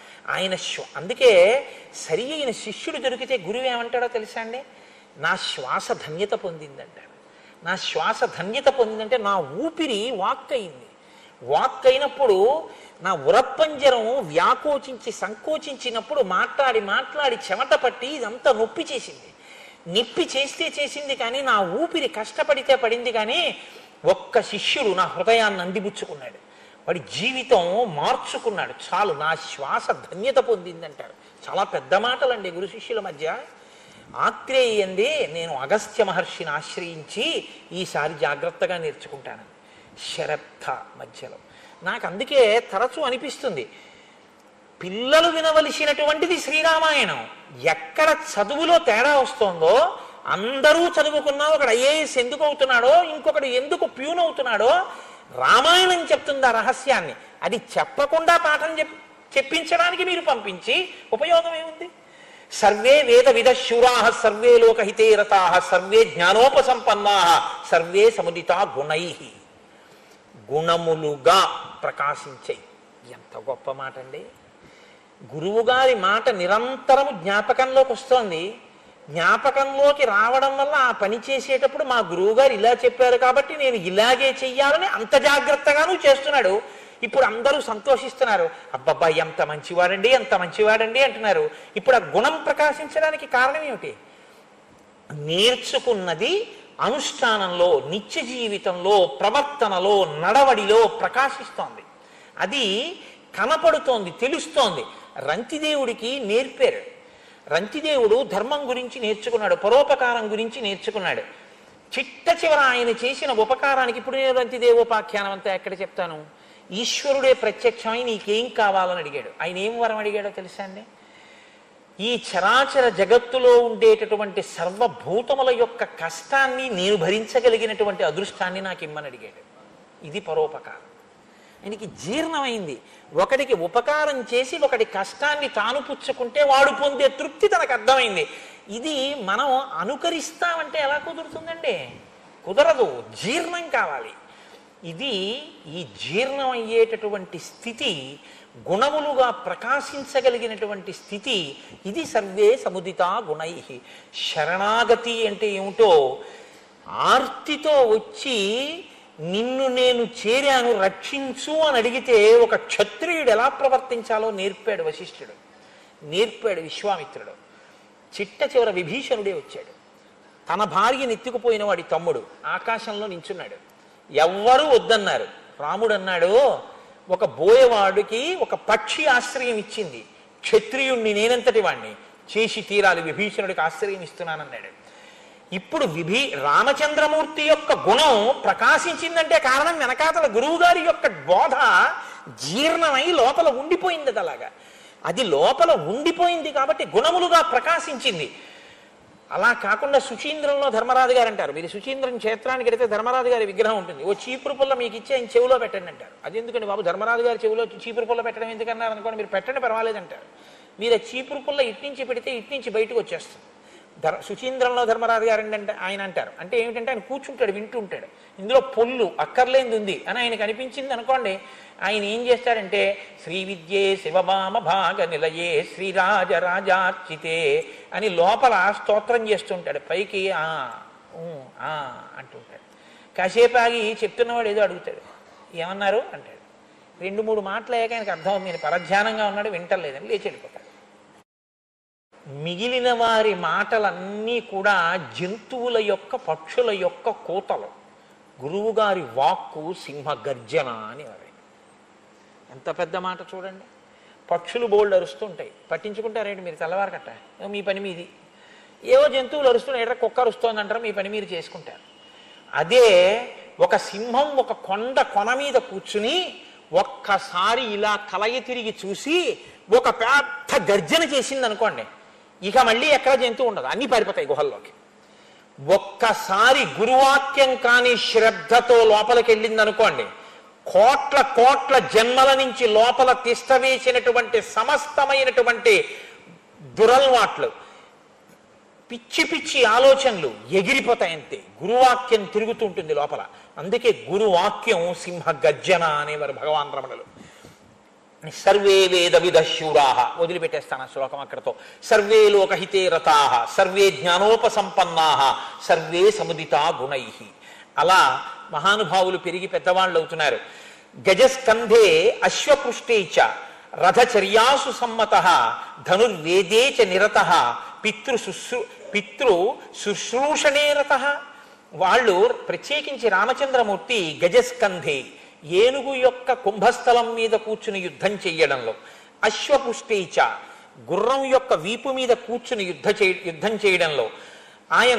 అందుకే సరి అయిన శిష్యుడు దొరికితే గురువు ఏమంటాడో తెలుసా అండి? నా శ్వాస ధన్యత పొందిందంటాడు. నా శ్వాస ధన్యత పొందిందంటే నా ఊపిరి వాక్ అయింది. వాక్ అయినప్పుడు నా ఉరప్పంజరం వ్యాకోచించి సంకోచించినప్పుడు మాట్లాడి మాట్లాడి చెమట పట్టి ఇదంతా నొప్పి చేసింది. నొప్పి చేస్తే చేసింది కానీ నా ఊపిరి కష్టపడితే పడింది. కానీ ఒక్క శిష్యుడు నా హృదయాన్ని అందిపుచ్చుకున్నాడు, వాడి జీవితం మార్చుకున్నాడు. చాలు, నా శ్వాస ధన్యత పొందిందంటాడు. చాలా పెద్ద మాటలండి గురు శిష్యుల మధ్య. ఆత్రేయి అంది, నేను అగస్త్య మహర్షిని ఆశ్రయించి ఈసారి జాగ్రత్తగా నేర్చుకుంటాను. శ్రద్ధ మధ్యలో నాకు అందుకే తరచూ అనిపిస్తుంది, పిల్లలు వినవలసినటువంటిది శ్రీరామాయణం. ఎక్కడ చదువులో తేడా వస్తోందో, అందరూ చదువుకున్నా ఒకడు ఐఏఎస్ ఎందుకు అవుతున్నాడో, ఇంకొకడు ఎందుకు ప్యూన్ అవుతున్నాడో రామాయణం చెప్తుంది ఆ రహస్యాన్ని. అది చెప్పకుండా పాఠం చెప్పించడానికి మీరు పంపించి ఉపయోగం ఏముంది? సర్వే వేద విదశూరా సర్వే లోకహితే రతా సర్వే జ్ఞానోపసంపన్నా సర్వే సముదితా గుణై, గుణములుగా ప్రకాశించే. ఎంత గొప్ప మాట అండి! గురువుగారి మాట నిరంతరము జ్ఞాపకంలోకి వస్తోంది. జ్ఞాపకంలోకి రావడం వల్ల ఆ పని చేసేటప్పుడు మా గురువుగారు ఇలా చెప్పారు కాబట్టి నేను ఇలాగే చెయ్యాలని అంత జాగ్రత్తగానూ చేస్తున్నాడు. ఇప్పుడు అందరూ సంతోషిస్తున్నారు, అబ్బబ్బా ఎంత మంచివాడండి, ఎంత మంచివాడండి అంటున్నారు. ఇప్పుడు ఆ గుణం ప్రకాశించడానికి కారణం ఏమిటి? నేర్చుకున్నది అనుష్ఠానంలో, నిత్య జీవితంలో, ప్రవర్తనలో, నడవడిలో ప్రకాశిస్తోంది. అది కనపడుతోంది, తెలుస్తోంది. రంతిదేవుడికి నేర్పారు. రంతిదేవుడు ధర్మం గురించి నేర్చుకున్నాడు, పరోపకారం గురించి నేర్చుకున్నాడు. చిట్ట చివర ఆయన చేసిన ఉపకారానికి, ఇప్పుడు నేను రంతిదేవోపాఖ్యానం అంతా ఎక్కడ చెప్తాను, ఈశ్వరుడే ప్రత్యక్షమై నీకేం కావాలని అడిగాడు. ఆయన ఏం వరం అడిగాడో తెలుసా అండి? ఈ చరాచర జగత్తులో ఉండేటటువంటి సర్వభూతముల యొక్క కష్టాన్ని నేను భరించగలిగినటువంటి అదృష్టాన్ని నాకు ఇమ్మని అడిగాడు. ఇది పరోపకారం. ఆయనకి జీర్ణమైంది. ఒకడికి ఉపకారం చేసి ఒకటి కష్టాన్ని తాను పుచ్చుకుంటే వాడు పొందే తృప్తి తనకు అర్థమైంది. ఇది మనం అనుకరిస్తామంటే ఎలా కుదురుతుందండి? కుదరదు, జీర్ణం కావాలి. ఇది ఈ జీర్ణం అయ్యేటటువంటి స్థితి, గుణములుగా ప్రకాశించగలిగినటువంటి స్థితి, ఇది సర్వే సముదితా గుణై. శరణాగతి అంటే ఏమిటో, ఆర్తితో వచ్చి నిన్ను నేను చేరాను రక్షించు అని అడిగితే ఒక క్షత్రియుడు ఎలా ప్రవర్తించాలో నేర్పాడు వశిష్ఠుడు, నేర్పాడు విశ్వామిత్రుడు. చిట్ట చివర విభీషణుడే వచ్చాడు. తన భార్యను ఎత్తుకుపోయిన వాడి తమ్ముడు ఆకాశంలో నించున్నాడు. ఎవ్వరూ వద్దన్నారు. రాముడు అన్నాడు, ఒక బోయవాడికి ఒక పక్షి ఆశ్రయం ఇచ్చింది, క్షత్రియుణ్ణి నేనంతటి వాణ్ణి చేసి తీరాలి, విభీషణుడికి ఆశ్రయం ఇస్తున్నానన్నాడు. ఇప్పుడు రామచంద్రమూర్తి యొక్క గుణం ప్రకాశించిందంటే కారణం వెనకాతల గురువు గారి యొక్క బోధ జీర్ణమై లోపల ఉండిపోయింది. అలాగా అది లోపల ఉండిపోయింది కాబట్టి గుణములుగా ప్రకాశించింది. అలా కాకుండా సుచీంద్రంలో ధర్మరాజు గారు అంటారు, మీరు సుచీంద్రం క్షేత్రానికి వెళితే ధర్మరాజు గారి విగ్రహం ఉంటుంది, ఓ చీపురు పుల్ల మీకు ఇచ్చి ఆయన చెవిలో పెట్టండి అంటారు. అది ఎందుకండి బాబు, ధర్మరాజు గారి చెవిలో చీపురు పుల్ల పెట్టడం ఎందుకన్నారు అనుకోండి, మీరు పెట్టండి పర్వాలేదంటారు. మీరు ఆ చీపురు పుల్ల ఇట్నుంచి పెడితే ఇట్నుంచి బయటకు వచ్చేస్తుంది. సుచీంద్రంలో ధర్మరాజు గారు అంటే ఆయన అంటారు. అంటే ఏమిటంటే ఆయన కూర్చుంటాడు, వింటూ ఉంటాడు. ఇందులో పొల్లు అక్కర్లేనిది ఉంది అని ఆయనకు అనిపించింది అనుకోండి, ఆయన ఏం చేస్తాడంటే శ్రీ విద్యే శివభామ భాగ నిలయే శ్రీరాజరాజార్చితే అని లోపల స్తోత్రం చేస్తుంటాడు, పైకి అంటుంటాడు. కాసేపు ఆగి చెప్తున్నవాడు ఏదో అడుగుతాడు, ఏమన్నారు అంటాడు. 2-3 మాటలు అయ్యాక ఆయనకు అర్థం, మీరు పరధ్యానంగా ఉన్నాడు, వింటలేదని లేచి వెళ్ళిపోతాడు. మిగిలిన వారి మాటలన్నీ కూడా జంతువుల యొక్క, పక్షుల యొక్క కూతలు. గురువుగారి వాక్కు సింహ గర్జన అని వారు. ఎంత పెద్ద మాట చూడండి. పక్షులు బోల్డ్ అరుస్తుంటాయి, పట్టించుకుంటారేంటి మీరు? తెల్లవారు కట్ట మీ పని మీది. ఏవో జంతువులు అరుస్తున్నాయి, ఎక్కడ కుక్క అరుస్తోందంటారు, మీ పని మీరు చేసుకుంటారు. అదే ఒక సింహం ఒక కొన మీద కూర్చుని ఒక్కసారి ఇలా కలయి తిరిగి చూసి ఒక పెద్ద గర్జన చేసింది అనుకోండి, ఇక మళ్ళీ ఎక్కడ జంతువు ఉండదు, అన్నీ పారిపోతాయి గుహల్లోకి. ఒక్కసారి గురువాక్యం కాని శ్రద్ధతో లోపలికి వెళ్ళింది అనుకోండి, కోట్ల కోట్ల జన్మల నుంచి లోపల తిష్టవేసినటువంటి సమస్తమైనటువంటి దురల్వాట్లు, పిచ్చి పిచ్చి ఆలోచనలు ఎగిరిపోతాయంతే. గురువాక్యం తిరుగుతుంటుంది లోపల. అందుకే గురువాక్యం సింహ గర్జన అనేవారు భగవాన్ రమణులు. సర్వే వేద విదశూరాహ, వదిలిపెట్టేస్తాను ఆ శ్లోకం అక్కడతో. సర్వే లోకహితే రతాహ, సర్వే జ్ఞానోపసంపన్నాహ, సర్వే సముదితా గుణై. అలా మహానుభావులు పెరిగి పెద్దవాళ్ళు అవుతున్నారు. గజస్కంధే అశ్వపృష్టే చ రథచర్యాసు సమ్మత ధనుర్వేదే చ నిరత పితృ శుశ్రూషణే రత. వాళ్ళు ప్రత్యేకించి రామచంద్రమూర్తి గజస్కంధే, ఏనుగు యొక్క కుంభస్థలం మీద కూర్చుని యుద్ధం చెయ్యడంలో, అశ్వపుష్టేచ గుర్రం యొక్క వీపు మీద కూర్చుని యుద్ధం చేయడంలో ఆయన,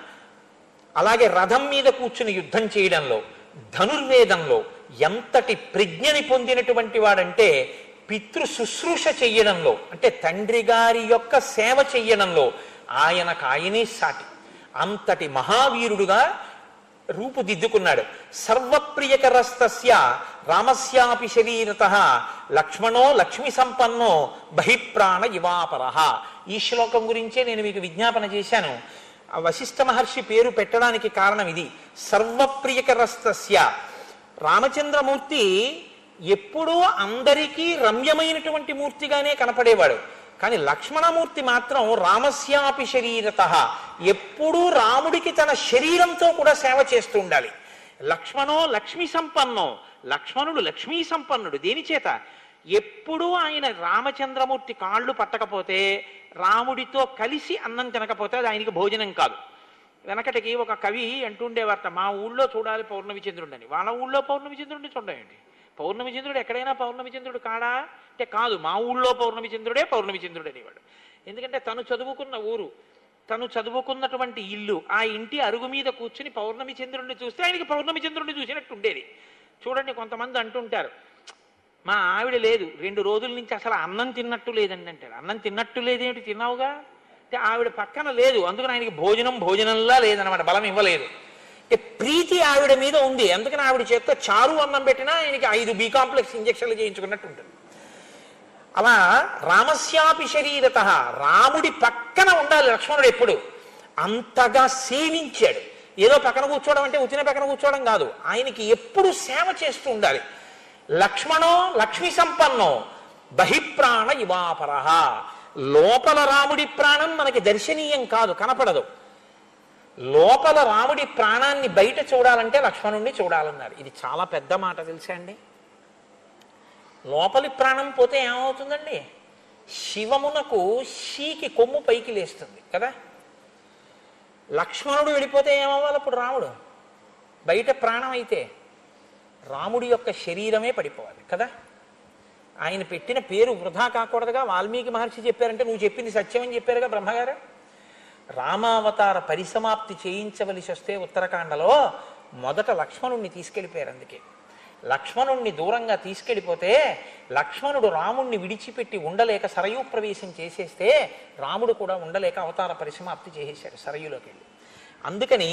అలాగే రథం మీద కూర్చుని యుద్ధం చేయడంలో, ధనుర్వేదంలో ఎంతటి ప్రజ్ఞని పొందినటువంటి వాడంటే పితృ శుశ్రూష చెయ్యడంలో, అంటే తండ్రి గారి యొక్క సేవ చెయ్యడంలో ఆయనకు ఆయనే సాటి. అంతటి మహావీరుడుగా రూపుదిద్దుకున్నాడు. సర్వప్రియకరస్తస్య రామస్యాపి శరీరతః లక్ష్మణో లక్ష్మి సంపన్నో బహిప్రాణ ఇవాపరః. ఈ శ్లోకం గురించే నేను మీకు విజ్ఞాపన చేశాను. వశిష్ఠ మహర్షి పేరు పెట్టడానికి కారణం ఇది. సర్వప్రియకరస్తస్య, రామచంద్రమూర్తి ఎప్పుడూ అందరికీ రమ్యమైనటువంటి మూర్తిగానే కనపడేవాడు. కానీ లక్ష్మణమూర్తి మాత్రం రామస్యాపి శరీరతః, ఎప్పుడూ రాముడికి తన శరీరంతో కూడా సేవ చేస్తూ ఉండాలి. లక్ష్మణో లక్ష్మీ సంపన్నో, లక్ష్మణుడు లక్ష్మీ సంపన్నుడు. దేని చేత? ఎప్పుడూ ఆయన రామచంద్రమూర్తి కాళ్ళు పట్టకపోతే, రాముడితో కలిసి అన్నం తినకపోతే అది ఆయనకి భోజనం కాదు. వెనకటికి ఒక కవి అంటుండేవారట, మా ఊళ్ళో చూడాలి పౌర్ణమి చంద్రుడని. వాళ్ళ ఊళ్ళో పౌర్ణమి చంద్రుడిని చూడండి. పౌర్ణమి చంద్రుడు ఎక్కడైనా పౌర్ణమి చంద్రుడు కాడా అంటే కాదు, మా ఊళ్ళో పౌర్ణమి చంద్రుడే పౌర్ణమి చంద్రుడు అనేవాడు. ఎందుకంటే తను చదువుకున్న ఊరు, తను చదువుకున్నటువంటి ఇల్లు, ఆ ఇంటి అరుగు మీద కూర్చుని పౌర్ణమి చంద్రుడిని చూస్తే ఆయనకి పౌర్ణమి చంద్రుడిని చూసినట్టు ఉండేది. చూడండి, కొంతమంది అంటుంటారు, మా ఆవిడ లేదు 2 రోజుల నుంచి అసలు అన్నం తిన్నట్టు లేదండి అంటాడు. అన్నం తిన్నట్టు లేదేమిటి? తిన్నావుగా అంటే ఆవిడ పక్కన లేదు, అందుకని ఆయనకి భోజనంలా లేదనమాట, బలం ఇవ్వలేదు. ప్రీతి ఆవిడ మీద ఉంది, అందుకని ఆవిడ చేత్తో చారు అన్నం పెట్టినా ఆయనకి 5 బి కాంప్లెక్స్ ఇంజక్షన్లు చేయించుకున్నట్టు ఉంటుంది. అలా రామస్యాపి శరీరతః, రాముడి పక్కన ఉండాలి లక్ష్మణుడు ఎప్పుడు. అంతగా సేవించాడు. ఏదో పక్కన కూర్చోవడం అంటే ఉతిన పక్కన కూర్చోవడం కాదు, ఆయనకి ఎప్పుడు సేవ చేస్తూ ఉండాలి. లక్ష్మణో లక్ష్మి సంపన్నో బహిప్రాణ ఇవాపరః. లోపల రాముడి ప్రాణం మనకి దర్శనీయం కాదు, కనపడదు. లోపల రాముడి ప్రాణాన్ని బయట చూడాలంటే లక్ష్మణుణ్ణి చూడాలన్నారు. ఇది చాలా పెద్ద మాట తెలుసా అండి. లోపలి ప్రాణం పోతే ఏమవుతుందండి? శివమునకు షీకి కొమ్ము పైకి లేస్తుంది కదా. లక్ష్మణుడు వెళ్ళిపోతే ఏమవ్వాలి అప్పుడు? రాముడు బయట ప్రాణం అయితే రాముడి యొక్క శరీరమే పడిపోవాలి కదా. ఆయన పెట్టిన పేరు వృధా కాకూడదుగా. వాల్మీకి మహర్షి చెప్పారంటే నువ్వు చెప్పింది సత్యమని చెప్పారుగా బ్రహ్మగారు. రామావతార పరిసమాప్తి చేయించవలసి వస్తే ఉత్తరాఖండలో మొదట లక్ష్మణుణ్ణి తీసుకెళ్ళిపోయారు. అందుకే లక్ష్మణుణ్ణి దూరంగా తీసుకెళ్ళిపోతే లక్ష్మణుడు రాముణ్ణి విడిచిపెట్టి ఉండలేక సరయూ ప్రవేశం చేసేస్తే రాముడు కూడా ఉండలేక అవతార పరిసమాప్తి చేసేశాడు సరయులోకి వెళ్ళి. అందుకని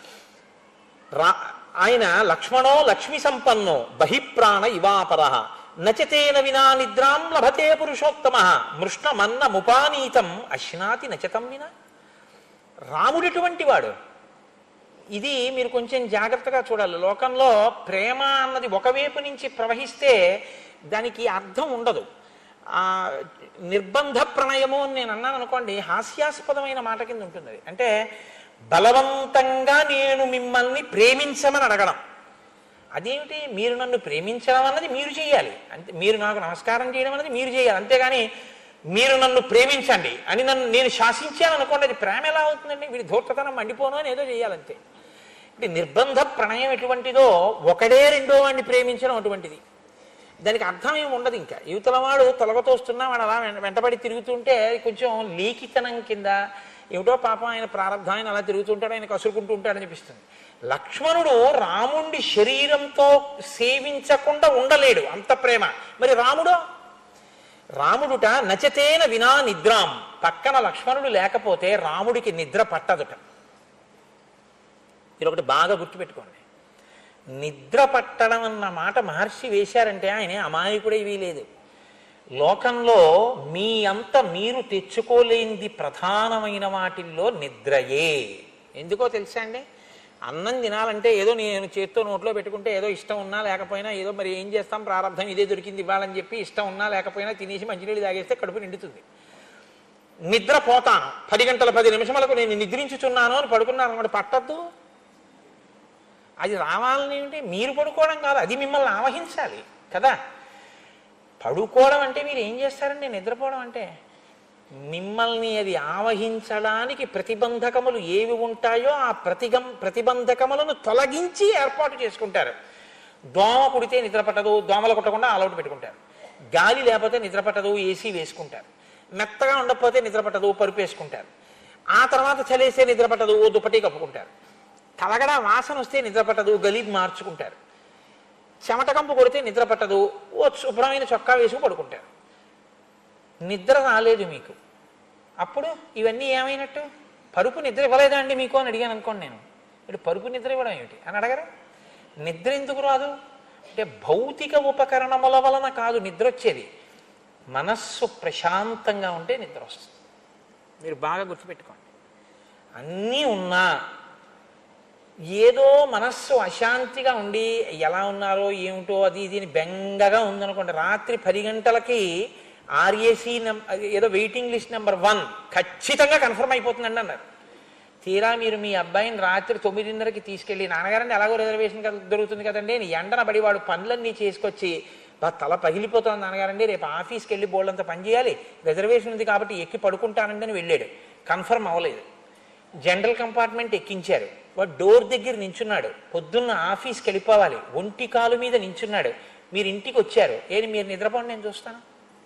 ఆయన లక్ష్మణో లక్ష్మి సంపన్నో బహిప్రాణ ఇవాపరః నచతేన వినా నిద్రాం లభతే పురుషోత్తమ మృష్ణమన్న ముపానీతం అశ్నాతి నచతం వినా. రాముడు ఎటువంటి వాడు? ఇది మీరు కొంచెం జాగ్రత్తగా చూడాలి. లోకంలో ప్రేమ అన్నది ఒకవైపు నుంచి ప్రవహిస్తే దానికి అర్థం ఉండదు. నిర్బంధ ప్రణయము అని నేను అన్నాను అనుకోండి, హాస్యాస్పదమైన మాట కింద ఉంటుంది అది. అంటే బలవంతంగా నేను మిమ్మల్ని ప్రేమించమని అడగడం. అదేమిటి? మీరు నన్ను ప్రేమించడం అన్నది మీరు చేయాలి, అంటే మీరు నాకు నమస్కారం చేయడం అన్నది మీరు చేయాలి. అంతేగాని మీరు నన్ను ప్రేమించండి అని నేను శాసించాను అనుకోండి, అది ప్రేమ ఎలా అవుతుందండి? వీడి ధూర్తతనం మండిపోను అని ఏదో చేయాలంతే. ఇప్పుడు నిర్బంధ ప్రణయం ఎటువంటిదో, ఒకడే రెండో వాడిని ప్రేమించడం అటువంటిది. దానికి అర్థం ఏమి ఉండదు. ఇంకా యువతల వాడు తొలగతోస్తున్నా వాడు అలా వెంటబడి తిరుగుతుంటే కొంచెం లీకితనం కింద, ఏమిటో పాపం ఆయన ప్రారంభం, ఆయన అలా తిరుగుతుంటాడు, ఆయన కసురుకుంటూ ఉంటాడని అనిపిస్తుంది. లక్ష్మణుడు రాముడి శరీరంతో సేవించకుండా ఉండలేడు, అంత ప్రేమ. మరి రాముడుట నచతేన వినా నిద్రాం, పక్కన లక్ష్మణుడు లేకపోతే రాముడికి నిద్ర పట్టదుట. మీరు ఒకటి బాగా గుర్తుపెట్టుకోండి, నిద్ర పట్టడం అన్న మాట మహర్షి వేశారంటే ఆయన అమాయకుడేవీ లేదు. లోకంలో మీ అంత మీరు తెచ్చుకోలేనిది ప్రధానమైన వాటిల్లో నిద్రయే. ఎందుకో తెలుసా అండి? అన్నం తినాలంటే ఏదో నేను చేత్తో నోట్లో పెట్టుకుంటే ఏదో ఇష్టం ఉన్నా లేకపోయినా ఏదో మరి ఏం చేస్తాం, ప్రారంభం ఇదే దొరికింది ఇవ్వాలని చెప్పి ఇష్టం ఉన్నా లేకపోయినా తినేసి మంచినీళ్ళు తాగేస్తే కడుపు నిండుతుంది. నిద్రపోతాను 10 గంటల 10 నిమిషాలకు నేను నిద్రించుచున్నాను అని పడుకున్నాను అనుకోండి, పట్టద్దు. అది రావాలని ఏమిటి? మీరు పడుకోవడం కాదు, అది మిమ్మల్ని ఆవహించాలి కదా. పడుకోవడం అంటే మీరు ఏం చేస్తారండి? నిద్రపోవడం అంటే మిమ్మల్ని అది ఆవహించడానికి ప్రతిబంధకములు ఏవి ఉంటాయో ఆ ప్రతిబంధకములను తొలగించి ఏర్పాటు చేసుకుంటారు. దోమ కుడితే నిద్ర పట్టదు, దోమలు కుట్టకుండా ఆలౌట్ పెట్టుకుంటారు. గాలి లేకపోతే నిద్ర పట్టదు, ఏసీ వేసుకుంటారు. మెత్తగా ఉండకపోతే నిద్ర పట్టదు, పరుపు వేసుకుంటారు. ఆ తర్వాత చలేస్తే నిద్ర పట్టదు, ఓ దుప్పటి కప్పుకుంటారు. కలగడ వాసన వస్తే నిద్ర పట్టదు, గలీబ్ మార్చుకుంటారు. చెమటకంపు కొడితే నిద్ర పట్టదు, ఓ శుభ్రమైన చొక్కా వేసుకు పడుకుంటారు. నిద్ర రాలేదు మీకు, అప్పుడు ఇవన్నీ ఏమైనట్టు? పరుపు నిద్ర ఇవ్వలేదా అండి మీకు అని అడిగాను అనుకోండి నేను. ఇటు పరుపు నిద్ర ఇవ్వడం ఏమిటి అని అడగరా? నిద్ర ఎందుకు రాదు అంటే భౌతిక ఉపకరణముల వలన కాదు నిద్ర వచ్చేది, మనస్సు ప్రశాంతంగా ఉంటే నిద్ర వస్తుంది. మీరు బాగా గుర్తుపెట్టుకోండి. అన్నీ ఉన్నా ఏదో మనస్సు అశాంతిగా ఉండి ఎలా ఉన్నారో ఏమిటో అది ఇది బెంగగా ఉందనుకోండి, రాత్రి 10 గంటలకి ఆర్ఏసీ ఏదో వెయిటింగ్ లిస్ట్ నెంబర్ 1 ఖచ్చితంగా కన్ఫర్మ్ అయిపోతుందండి అన్నారు. తీరా మీరు మీ అబ్బాయిని రాత్రి 9:30కి తీసుకెళ్ళి, నాన్నగారండి ఎలాగో రిజర్వేషన్ దొరుకుతుంది కదండి, ఎండన పడి వాడు పనులన్నీ చేసుకొచ్చి తల పగిలిపోతుంది, నాన్నగారండి రేపు ఆఫీస్కి వెళ్ళి బోల్డంత పని చేయాలి, రిజర్వేషన్ ఉంది కాబట్టి ఎక్కి పడుకుంటానండి అని వెళ్ళాడు. కన్ఫర్మ్ అవ్వలేదు. జనరల్ కంపార్ట్మెంట్ ఎక్కించారు, వాడు డోర్ దగ్గర నించున్నాడు. పొద్దున్న ఆఫీస్కి వెళ్ళిపోవాలి, ఒంటి కాలు మీద నించున్నాడు. మీరు ఇంటికి వచ్చారు, మీరు నిద్రపోండి నేను చూస్తాను.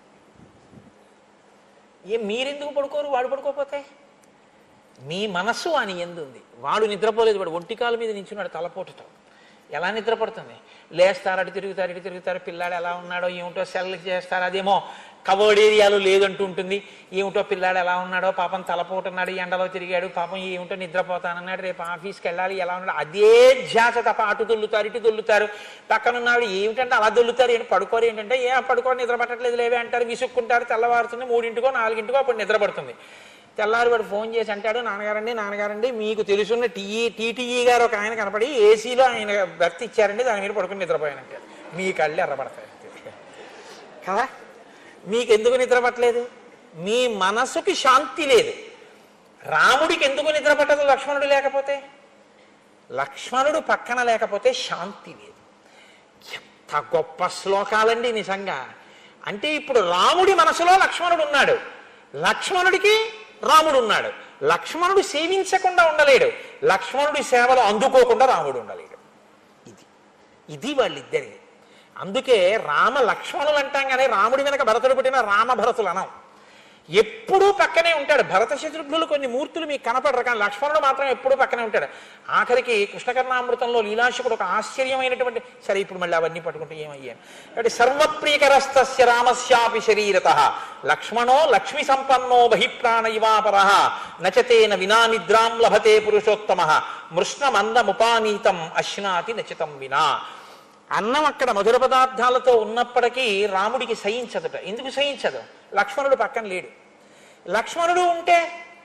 మీరెందుకు పడుకోరు? వాడు పడుకోపోతే మీ మనస్సు అని ఎందుంది. వాడు నిద్రపోలేదు, వాడు ఒంటి కాలు మీద నించున్నాడు తలపోటుతో. ఎలా నిద్రపడుతుంది? లేస్తారు, అటు తిరుగుతారు, పిల్లాడు ఎలా ఉన్నాడో ఏమిటో సెల్ చేస్తారు, అదేమో కవర్డ్ ఏరియాలో లేదంటూ ఉంటుంది. ఏమిటో పిల్లాడు ఎలా ఉన్నాడో పాపం తలపోటున్నాడు, ఎండలో తిరిగాడు పాపం, ఏమిటో నిద్రపోతానన్నాడు, రేపు ఆఫీస్కి వెళ్ళాలి, ఎలా ఉన్నాడు, అదే ధ్యాస తప్ప అటు దొల్లుతారు ఇటు దొల్లుతారు. పక్కనున్నాడు ఏమిటంటే అలా దొల్లుతారు, ఏంటి పడుకోరు ఏంటంటే పడుకోని నిద్ర పట్టట్లేదు లేవే అంటారు, విసుక్కుంటారు. తెల్లవారుతుంది 3ంటికో 4ంటికో అప్పుడు నిద్ర పడుతుంది. తెల్లారి వాడు ఫోన్ చేసి అంటాడు, నాన్నగారండి మీకు తెలుసున్న టీటీఈ గారు ఒక ఆయన కనపడి ఏసీలో ఆయన భర్త ఇచ్చారండి, దాని మీద పడుకుని నిద్రపోయానంటే మీ కళ్ళు ఎర్రబడతాయి కదా. మీకు ఎందుకు నిద్ర పట్టలేదు? మీ మనసుకి శాంతి లేదు. రాముడికి ఎందుకు నిద్ర పట్టదు? లక్ష్మణుడు లేకపోతే, లక్ష్మణుడు పక్కన లేకపోతే శాంతి లేదు. ఎంత గొప్ప శ్లోకాలండి నిజంగా. అంటే ఇప్పుడు రాముడి మనసులో లక్ష్మణుడు ఉన్నాడు, లక్ష్మణుడికి రాముడు ఉన్నాడు. లక్ష్మణుడు సేవించకుండా ఉండలేడు, లక్ష్మణుడి సేవలు అందుకోకుండా రాముడు ఉండలేడు. ఇది వాళ్ళిద్దరిది. అందుకే రామ లక్ష్మణులు అంటాం కానీ రాముడి వెనక భరతుడు పుట్టిన రామభరతులు అనం. ఎప్పుడూ పక్కనే ఉంటాడు. భరత శత్రుఘ్నులు కొన్ని మూర్తులు మీకు కనపడరు, కానీ లక్ష్మణుడు మాత్రం ఎప్పుడూ పక్కనే ఉంటాడు. ఆఖరికి కృష్ణకర్ణామృతంలో లీలాశకుడు ఒక ఆశ్చర్యమైనటువంటి, సరే ఇప్పుడు మళ్ళీ అవన్నీ పట్టుకుంటే ఏమయ్యాను అంటే, సర్వప్రియకరస్తస్య రామస్యాపి శరీరతః లక్ష్మణో లక్ష్మి సంపన్నో బహిప్రాణ ఇవాపరః నచతేన వినా నిద్రాం లభతే పురుషోత్తమః మృష్ణమన్నముపానీతం అశ్నాతి నచితం వినా. అన్నం అక్కడ మధుర పదార్థాలతో ఉన్నప్పటికీ రాముడికి సహించదుట. ఎందుకు సహించదు? లక్ష్మణుడు పక్కన లేడు. లక్ష్మణుడు ఉంటే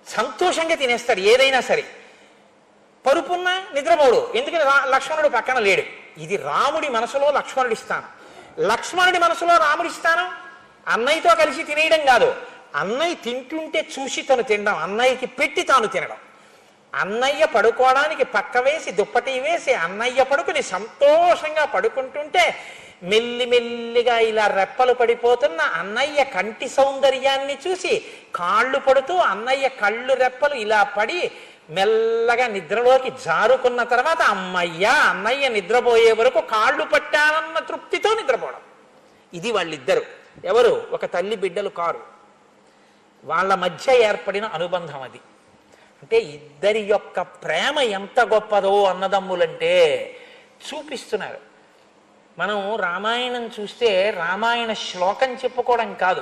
సంతోషంగా తినేస్తాడు ఏదైనా సరే. పరుపున్నా నిద్రపోడు, ఎందుకని లక్ష్మణుడు పక్కన లేడు. ఇది రాముడి మనసులో లక్ష్మణుడి స్థానం. లక్ష్మణుడి మనసులో రాముడి స్థానం అన్నయ్యతో కలిసి తినేయడం కాదు, అన్నయ్య తింటుంటే చూసి తను తినడం, అన్నయ్యకి పెట్టి తాను తినడం. అన్నయ్య పడుకోవడానికి పక్క వేసి దుప్పటి వేసి అన్నయ్య పడుకుని సంతోషంగా పడుకుంటుంటే మెల్లిమెల్లిగా ఇలా రెప్పలు పడిపోతున్న అన్నయ్య కంటి సౌందర్యాన్ని చూసి కాళ్ళు పడుతూ అన్నయ్య కళ్ళు రెప్పలు ఇలా పడి మెల్లగా నిద్రలోకి జారుకున్న తర్వాత అన్నయ్య నిద్రపోయే వరకు కాళ్ళు పట్టానన్న తృప్తితో నిద్రపోవడం. ఇది వాళ్ళిద్దరు. ఎవరు? ఒక తల్లి బిడ్డలు కారు. వాళ్ళ మధ్య ఏర్పడిన అనుబంధం అది. అంటే ఇద్దరి యొక్క ప్రేమ ఎంత గొప్పదో అన్నదమ్ములంటే చూపిస్తున్నారు. మనం రామాయణం చూస్తే రామాయణ శ్లోకం చెప్పుకోవడం కాదు,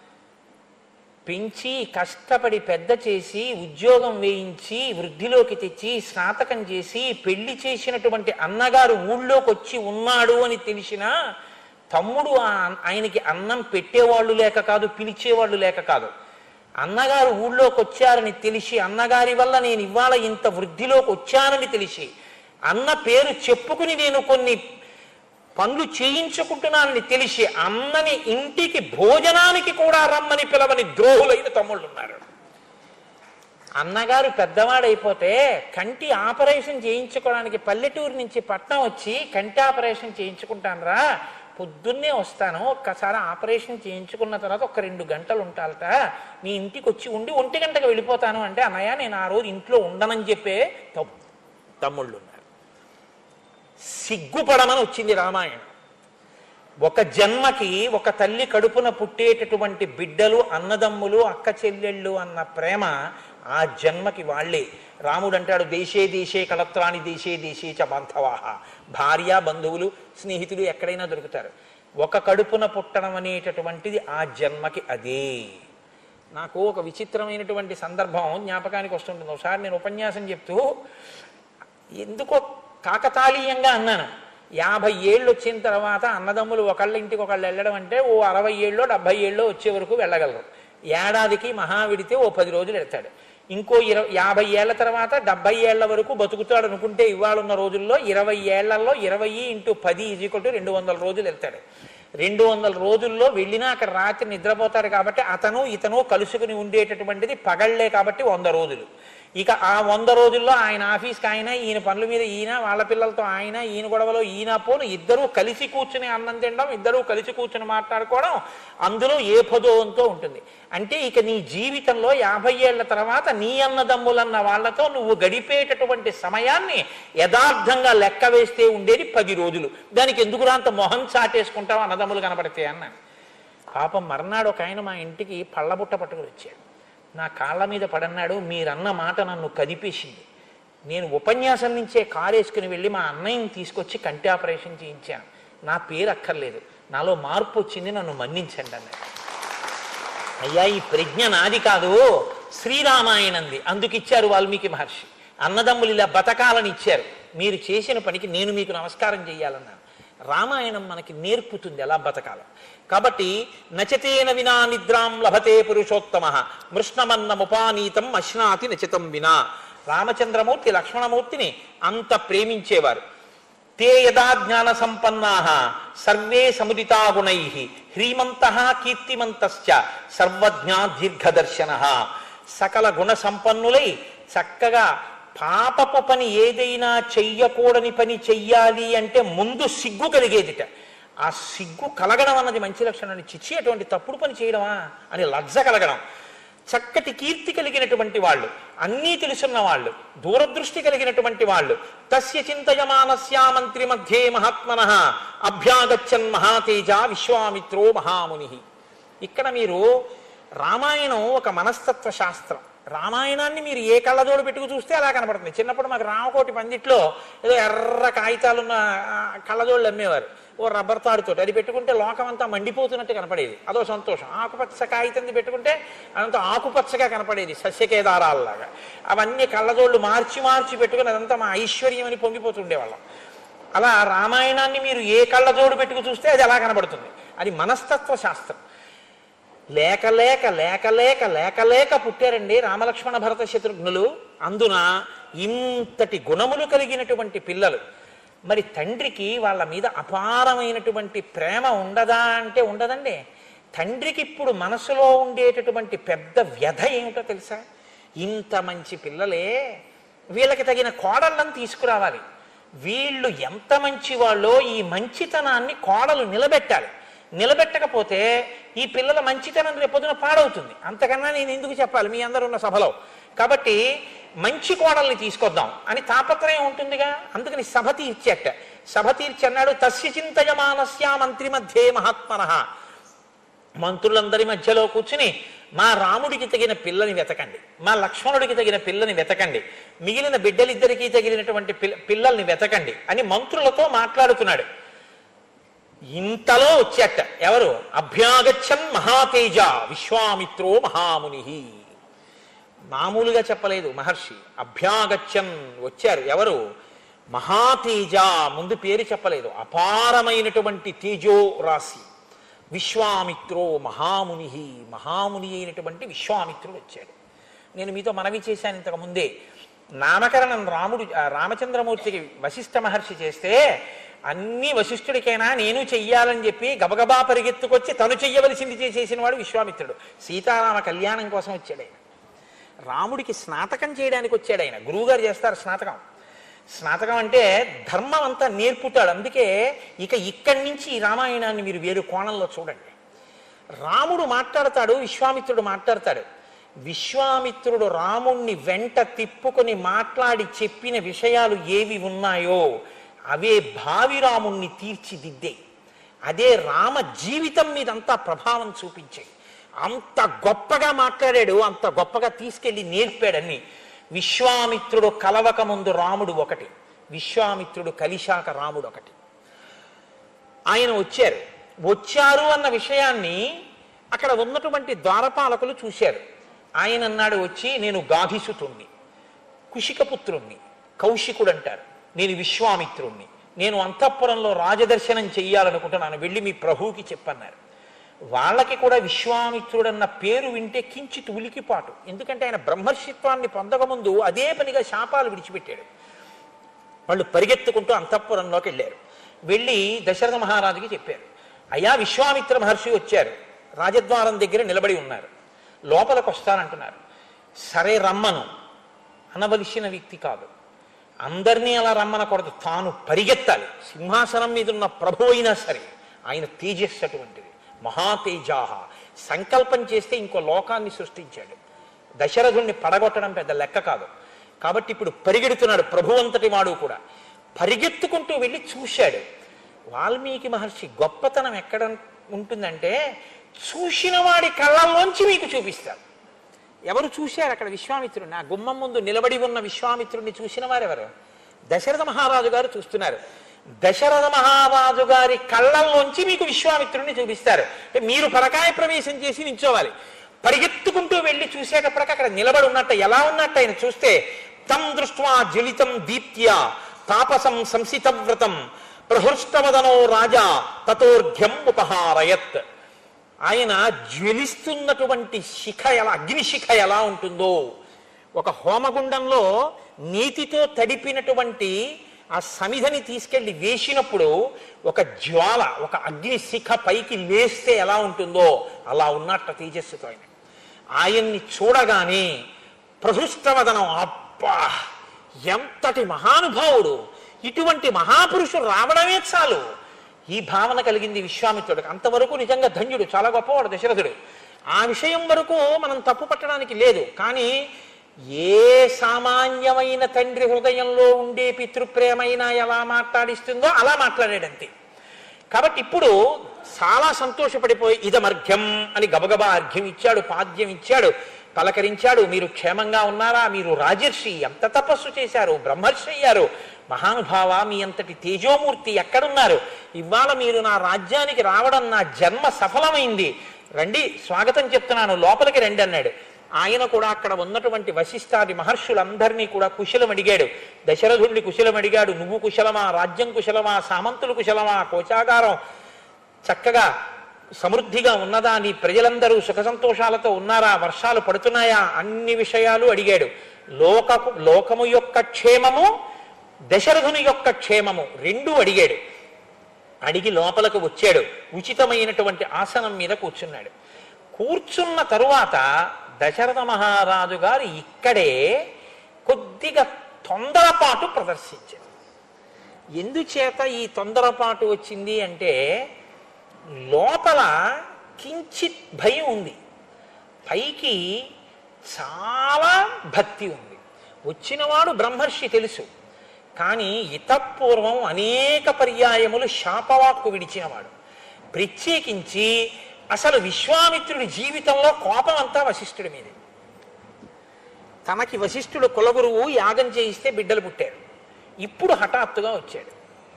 పెంచి కష్టపడి పెద్ద చేసి ఉద్యోగం వేయించి వృద్ధిలోకి తెచ్చి స్నాతకం చేసి పెళ్లి చేసినటువంటి అన్నగారు ఊళ్ళోకి వచ్చి ఉన్నాడు అని తెలిసిన తమ్ముడు ఆయనకి అన్నం పెట్టేవాళ్ళు లేక కాదు, పిలిచేవాళ్ళు లేక కాదు, అన్నగారు ఊళ్ళోకి వచ్చారని తెలిసి అన్నగారి వల్ల నేను ఇవాళ ఇంత వృద్ధిలోకి వచ్చానని తెలిసి అన్న పేరు చెప్పుకుని నేను కొన్ని పనులు చేయించుకుంటున్నానని తెలిసి అన్నని ఇంటికి భోజనానికి కూడా రమ్మని పిలవని ద్రోహులైన తమ్ముళ్ళు ఉన్నారు. అన్నగారు పెద్దవాడైపోతే కంటి ఆపరేషన్ చేయించుకోవడానికి పల్లెటూరు నుంచి పట్నం వచ్చి కంటి ఆపరేషన్ చేయించుకుంటానరా, పొద్దున్నే వస్తాను, ఒక్కసారి ఆపరేషన్ చేయించుకున్న తర్వాత ఒక 2 గంటలు ఉంటాలట, నీ ఇంటికి వచ్చి ఉండి 1 గంటకు వెళ్ళిపోతాను అంటే, అన్నయ్య నేను ఆ రోజు ఇంట్లో ఉండనని చెప్పే తమ్ముళ్ళు ఉన్నారు. సిగ్గుపడమని వచ్చింది రామాయణం. ఒక జన్మకి ఒక తల్లి కడుపున పుట్టేటటువంటి బిడ్డలు, అన్నదమ్ములు, అక్క చెల్లెళ్ళు అన్న ప్రేమ ఆ జన్మకి వాళ్లే. రాముడు అంటాడు, దేశే దేశే కలత్రాని దేశే దేశే చ బాంధవాహ. భార్య, బంధువులు, స్నేహితులు ఎక్కడైనా దొరుకుతారు. ఒక కడుపున పుట్టడం అనేటటువంటిది ఆ జన్మకి అదే. నాకు ఒక విచిత్రమైనటువంటి సందర్భం జ్ఞాపకానికి వస్తుంటుంది. ఒకసారి నేను ఉపన్యాసం చెప్తూ ఎందుకో కాకతాళీయంగా అన్నాను, 50 ఏళ్ళు వచ్చిన తర్వాత అన్నదమ్ములు ఒకళ్ళ ఇంటికి ఒకళ్ళు వెళ్ళడం అంటే ఓ 60 ఏళ్ళో 70 ఏళ్ళో వచ్చే వరకు వెళ్ళగలరు. ఏడాదికి మహా విడితే ఓ 10 రోజులు వెళ్తాడు. ఇంకో 50 ఏళ్ల తర్వాత 70 ఏళ్ల వరకు బతుకుతాడు అనుకుంటే ఇవాళ ఉన్న రోజుల్లో 20 ఏళ్లలో 20 × 10 = 200 రోజులు వెళ్తాడు. 200 రోజుల్లో వెళ్ళినా అక్కడ రాత్రి నిద్రపోతాడు కాబట్టి అతను ఇతను కలుసుకుని ఉండేటటువంటిది పగళ్లే కాబట్టి 100 రోజులు. ఇక ఆ 100 రోజుల్లో ఆయన ఆఫీస్కి ఆయన, ఈయన పనుల మీద ఈయన, వాళ్ళ పిల్లలతో ఆయన, ఈయన గొడవలో ఈయన పోను, ఇద్దరూ కలిసి కూర్చుని అన్నం తినడం, ఇద్దరూ కలిసి కూర్చుని మాట్లాడుకోవడం, అందులో ఏ పదోవంతో ఉంటుంది. అంటే ఇక నీ జీవితంలో 50 ఏళ్ల తర్వాత నీ అన్నదమ్ములన్న వాళ్లతో నువ్వు గడిపేటటువంటి సమయాన్ని యథార్థంగా లెక్క వేస్తే ఉండేది 10 రోజులు. దానికి ఎందుకురా అంత మొహం చాటేసుకుంటావు అన్నదమ్ములు కనపడితే అన్నాను. పాపం మర్నాడు ఒక ఆయన మా ఇంటికి పళ్ళబుట్ట పట్టుకుని వచ్చాడు. నా కాళ్ళ మీద పడన్నాడు, మీరన్న మాట నన్ను కదిపేసింది. నేను ఉపన్యాసం నుంచే కారు వేసుకుని వెళ్ళి మా అన్నయ్యని తీసుకొచ్చి కంటి ఆపరేషన్ చేయించాను. నా పేరు అక్కర్లేదు, నాలో మార్పు వచ్చింది, నన్ను మన్నించండి అన్నాడు. అయ్యా, ఈ ప్రజ్ఞ నాది కాదు, శ్రీరామాయణంది, అందుకు ఇచ్చారు వాల్మీకి మహర్షి. అన్నదమ్ములు ఇలా బతకాలని ఇచ్చారు, మీరు చేసిన పనికి నేను మీకు నమస్కారం చెయ్యాలన్నాను. రామాయణం మనకి నేర్పుతుంది ఎలా బతకాల. కాబట్టి నచతేన వినా నిద్రాం లభతే పురుషోత్తమ మృష్ణమన్నముపానీతం అశ్నాతి నచితం వినా. రామచంద్రమూర్తి లక్ష్మణమూర్తిని అంత ప్రేమించేవారు. తే యదా జ్ఞాన సంపన్నాః సర్వే సముదితా గుణైః హ్రీమంతః కీర్తిమంతశ్చ సర్వజ్ఞా దీర్ఘదర్శనః. సకల గుణ సంపన్నులై చక్కగా పాపపు పని ఏదైనా చెయ్యకూడని పని చెయ్యాలి అంటే ముందు సిగ్గు కలిగేదిట. ఆ సిగ్గు కలగడం అన్నది మంచి లక్షణాన్ని. చిచ్చి అటువంటి తప్పుడు పని చేయడమా అని లజ్జ కలగడం. చక్కటి కీర్తి కలిగినటువంటి వాళ్ళు, అన్నీ తెలుసున్న వాళ్ళు, దూరదృష్టి కలిగినటువంటి వాళ్ళు. తస్య చింతయమానస్యా మంత్రి మధ్యే మహాత్మనః అభ్యాగచ్చన్ మహాతేజ విశ్వామిత్రో మహాముని. ఇక్కడ మీరు రామాయణం ఒక మనస్తత్వ శాస్త్రం. రామాయణాన్ని మీరు ఏ కళ్ళజోడు పెట్టుకు చూస్తే అలా కనపడుతుంది. చిన్నప్పుడు మాకు రామకోటి పందిట్లో ఏదో ఎర్ర కాగితాలున్న కళ్ళజోళ్ళు అమ్మేవారు, ఓ రబ్బర్ తాడుతోటి. అది పెట్టుకుంటే లోకం అంతా మండిపోతున్నట్టు కనపడేది, అదో సంతోషం. ఆకుపచ్చ కాగితంది పెట్టుకుంటే అదంతా ఆకుపచ్చగా కనపడేది, సస్యకేదారాల్లాగా. అవన్నీ కళ్ళజోళ్ళు మార్చి మార్చి పెట్టుకుని అదంతా మా ఐశ్వర్యం అని పొంగిపోతుండేవాళ్ళం. అలా రామాయణాన్ని మీరు ఏ కళ్ళజోడు పెట్టుకు చూస్తే అది అలా కనబడుతుంది. అది మనస్తత్వ శాస్త్రం. లేక లేక లేక లేక లేక లేక పుట్టారండి రామలక్ష్మణ భరత శత్రుఘ్నులు. అందున ఇంతటి గుణములు కలిగినటువంటి పిల్లలు. మరి తండ్రికి వాళ్ళ మీద అపారమైనటువంటి ప్రేమ ఉండదా అంటే ఉండదండి. తండ్రికి ఇప్పుడు మనసులో ఉండేటటువంటి పెద్ద వ్యధ ఏమిటో తెలుసా? ఇంత మంచి పిల్లలే, వీళ్ళకి తగిన కోడళ్ళని తీసుకురావాలి. వీళ్ళు ఎంత మంచి వాళ్ళో ఈ మంచితనాన్ని కోడలు నిలబెట్టాలి. నిలబెట్టకపోతే ఈ పిల్లల మంచితనం రేపొద్దున పాడవుతుంది. అంతకన్నా నేను ఎందుకు చెప్పాలి మీ అందరూ ఉన్న సభలో? కాబట్టి మంచి కోడల్ని తీసుకొద్దాం అని తాపత్రయం ఉంటుందిగా. అందుకని సభ తీర్చేట. సభ తీర్చి అన్నాడు, తస్య చింతయమానస్య మంత్రి మధ్యే మహాత్మనః. మంత్రులందరి మధ్యలో కూర్చుని మా రాముడికి తగిన పిల్లని వెతకండి, మా లక్ష్మణుడికి తగిన పిల్లని వెతకండి, మిగిలిన బిడ్డలిద్దరికీ తగినటువంటి పిల్లల్ని వెతకండి అని మంత్రులతో మాట్లాడుతున్నాడు. ఇంతలో వచ్చేట ఎవరు? అభ్యాగచ్చన్ మహాతేజ విశ్వామిత్రో మహాముని. మామూలుగా చెప్పలేదు మహర్షి. అభ్యాగచ్చన్ వచ్చారు. ఎవరు? మహాతేజ. ముందు పేరు చెప్పలేదు. అపారమైనటువంటి తేజో రాశి విశ్వామిత్రో మహాముని. మహాముని అయినటువంటి విశ్వామిత్రుడు వచ్చాడు. నేను మీతో మనవి చేశాను ఇంతకు ముందే. నామకరణం రామచంద్రమూర్తికి వశిష్ఠ మహర్షి చేస్తే అన్ని వశిష్ఠుడికైనా నేను చెయ్యాలని చెప్పి గబగబా పరిగెత్తుకొచ్చి తను చెయ్యవలసింది చేసేసిన వాడు విశ్వామిత్రుడు. సీతారామ కళ్యాణం కోసం వచ్చాడు ఆయన. రాముడికి స్నాతకం చేయడానికి వచ్చాడు ఆయన. గురువుగారు చేస్తారు స్నాతకం. స్నాతకం అంటే ధర్మం అంతా నేర్పుతాడు. అందుకే ఇక్కడి నుంచి ఈ రామాయణాన్ని మీరు వేరు కోణంలో చూడండి. రాముడు మాట్లాడతాడు, విశ్వామిత్రుడు మాట్లాడతాడు. విశ్వామిత్రుడు రాముణ్ణి వెంట తిప్పుకొని మాట్లాడి చెప్పిన విషయాలు ఏవి ఉన్నాయో అవే భావి రాముణ్ణి తీర్చిదిద్దే. అదే రామ జీవితం మీదంతా ప్రభావం చూపించాయి. అంత గొప్పగా మాట్లాడాడు, అంత గొప్పగా తీసుకెళ్ళి నేర్పాడని. విశ్వామిత్రుడు కలవక ముందు రాముడు ఒకటి, విశ్వామిత్రుడు కలిశాక రాముడు ఒకటి. ఆయన వచ్చారు అన్న విషయాన్ని అక్కడ ఉన్నటువంటి ద్వారపాలకులు చూశారు. ఆయన అన్నాడు వచ్చి, నేను గాధిసుతుణ్ణి, కుశికపుత్రుణ్ణి, కౌశికుడు అంటారు, నేను విశ్వామిత్రుణ్ణి, నేను అంతఃపురంలో రాజదర్శనం చెయ్యాలనుకుంటున్నాను, వెళ్ళి మీ ప్రభువుకి చెప్పన్నారు. వాళ్ళకి కూడా విశ్వామిత్రుడన్న పేరు వింటే కించిత్ ఉలికిపాటు. ఎందుకంటే ఆయన బ్రహ్మర్షిత్వాన్ని పొందకముందు అదే పనిగా శాపాలు విడిచిపెట్టాడు. వాళ్ళు పరిగెత్తుకుంటూ అంతఃపురంలోకి వెళ్ళారు. వెళ్ళి దశరథ మహారాజుకి చెప్పారు, అయ్యా విశ్వామిత్ర మహర్షి వచ్చారు, రాజద్వారం దగ్గర నిలబడి ఉన్నారు, లోపలికి వస్తానంటున్నారు. సరే రమ్మను అనవలసిన వ్యక్తి కాదు. అందరినీ అలా రమ్మనకూడదు, తాను పరిగెత్తాలి. సింహాసనం మీద ఉన్న ప్రభు అయినా సరే ఆయన తేజస్సు అటువంటిది, మహాతేజాహ. సంకల్పం చేస్తే ఇంకో లోకాన్ని సృష్టించాడు. దశరథుణ్ణి పడగొట్టడం పెద్ద లెక్క కాదు. కాబట్టి ఇప్పుడు పరిగెడుతున్నాడు ప్రభు అంతటి వాడు కూడా. పరిగెత్తుకుంటూ వెళ్ళి చూశాడు. వాల్మీకి మహర్షి గొప్పతనం ఎక్కడ ఉంటుందంటే చూసిన వాడి కళ్ళల్లోంచి మీకు చూపిస్తాడు. ఎవరు చూశారు అక్కడ విశ్వామిత్రుడిని? ఆ గుమ్మం ముందు నిలబడి ఉన్న విశ్వామిత్రుడిని చూసిన వారెవరు? దశరథ మహారాజు గారు చూస్తున్నారు. దశరథ మహారాజు గారి కళ్ళల్లోంచి మీకు విశ్వామిత్రుడిని చూపిస్తారు. మీరు పరకాయ ప్రవేశం చేసి నించోవాలి. పరిగెత్తుకుంటూ వెళ్ళి చూసేటప్పటికి అక్కడ నిలబడి ఉన్నట్టు, ఎలా ఉన్నట్టు ఆయన చూస్తే, తం దృష్ట్వా జ్వలితం దీప్త్య తాపసం సంసితవ్రతం ప్రహృష్టవదనో రాజా తతోర్ఘ్యం ఉపహారయత్. ఆయన జ్వలిస్తున్నటువంటి శిఖ అగ్నిశిఖ ఎలా ఉంటుందో, ఒక హోమగుండంలో నీతితో తడిపినటువంటి ఆ సమిధని తీసుకెళ్లి వేసినప్పుడు ఒక జ్వాల, ఒక అగ్నిశిఖ పైకి లేస్తే ఎలా ఉంటుందో అలా ఉన్నట్ట తేజస్సుతో ఆయన్ని చూడగానే ప్రహృష్టవదనం, అబ్బా ఎంతటి మహానుభావుడు, ఇటువంటి మహాపురుషుడు రావడమే చాలు, ఈ భావన కలిగింది విశ్వామిత్రుడికి. అంతవరకు నిజంగా ధన్యుడు, చాలా గొప్పవాడు దశరథుడు. ఆ విషయం వరకు మనం తప్పు పట్టడానికి లేదు. కానీ ఏ సామాన్యమైన తండ్రి హృదయంలో ఉండే పితృప్రేమైనా ఎలా మాట్లాడిస్తుందో అలా మాట్లాడాడంతే. కాబట్టి ఇప్పుడు చాలా సంతోషపడిపోయి ఇదమర్ఘ్యం అని గబగబా అర్ఘ్యం ఇచ్చాడు, పాద్యం ఇచ్చాడు, పలకరించాడు. మీరు క్షేమంగా ఉన్నారా? మీరు రాజర్షి, ఎంత తపస్సు చేశారు, బ్రహ్మర్షి అయ్యారు, మహానుభావ మీ అంతటి తేజోమూర్తి ఎక్కడున్నారు? ఇవాళ మీరు నా రాజ్యానికి రావడం నా జన్మ సఫలమైంది, రండి స్వాగతం చెప్తున్నాను, లోపలికి రండి అన్నాడు. ఆయన కూడా అక్కడ ఉన్నటువంటి వశిష్ఠాది మహర్షులందరినీ కూడా కుశలం అడిగాడు. దశరథుడిని కుశలం అడిగాడు, నువ్వు కుశలమా, రాజ్యం కుశలమా, సామంతులు కుశలమా, కోశాగారం చక్కగా సమృద్ధిగా ఉన్నదా, నీ ప్రజలందరూ సుఖ సంతోషాలతో ఉన్నారా, వర్షాలు పడుతున్నాయా, అన్ని విషయాలు అడిగాడు. లోకము యొక్క క్షేమము, దశరథుని యొక్క క్షేమము రెండూ అడిగాడు. అడిగి లోపలకు వచ్చాడు. ఉచితమైనటువంటి ఆసనం మీద కూర్చున్నాడు. కూర్చున్న తరువాత దశరథ మహారాజు గారు ఇక్కడే కొద్దిగా తొందరపాటు ప్రదర్శించారు. ఎందుచేత ఈ తొందరపాటు వచ్చింది అంటే, లోపల కించిత్ భయం ఉంది, పైకి చాలా భక్తి ఉంది. వచ్చినవాడు బ్రహ్మర్షి తెలుసు, కానీ ఇతపూర్వం అనేక పర్యాయములు శాపవాక్కు విడిచినవాడు. ప్రత్యేకించి అసలు విశ్వామిత్రుడి జీవితంలో కోపం అంతా వశిష్ఠుడి మీద. తనకి వశిష్ఠుడు కులగురువు యాగం చేయిస్తే బిడ్డలు పుట్టారు. ఇప్పుడు హఠాత్తుగా వచ్చాడు.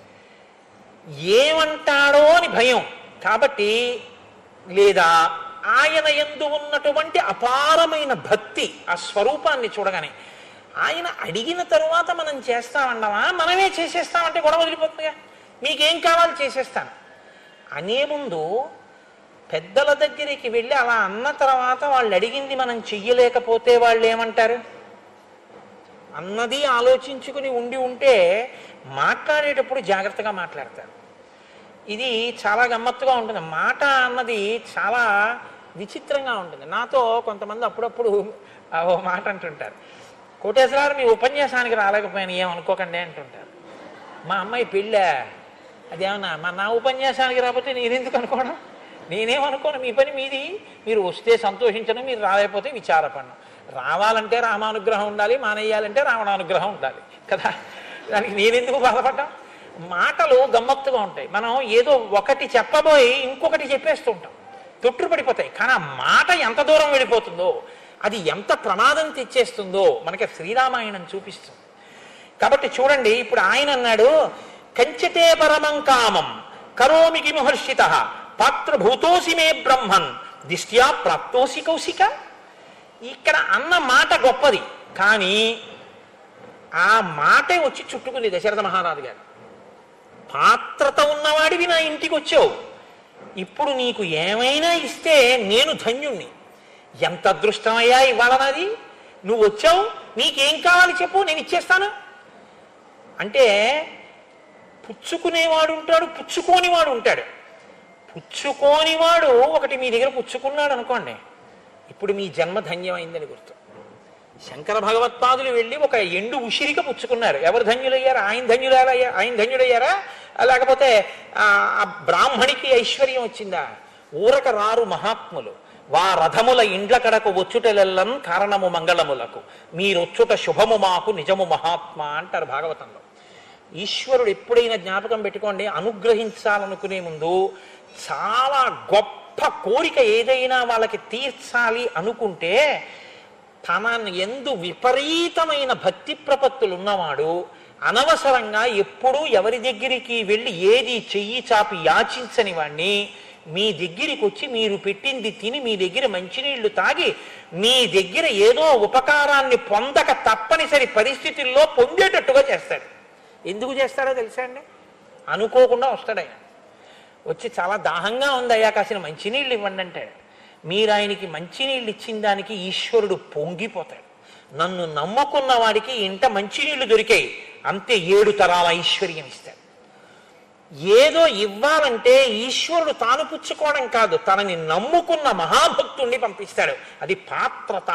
ఏమంటాడో అని భయం. కాబట్టి లేదా ఆయన యందు ఉన్నటువంటి అపారమైన భక్తి, ఆ స్వరూపాన్ని చూడగానే ఆయన అడిగిన తరువాత మనం చేస్తామన్నామా, మనమే చేసేస్తామంటే గొడవ వదిలిపోతుందిగా. మీకేం కావాలి చేసేస్తాను అనే ముందు పెద్దల దగ్గరికి వెళ్ళి అలా అన్న తర్వాత వాళ్ళు అడిగింది మనం చెయ్యలేకపోతే వాళ్ళు ఏమంటారు అన్నది ఆలోచించుకుని ఉంటే మాట్లాడేటప్పుడు జాగ్రత్తగా మాట్లాడతారు. ఇది చాలా గమ్మత్తుగా ఉంటుంది. మాట అన్నది చాలా విచిత్రంగా ఉంటుంది. నాతో కొంతమంది అప్పుడప్పుడు ఓ మాట అంటుంటారు, కోటేశ్వరారు మీ ఉపన్యాసానికి రాలేకపోయాను ఏమనుకోకండి అంటుంటారు. మా అమ్మాయి పెళ్ళా, అదేమన్నా నా ఉపన్యాసానికి రాకపోతే నేనెందుకు అనుకోవడం, నేనేమనుకోను, మీ పని మీది, మీరు వస్తే సంతోషించను, మీరు రాలేకపోతే విచారపడను. రావాలంటే రామానుగ్రహం ఉండాలి, మానేయాలంటే రావణానుగ్రహం ఉండాలి కదా, దానికి నేనెందుకు బాధపడ్డాం. మాటలు గమ్మత్తుగా ఉంటాయి. మనం ఏదో ఒకటి చెప్పబోయి ఇంకొకటి చెప్పేస్తూ ఉంటాం, తొట్టు పడిపోతాయి. కానీ ఆ మాట ఎంత దూరం వెళ్ళిపోతుందో, అది ఎంత ప్రమాదం తెచ్చేస్తుందో మనకి శ్రీరామాయణం చూపిస్తుంది. కాబట్టి చూడండి, ఇప్పుడు ఆయన అన్నాడు, కంచతే పరమం కామం కరోమికి మహర్షిత పాత్రభూతోసి మే బ్రహ్మన్ దిష్ట్యా ప్రాప్తోసి కౌశిక. ఇక్కడ అన్న మాట గొప్పది, కానీ ఆ మాటే వచ్చి చుట్టుకుంది దశరథ మహారాజు గారు. పాత్రత ఉన్నవాడివి నా ఇంటికి వచ్చావు, ఇప్పుడు నీకు ఏమైనా ఇస్తే నేను ధన్యుణ్ణి. ఎంత అదృష్టమయ్యా ఇవాళ నాది, నువ్వు వచ్చావు, నీకేం కావాలి చెప్పు, నేను ఇచ్చేస్తాను అంటే. పుచ్చుకునేవాడు ఉంటాడు, పుచ్చుకోనివాడు ఉంటాడు. పుచ్చుకోనివాడు ఒకటి మీ దగ్గర పుచ్చుకున్నాడు అనుకోండి, ఇప్పుడు మీ జన్మ ధన్యమైందని గుర్తు. శంకర భగవత్పాదులు వెళ్ళి ఒక ఎండు ఉసిరిక పుచ్చుకున్నారు. ఎవరు ధన్యులయ్యారు? ఆయన ధన్యుడయ్యారా, లేకపోతే ఆ బ్రాహ్మణికి ఐశ్వర్యం వచ్చిందా? ఊరక రారు మహాత్ములు వా రథముల ఇండ్ల కడకు వచ్చుటలెల్లం కారణము మంగళములకు మీరొచ్చుట శుభము మాకు నిజము మహాత్మా అంటారు భాగవతంలో. ఈశ్వరుడు ఎప్పుడైనా జ్ఞాపకం పెట్టుకోండి, అనుగ్రహించాలనుకునే ముందు చాలా గొప్ప కోరిక ఏదైనా వాళ్ళకి తీర్చాలి అనుకుంటే, తన యందు విపరీతమైన భక్తి ప్రపత్తులు ఉన్నవాడు అనవసరంగా ఎప్పుడూ ఎవరి దగ్గరికి వెళ్ళి ఏది చెయ్యి చాపి యాచించని వాణ్ణి మీ దగ్గరికి వచ్చి మీరు పెట్టింది తిని, మీ దగ్గర మంచినీళ్లు తాగి, మీ దగ్గర ఏదో ఉపకారాన్ని పొందక తప్పనిసరి పరిస్థితుల్లో పొందేటట్టుగా చేస్తాడు. ఎందుకు చేస్తాడో తెలుసా అండి? అనుకోకుండా వస్తాడు ఆయన. వచ్చి చాలా దాహంగా ఉందయ్యా, కాసిన మంచినీళ్ళు ఇవ్వండి అంటాడు. మీరు ఆయనకి మంచినీళ్ళు ఇచ్చిన దానికి ఈశ్వరుడు పొంగిపోతాడు. నన్ను నమ్ముకున్న వాడికి ఇంట మంచినీళ్లు దొరికాయి అంతే, 7 తరాల ఐశ్వర్యం ఇస్తాడు. ఏదో ఇవ్వాలంటే ఈశ్వరుడు తాను పుచ్చుకోవడం కాదు, తనని నమ్ముకున్న మహాభక్తుణ్ణి పంపిస్తాడు. అది పాత్రత.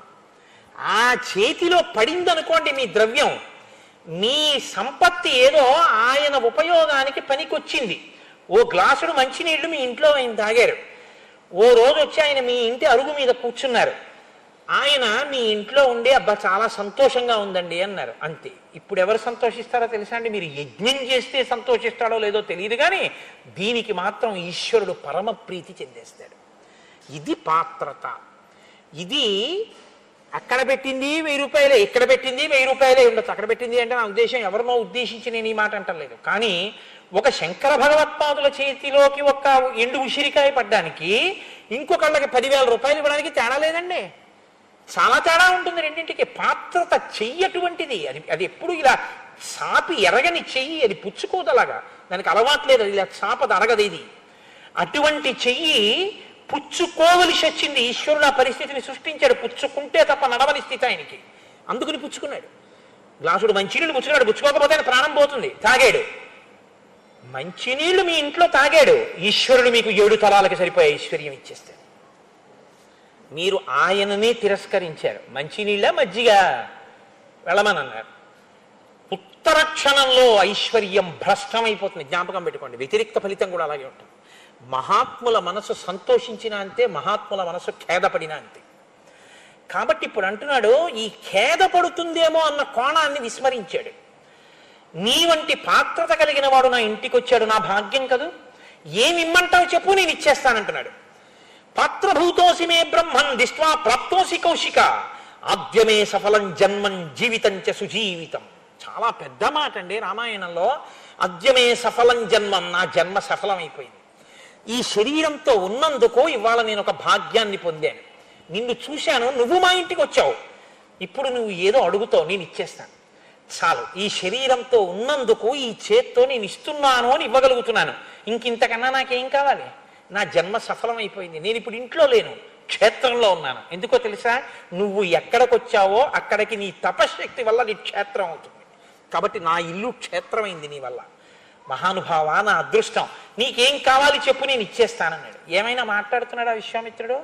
ఆ చేతిలో పడిందనుకోండి మీ ద్రవ్యం, మీ సంపత్తి ఏదో ఆయన ఉపయోగానికి పనికొచ్చింది. ఓ గ్లాసుడు మంచినీళ్లు మీ ఇంట్లో ఆయన తాగారు. ఓ రోజు వచ్చి ఆయన మీ ఇంటి అరుగు మీద కూర్చున్నారు. ఆయన మీ ఇంట్లో ఉండి అబ్బా చాలా సంతోషంగా ఉందండి అన్నారు, అంతే. ఇప్పుడు ఎవరు సంతోషిస్తారో తెలుసా అండి? మీరు యజ్ఞం చేస్తే సంతోషిస్తాడో లేదో తెలియదు, కానీ దీనికి మాత్రం ఈశ్వరుడు పరమ ప్రీతి చెందేస్తాడు. ఇది పాత్రత. ఇది అక్కడ పెట్టింది 1000 రూపాయలే, ఇక్కడ పెట్టింది 1000 రూపాయలే ఉండొచ్చు. అక్కడ పెట్టింది అంటే నా ఉద్దేశం ఎవరినో ఉద్దేశించి నేను ఈ మాట అంటలేదు. కానీ ఒక శంకర భగవత్పాదుల చేతిలోకి ఒక ఎండు ఉసిరికాయ పడ్డానికి ఇంకొకళ్ళకి 10,000 రూపాయలు ఇవ్వడానికి తేడా లేదండి, చాలా తేడా ఉంటుంది రెండింటికి. పాత్రత చెయ్యటువంటిది. అది ఎప్పుడు ఇలా చాపి ఎరగని చెయ్యి, అది పుచ్చుకోదలాగా, దానికి అలవాట్లేదు, అది ఇలా చాపది అరగదు. ఇది అటువంటి చెయ్యి పుచ్చుకోవలసి వచ్చింది. ఈశ్వరుడు ఆ పరిస్థితిని సృష్టించాడు. పుచ్చుకుంటే తప్ప నడవని స్థితి ఆయనకి. అందుకని పుచ్చుకున్నాడు. గ్లాసుడు మంచినీళ్ళు పుచ్చుకున్నాడు. పుచ్చుకోకపోతే ఆయన ప్రాణం పోతుంది. తాగాడు. మంచినీళ్లు మీ ఇంట్లో తాగాడు. ఈశ్వరుడు మీకు 7 తలాలకు సరిపోయే ఐశ్వర్యం ఇచ్చేస్తాడు. మీరు ఆయననే తిరస్కరించారు. మంచినీళ్ళ మజ్జిగ వెళ్ళమనన్నారు. ఉత్తర క్షణంలో ఐశ్వర్యం భ్రష్టమైపోతుంది. జ్ఞాపకం పెట్టుకోండి. వ్యతిరిక్త ఫలితం కూడా అలాగే ఉంటుంది. మహాత్ముల మనసు సంతోషించిన అంతే, మహాత్ముల మనసు ఖేదపడిన అంతే. కాబట్టి ఇప్పుడు అంటున్నాడు, ఈ ఖేదపడుతుందేమో అన్న కోణాన్ని విస్మరించాడు. నీ వంటి పాత్రత కలిగిన వాడు నా ఇంటికి వచ్చాడు, నా భాగ్యం కదూ, ఏమిమ్మంటావు చెప్పు, నేను ఇచ్చేస్తానంటున్నాడు. పాత్రభూతోసి మే బ్రహ్మన్ దిష్ట్వా ప్రాప్తోసి కౌశిక ఆద్యమే సఫలం జన్మం జీవితం చ సుజీవితం. చాలా పెద్ద మాట అండి రామాయణంలో. అద్యమే సఫలం జన్మం, నా జన్మ సఫలమైపోయింది. ఈ శరీరంతో ఉన్నందుకు ఇవాళ నేను ఒక భాగ్యాన్ని పొందాను. నిన్ను చూశాను, నువ్వు మా ఇంటికి వచ్చావు, ఇప్పుడు నువ్వు ఏదో అడుగుతావు, నేను ఇచ్చేస్తాను. చాలు, ఈ శరీరంతో ఉన్నందుకు ఈ చేత్తో నేను ఇస్తున్నాను అని ఇవ్వగలుగుతున్నాను. ఇంకింతకన్నా నాకేం కావాలి? నా జన్మ సఫలమైపోయింది. నేను ఇప్పుడు ఇంట్లో లేను, క్షేత్రంలో ఉన్నాను. ఎందుకో తెలుసా? నువ్వు ఎక్కడికి వచ్చావో అక్కడికి నీ తపశక్తి వల్ల నీ క్షేత్రం అవుతుంది. కాబట్టి నా ఇల్లు క్షేత్రమైంది నీ వల్ల. మహానుభావ, నా అదృష్టం, నీకేం కావాలి చెప్పు, నేను ఇచ్చేస్తానన్నాడు. ఏమైనా మాట్లాడుతున్నాడా విశ్వామిత్రుడు?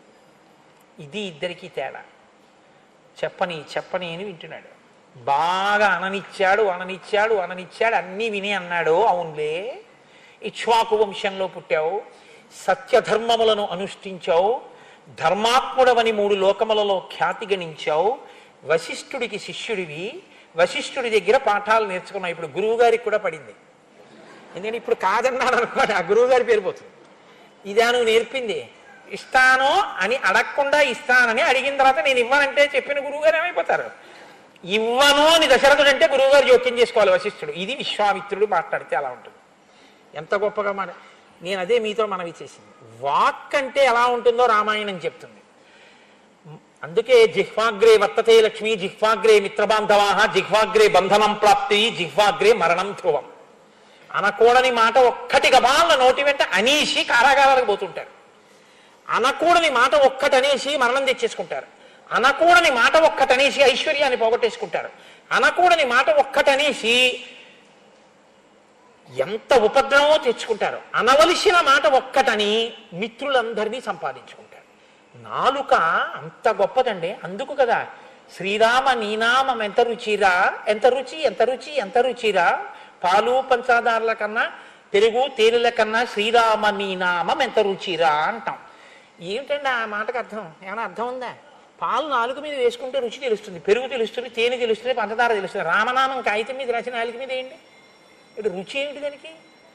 ఇది ఇద్దరికీ తేడా. చెప్పని చెప్పని అని వింటున్నాడు. బాగా అననిచ్చాడు అననిచ్చాడు అననిచ్చాడు, అన్నీ విని అన్నాడు, అవునులే, ఇక్ష్వాకు వంశంలో పుట్టావు, సత్యధర్మములను అనుష్ఠించావు, ధర్మాత్ముడవని 3 లోకములలో ఖ్యాతి గణించావు, వశిష్ఠుడికి శిష్యుడివి, వశిష్ఠుడి దగ్గర పాఠాలు నేర్చుకున్నావు. ఇప్పుడు గురువు గారికి కూడా పడింది. ఎందుకంటే ఇప్పుడు కాదన్నాడు అనుకోండి, ఆ గురువు గారి పేరు పోతుంది. ఇదా నువ్వు నేర్పింది? ఇస్తాను అని అడగకుండా ఇస్తానని అడిగిన తర్వాత నేను ఇవ్వనంటే చెప్పిన గురువు గారు ఏమైపోతారు? ఇవ్వను అని దశరథుడు అంటే గురువు గారు జోక్యం చేసుకోవాలి వశిష్ఠుడు. ఇది విశ్వామిత్రుడు మాట్లాడితే అలా ఉంటుంది. ఎంత గొప్పగా నేను అదే మీతో మనవి చేసింది. వాక్ అంటే ఎలా ఉంటుందో రామాయణం చెప్తుంది. అందుకే జిహ్వాగ్రే వర్తతే లక్ష్మి, జిహ్వాగ్రే మిత్రబాంధవాహ, జిహ్వాగ్రే బంధనం ప్రాప్తి, జిహ్వాగ్రే మరణం ధ్రువం. అనకూడని మాట ఒక్కటి గబాల నోటి వెంట అనేసి కారాగారాలకు పోతుంటారు. అనకూడని మాట ఒక్కటనేసి మరణం తెచ్చేసుకుంటారు. అనకూడని మాట ఒక్కటనేసి ఐశ్వర్యాన్ని పోగొట్టేసుకుంటారు. అనకూడని మాట ఒక్కటనేసి ఎంత ఉపద్రవమో తెచ్చుకుంటారు. అనవలసిన మాట ఒక్కటని మిత్రులందరినీ సంపాదించుకుంటారు. నాలుక అంత గొప్పదండి. అందుకు కదా శ్రీరామ నీనామం ఎంత రుచిరా, ఎంత రుచి ఎంత రుచి ఎంత రుచిరా, పాలు పంచదారుల కన్నా పెరుగు తేనెల కన్నా శ్రీరామ నీనామం ఎంత రుచిరా అంటాం. ఏమిటండి ఆ మాటకు అర్థం? ఏమైనా అర్థం ఉందా? పాలు నాలుగు మీద వేసుకుంటే రుచి తెలుస్తుంది, పెరుగు తెలుస్తుంది, తేనె తెలుస్తుంది, పంచదార తెలుస్తుంది. రామనామం కాగితం మీద రాసిన నాలుగు మీద ఏంటి? ఇటు రుచి ఏమిటి దానికి?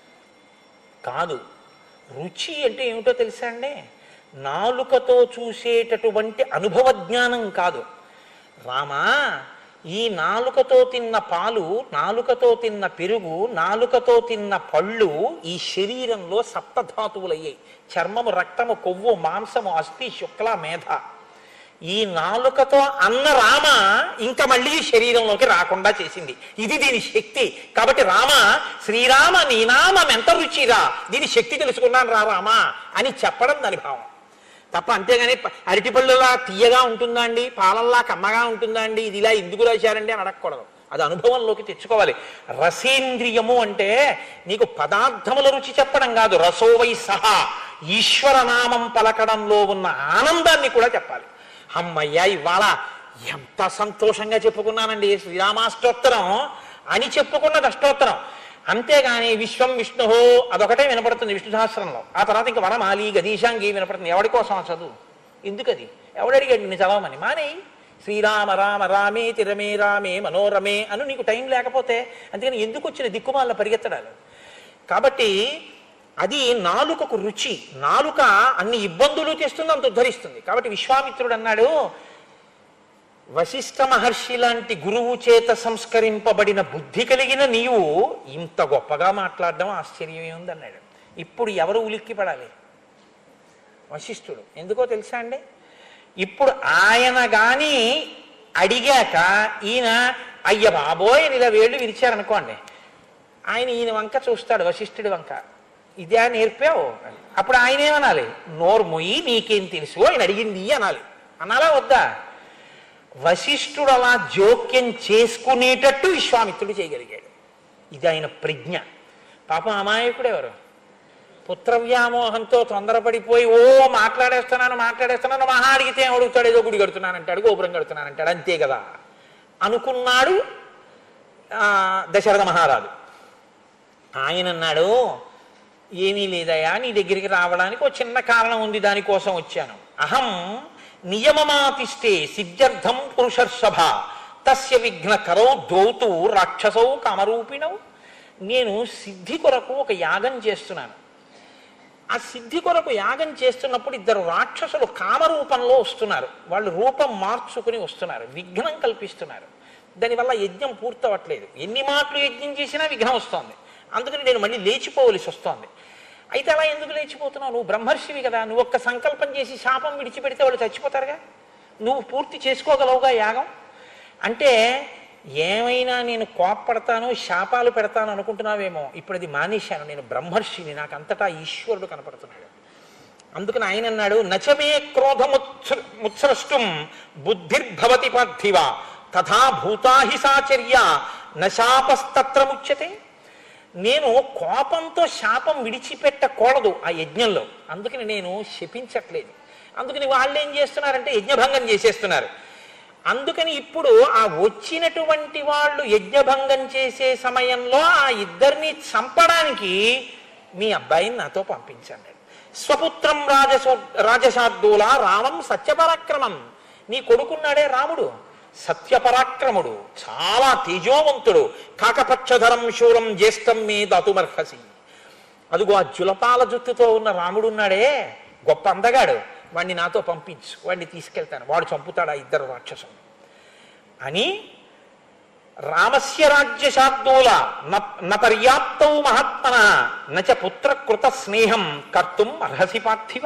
కాదు, రుచి అంటే ఏమిటో తెలుసా అండి? నాలుకతో చూసేటటువంటి అనుభవ జ్ఞానం కాదు. రామా, ఈ నాలుకతో తిన్న పాలు, నాలుకతో తిన్న పెరుగు, నాలుకతో తిన్న పళ్ళు ఈ శరీరంలో సప్తధాతువులయ్యాయి. చర్మము, రక్తము, కొవ్వు, మాంసము, అస్థి, శుక్ల, మేధ. ఈ నాలుకతో అన్న రామ ఇంకా మళ్ళీ శరీరంలోకి రాకుండా చేసింది. ఇది దీని శక్తి. కాబట్టి రామ, శ్రీరామ నీ నామం ఎంత రుచిరా, దీని శక్తి తెలుసుకున్నాను రా రామా అని చెప్పడం దాని భావం తప్ప. అంతేగాని అరటిపళ్ళులా తీయగా ఉంటుందా అండి, పాలల్లా కమ్మగా ఉంటుందా అండి, ఇది ఇలా ఎందుకు రాశారండి అని అడగకూడదు. అది అనుభవంలోకి తెచ్చుకోవాలి. రసేంద్రియము అంటే నీకు పదార్థముల రుచి చెప్పడం కాదు, రసోవై సహా ఈశ్వరనామం పలకడంలో ఉన్న ఆనందాన్ని కూడా చెప్పాలి. అమ్మయ్యా, ఇవాళ ఎంత సంతోషంగా చెప్పుకున్నానండి శ్రీరామాష్టోత్తరం అని చెప్పుకున్నది అష్టోత్తరం. అంతేగాని విశ్వం విష్ణుహో అదొకటే వినపడుతుంది విష్ణు సహస్రంలో. ఆ తర్వాత ఇంకా వనమాలి గదీశాంగి వినపడుతుంది. ఎవడి కోసం ఆ చదువు? ఎందుకది? ఎవడడిగాడు నేను చదవమని? మానేయి. శ్రీరామ రామ రామేతి రమే రామే మనోరమే అను. నీకు టైం లేకపోతే అంతేగాని ఎందుకు వచ్చిన దిక్కుమాల పరిగెత్తడాలు? కాబట్టి అది నాలుకకు రుచి. నాలుక అన్ని ఇబ్బందులు తెస్తుంది, అంత ఉద్ధరిస్తుంది. కాబట్టి విశ్వామిత్రుడు అన్నాడు, వశిష్ఠ మహర్షి లాంటి గురువు చేత సంస్కరింపబడిన బుద్ధి కలిగిన నీవు ఇంత గొప్పగా మాట్లాడడం ఆశ్చర్యమే ఉందన్నాడు. ఇప్పుడు ఎవరు ఉలిక్కి పడాలి? వశిష్ఠుడు. ఎందుకో తెలుసా అండి? ఇప్పుడు ఆయన గాని అడిగాక ఈయన అయ్య బాబోయ్ ఇలా వేళ్ళు విరిచారనుకోండి, ఆయన ఈయన వంక చూస్తాడు, వశిష్ఠుడి వంక. ఇదే నేర్పావు. అప్పుడు ఆయన ఏమనాలి? నోరు మొయ్యి, నీకేం తెలుసు ఆయన అడిగింది అనాలి. అనాలా వద్దా? వశిష్ఠుడు అలా జోక్యం చేసుకునేటట్టు విశ్వామిత్రుడు చేయగలిగాడు. ఇది ఆయన ప్రజ్ఞ. పాపం అమాయకుడు ఎవరు? పుత్రవ్యామోహంతో తొందరపడిపోయి మాట్లాడేస్తున్నాను, మహా అడిగితే ఏం అడుగుతాడు? ఏదో గుడి కడుతున్నానంటాడు, గోపురం కడుతున్నానంటాడు, అంతే కదా అనుకున్నాడు దశరథ మహారాజు. ఆయన అన్నాడు, ఏమీ లేదయా, నీ దగ్గరికి రావడానికి ఒక చిన్న కారణం ఉంది, దానికోసం వచ్చాను. అహం నియమమాతిష్టే సిద్ధ్యర్థం పురుషర్షభ తస్య విఘ్నకరౌ దౌతు రాక్షసౌ కామరూపిణౌ. నేను సిద్ధి కొరకు ఒక యాగం చేస్తున్నాను. ఆ సిద్ధి కొరకు యాగం చేస్తున్నప్పుడు ఇద్దరు రాక్షసులు కామరూపంలో వస్తున్నారు. వాళ్ళు రూపం మార్చుకుని వస్తున్నారు, విఘ్నం కల్పిస్తున్నారు. దానివల్ల యజ్ఞం పూర్తవట్లేదు. ఎన్ని మాటలు యజ్ఞం చేసినా విఘ్నం వస్తోంది. అందుకని నేను మళ్ళీ లేచిపోవలసి వస్తోంది. అయితే అలా ఎందుకు లేచిపోతున్నావు? నువ్వు బ్రహ్మర్షివి కదా, నువ్వు ఒక్క సంకల్పం చేసి శాపం విడిచిపెడితే వాళ్ళు చచ్చిపోతారుగా, నువ్వు పూర్తి చేసుకోగలవుగా యాగం అంటే. ఏమైనా నేను కోప్పడతాను, శాపాలు పెడతాను అనుకుంటున్నావేమో, ఇప్పుడు అది మానేశాను, నేను బ్రహ్మర్షిని, నాకు అంతటా ఈశ్వరుడు కనపడుతున్నాడు. అందుకని ఆయన అన్నాడు, నచమే క్రోధముత్సృష్టం బుద్ధిర్భవతి పార్థివ తథా భూతాహి సాచర్య నశాపస్తత్ర ముచ్యతే. నేను కోపంతో శాపం విడిచిపెట్టకూడదు ఆ యజ్ఞంలో, అందుకని నేను శపించట్లేదు. అందుకని వాళ్ళు ఏం చేస్తున్నారంటే యజ్ఞభంగం చేసేస్తున్నారు. అందుకని ఇప్పుడు ఆ వచ్చినటువంటి వాళ్ళు యజ్ఞభంగం చేసే సమయంలో ఆ ఇద్దరిని చంపడానికి మీ అబ్బాయిని నాతో పంపించండి. స్వపుత్రం రాజశార్దూల రామం సత్యపరాక్రమం. నీ కొడుకున్నాడే రాముడు సత్యపరాక్రముడు, చాలా తేజోవంతుడు. కాకపక్షధరం శూరం జ్యేష్టం మే దాతుమర్హసి. అదిగో ఆ జులపాల జుత్తుతో ఉన్న రాముడు ఉన్నాడే, గొప్ప అందగాడు, వాడిని నాతో పంపించు, వాడిని తీసుకెళ్తాను, వాడు చంపుతాడు ఆ ఇద్దరు రాక్షసుని అని. రామస్య రాజ్యశార్దూల న పర్యాప్తౌ మహాత్మన నచ పుత్రకృత స్నేహం కర్తుం అర్హసి పార్థివ.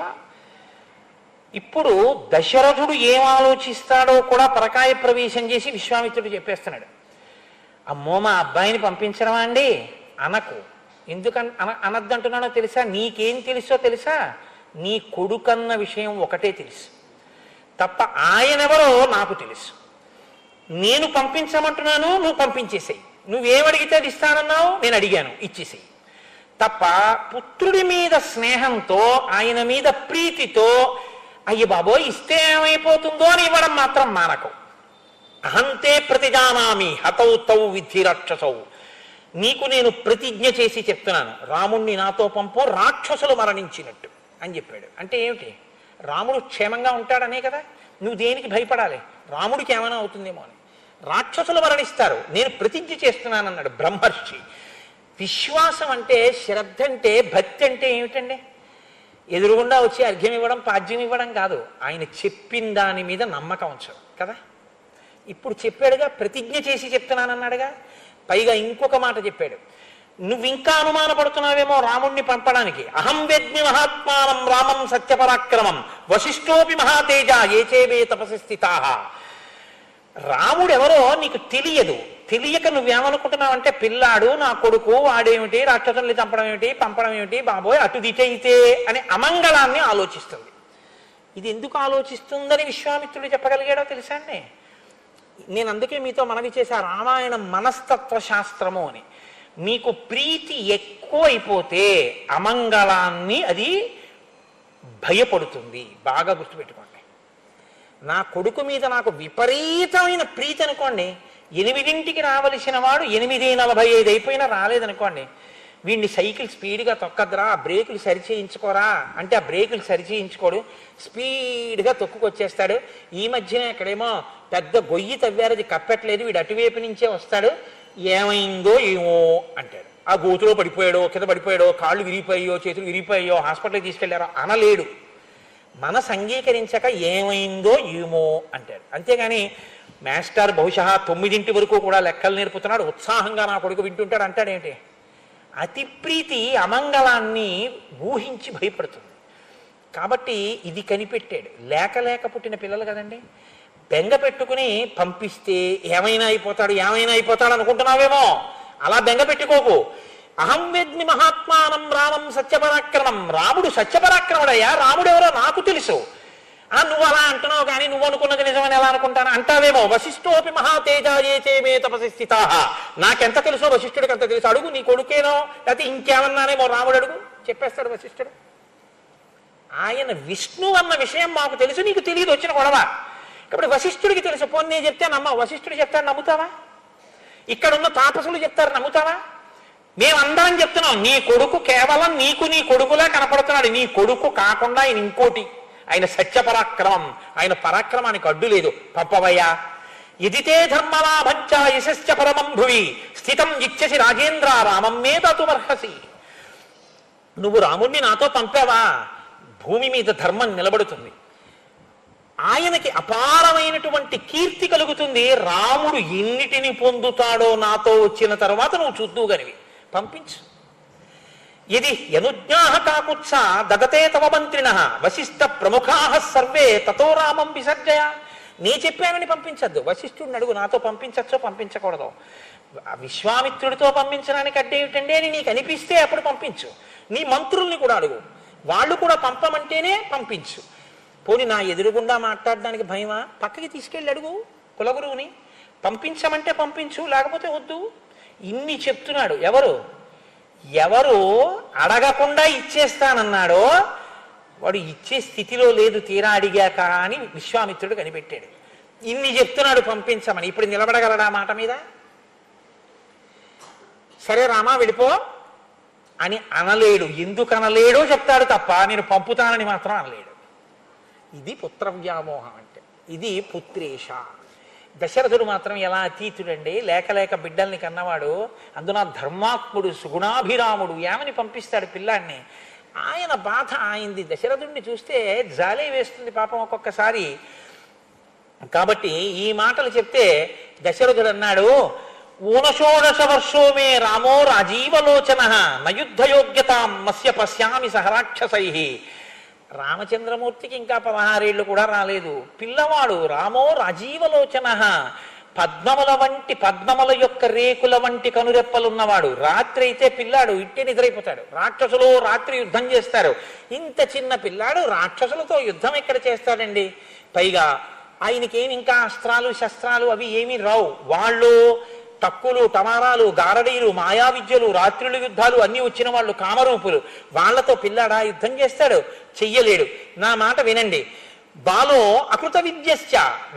ఇప్పుడు దశరథుడు ఏం ఆలోచిస్తాడో కూడా పరకాయ ప్రవేశం చేసి విశ్వామిత్రుడు చెప్పేస్తున్నాడు. అమ్మో, మా అబ్బాయిని పంపించడమా అండి అనకు. ఎందుకని అనద్దంటున్నానో తెలుసా? నీకేం తెలుసో తెలుసా? నీ కొడుకన్న విషయం ఒకటే తెలుసు తప్ప ఆయనెవరో నాకు తెలుసు. నేను పంపించమంటున్నాను, నువ్వు పంపించేసేయి. నువ్వేమడిగితే అది ఇస్తానన్నావు, నేను అడిగాను, ఇచ్చేసేయి. తప్ప పుత్రుడి మీద స్నేహంతో, ఆయన మీద ప్రీతితో అయ్యి బాబోయ్ ఇస్తే ఏమైపోతుందో అని ఇవ్వడం మాత్రం మానకు. అహంతే ప్రతిజానామి హతౌ తౌ విద్ధి రాక్షసౌ. నీకు నేను ప్రతిజ్ఞ చేసి చెప్తున్నాను, రాముణ్ణి నాతో పంపు, రాక్షసులు మరణించినట్టు అని చెప్పాడు. అంటే ఏమిటి? రాముడు క్షేమంగా ఉంటాడనే కదా. నువ్వు దేనికి భయపడాలి? రాముడికి ఏమైనా అవుతుందేమో అని. రాక్షసులు మరణిస్తారు, నేను ప్రతిజ్ఞ చేస్తున్నానన్నాడు బ్రహ్మర్షి. విశ్వాసం అంటే, శ్రద్ధ అంటే, భక్తి అంటే ఏమిటండి? ఎదురుగుండా వచ్చి అర్ఘ్యం ఇవ్వడం, పాద్యం ఇవ్వడం కాదు, ఆయన చెప్పిన దాని మీద నమ్మకం ఉంచడం కదా. ఇప్పుడు చెప్పాడుగా, ప్రతిజ్ఞ చేసి చెప్తున్నానన్నాడుగా. పైగా ఇంకొక మాట చెప్పాడు, నువ్వు ఇంకా అనుమానపడుతున్నావేమో రాముణ్ణి పంపడానికి. అహం వేద్మి మహాత్మానం రామం సత్యపరాక్రమం వశిష్ఠోపి మహాతేజ ఏచేవే తపసి స్థితాః. రాముడెవరో నీకు తెలియదు. తెలియక నువ్వేమనుకుంటున్నావంటే, పిల్లాడు నా కొడుకు, వాడేమిటి, రాక్షసుల్ని చంపడం ఏమిటి, పంపడం ఏమిటి, బాబోయ్ అటు దిటైతే అనే అమంగళాన్ని ఆలోచిస్తుంది. ఇది ఎందుకు ఆలోచిస్తుందని విశ్వామిత్రుడు చెప్పగలిగాడో తెలుసా అండి? నేను అందుకే మీతో మనవి చేశా, రామాయణం మనస్తత్వ శాస్త్రము అని. మీకు ప్రీతి ఎక్కువ అయిపోతే అమంగళాన్ని అది భయపడుతుంది. బాగా గుర్తుపెట్టుకోండి. నా కొడుకు మీద నాకు విపరీతమైన ప్రీతి అనుకోండి, 8ంటికి రావలసిన వాడు 8:45 అయిపోయినా రాలేదనుకోండి, వీడిని సైకిల్ స్పీడ్గా తొక్కద్రా, ఆ బ్రేకులు సరిచేయించుకోరా అంటే ఆ బ్రేకులు సరిచేయించుకోడు, స్పీడ్గా తొక్కుకొచ్చేస్తాడు. ఈ మధ్యన ఎక్కడేమో పెద్ద గొయ్యి తవ్వారు, అది కప్పట్లేదు, వీడు అటువైపు నుంచే వస్తాడు, ఏమైందో ఏమో అంటాడు. ఆ గోతులో పడిపోయాడో, కింద పడిపోయాడో, కాళ్ళు విరిగిపోయాయో, చేతులు విరిగిపోయాయో, హాస్పిటల్కి తీసుకెళ్లారో అనలేడు. మనసు అంగీకరించక ఏమైందో ఏమో అంటాడు. అంతేగాని మాస్టర్ బహుశా 9 వరకు కూడా లెక్కలు నేర్పుతున్నాడు, ఉత్సాహంగా నా కొడుకు వింటుంటాడు అంటాడేంటి? అతి ప్రీతి అమంగళాన్ని ఊహించి భయపడుతుంది. కాబట్టి ఇది కనిపెట్టాడు. లేక పుట్టిన పిల్లలు కదండి, బెంగ పెట్టుకుని పంపిస్తే ఏమైనా అయిపోతాడు అనుకుంటున్నావేమో, అలా బెంగ పెట్టుకోకు. అహం వేద్మి మహాత్మానం రామం సత్యపరాక్రమం. రాముడు సత్యపరాక్రముడయ్యా, రాముడెవరో నాకు తెలుసు. నువ్వు అలా అంటున్నావు కానీ నువ్వు అనుకున్నది నిజమని ఎలా అనుకుంటాను అంటావేమో. వశిష్ఠోపి మహాతేజాయేచే మే తపసి స్థితాః. నాకెంత తెలుసో వశిష్ఠుడికి అంత తెలుసు. అడుగు, నీ కొడుకేనో లేకపోతే ఇంకేమన్నానేమో రాముడు అడుగు, చెప్పేస్తాడు వశిష్ఠుడు. ఆయన విష్ణు అన్న విషయం మాకు తెలుసు, నీకు తెలియదు, వచ్చిన గొడవ. కాబట్టి వశిష్ఠుడికి తెలుసు. పోనీ నేను చెప్తే నమ్మ, వశిష్ఠుడు చెప్తాడు నమ్ముతావా? ఇక్కడున్న తాపసులు చెప్తారు నమ్ముతావా? మేమందరం చెప్తున్నాం నీ కొడుకు కేవలం నీకు నీ కొడుకులా కనపడుతున్నాడు. నీ కొడుకు కాకుండా ఆయన ఇంకోటి. ఆయన సత్యపరాక్రమం, ఆయన పరాక్రమానికి అడ్డు లేదు. పంపవయ్యా. ఇదితే ధర్మలాభంచ యశశ్చ పరమం భువి స్థితం ఇచ్చసి రాజేంద్ర రామం మే తతుమర్హసి. నువ్వు రాముణ్ణి నాతో పంపావా, భూమి మీద ధర్మం నిలబడుతుంది, ఆయనకి అపారమైనటువంటి కీర్తి కలుగుతుంది. రాముడు ఎన్నిటిని పొందుతాడో నాతో వచ్చిన తర్వాత నువ్వు చూద్దువు గనివి, పంపించు. ఇది యనుజ్ఞాః కాకుత్స దదతే తవ మంత్రిణః వశిష్ఠ ప్రముఖాః సర్వే తతో రామం విసర్జయ. నీ చెప్పానని పంపించద్దు, వశిష్ఠుడిని అడుగు నాతో పంపించచ్చో పంపించకూడదు. విశ్వామిత్రుడితో పంపించడానికి అడ్డేమిటండి అని నీకు అనిపిస్తే అప్పుడు పంపించు. నీ మంత్రుల్ని కూడా అడుగు, వాళ్ళు కూడా పంపమంటేనే పంపించు. పోనీ నా ఎదురుగుండా మాట్లాడడానికి భయమా, పక్కకి తీసుకెళ్ళి అడుగు కులగురువుని, పంపించమంటే పంపించు, లేకపోతే వద్దు. ఇన్ని చెప్తున్నాడు. ఎవరు అడగకుండా ఇచ్చేస్తానన్నాడో వాడు ఇచ్చే స్థితిలో లేదు తీరా అడిగాక అని విశ్వామిత్రుడు కనిపెట్టాడు. ఇన్ని చెప్తున్నాడు పంపించమని, ఇప్పుడు నిలబడగలడా మాట మీద? సరే రామా వెళ్ళిపో అని అనలేడు. ఎందుకు అనలేడో చెప్తాడు తప్ప నేను పంపుతానని మాత్రం అనలేడు. ఇది పుత్రవ్యామోహం అంటే, ఇది పుత్రేష. దశరథుడు మాత్రం ఎలా అతీతుడండి, లేక బిడ్డల్ని కన్నవాడు, అందున ధర్మాత్ముడు సుగుణాభిరాముడు, ఏమని పంపిస్తాడు పిల్లాన్ని? ఆయన బాధ ఆయింది. దశరథుడిని చూస్తే జాలే వేస్తుంది పాపం ఒక్కొక్కసారి. కాబట్టి ఈ మాటలు చెప్తే దశరథుడు అన్నాడు, ఊనషోడశ వర్షో మే రామో రాజీవలోచన నయుద్ధయోగ్యతాం మస్య పశ్యామి సహరాక్షసై. రామచంద్రమూర్తికి ఇంకా 16 ఏళ్ళు కూడా రాలేదు. పిల్లవాడు రామో రాజీవలోచన, పద్మముల యొక్క రేకుల వంటి కనురెప్పలున్నవాడు. రాత్రి అయితే పిల్లాడు ఇట్టే నిద్రైపోతాడు. రాక్షసులు రాత్రి యుద్ధం చేస్తారు. ఇంత చిన్న పిల్లాడు రాక్షసులతో యుద్ధం ఎక్కడ చేస్తాడండి? పైగా ఆయనకేమి ఇంకా అస్త్రాలు శస్త్రాలు అవి ఏమీ రావు. వాళ్ళు తక్కులు టమారాలు గారడీలు మాయా విద్యలు రాత్రులు యుద్ధాలు అన్నీ వచ్చిన వాళ్ళు కామరూపులు. వాళ్లతో పిల్లాడా యుద్ధం చేస్తాడు? చెయ్యలేడు. నా మాట వినండి. బాలో అకృత విద్యశ్చ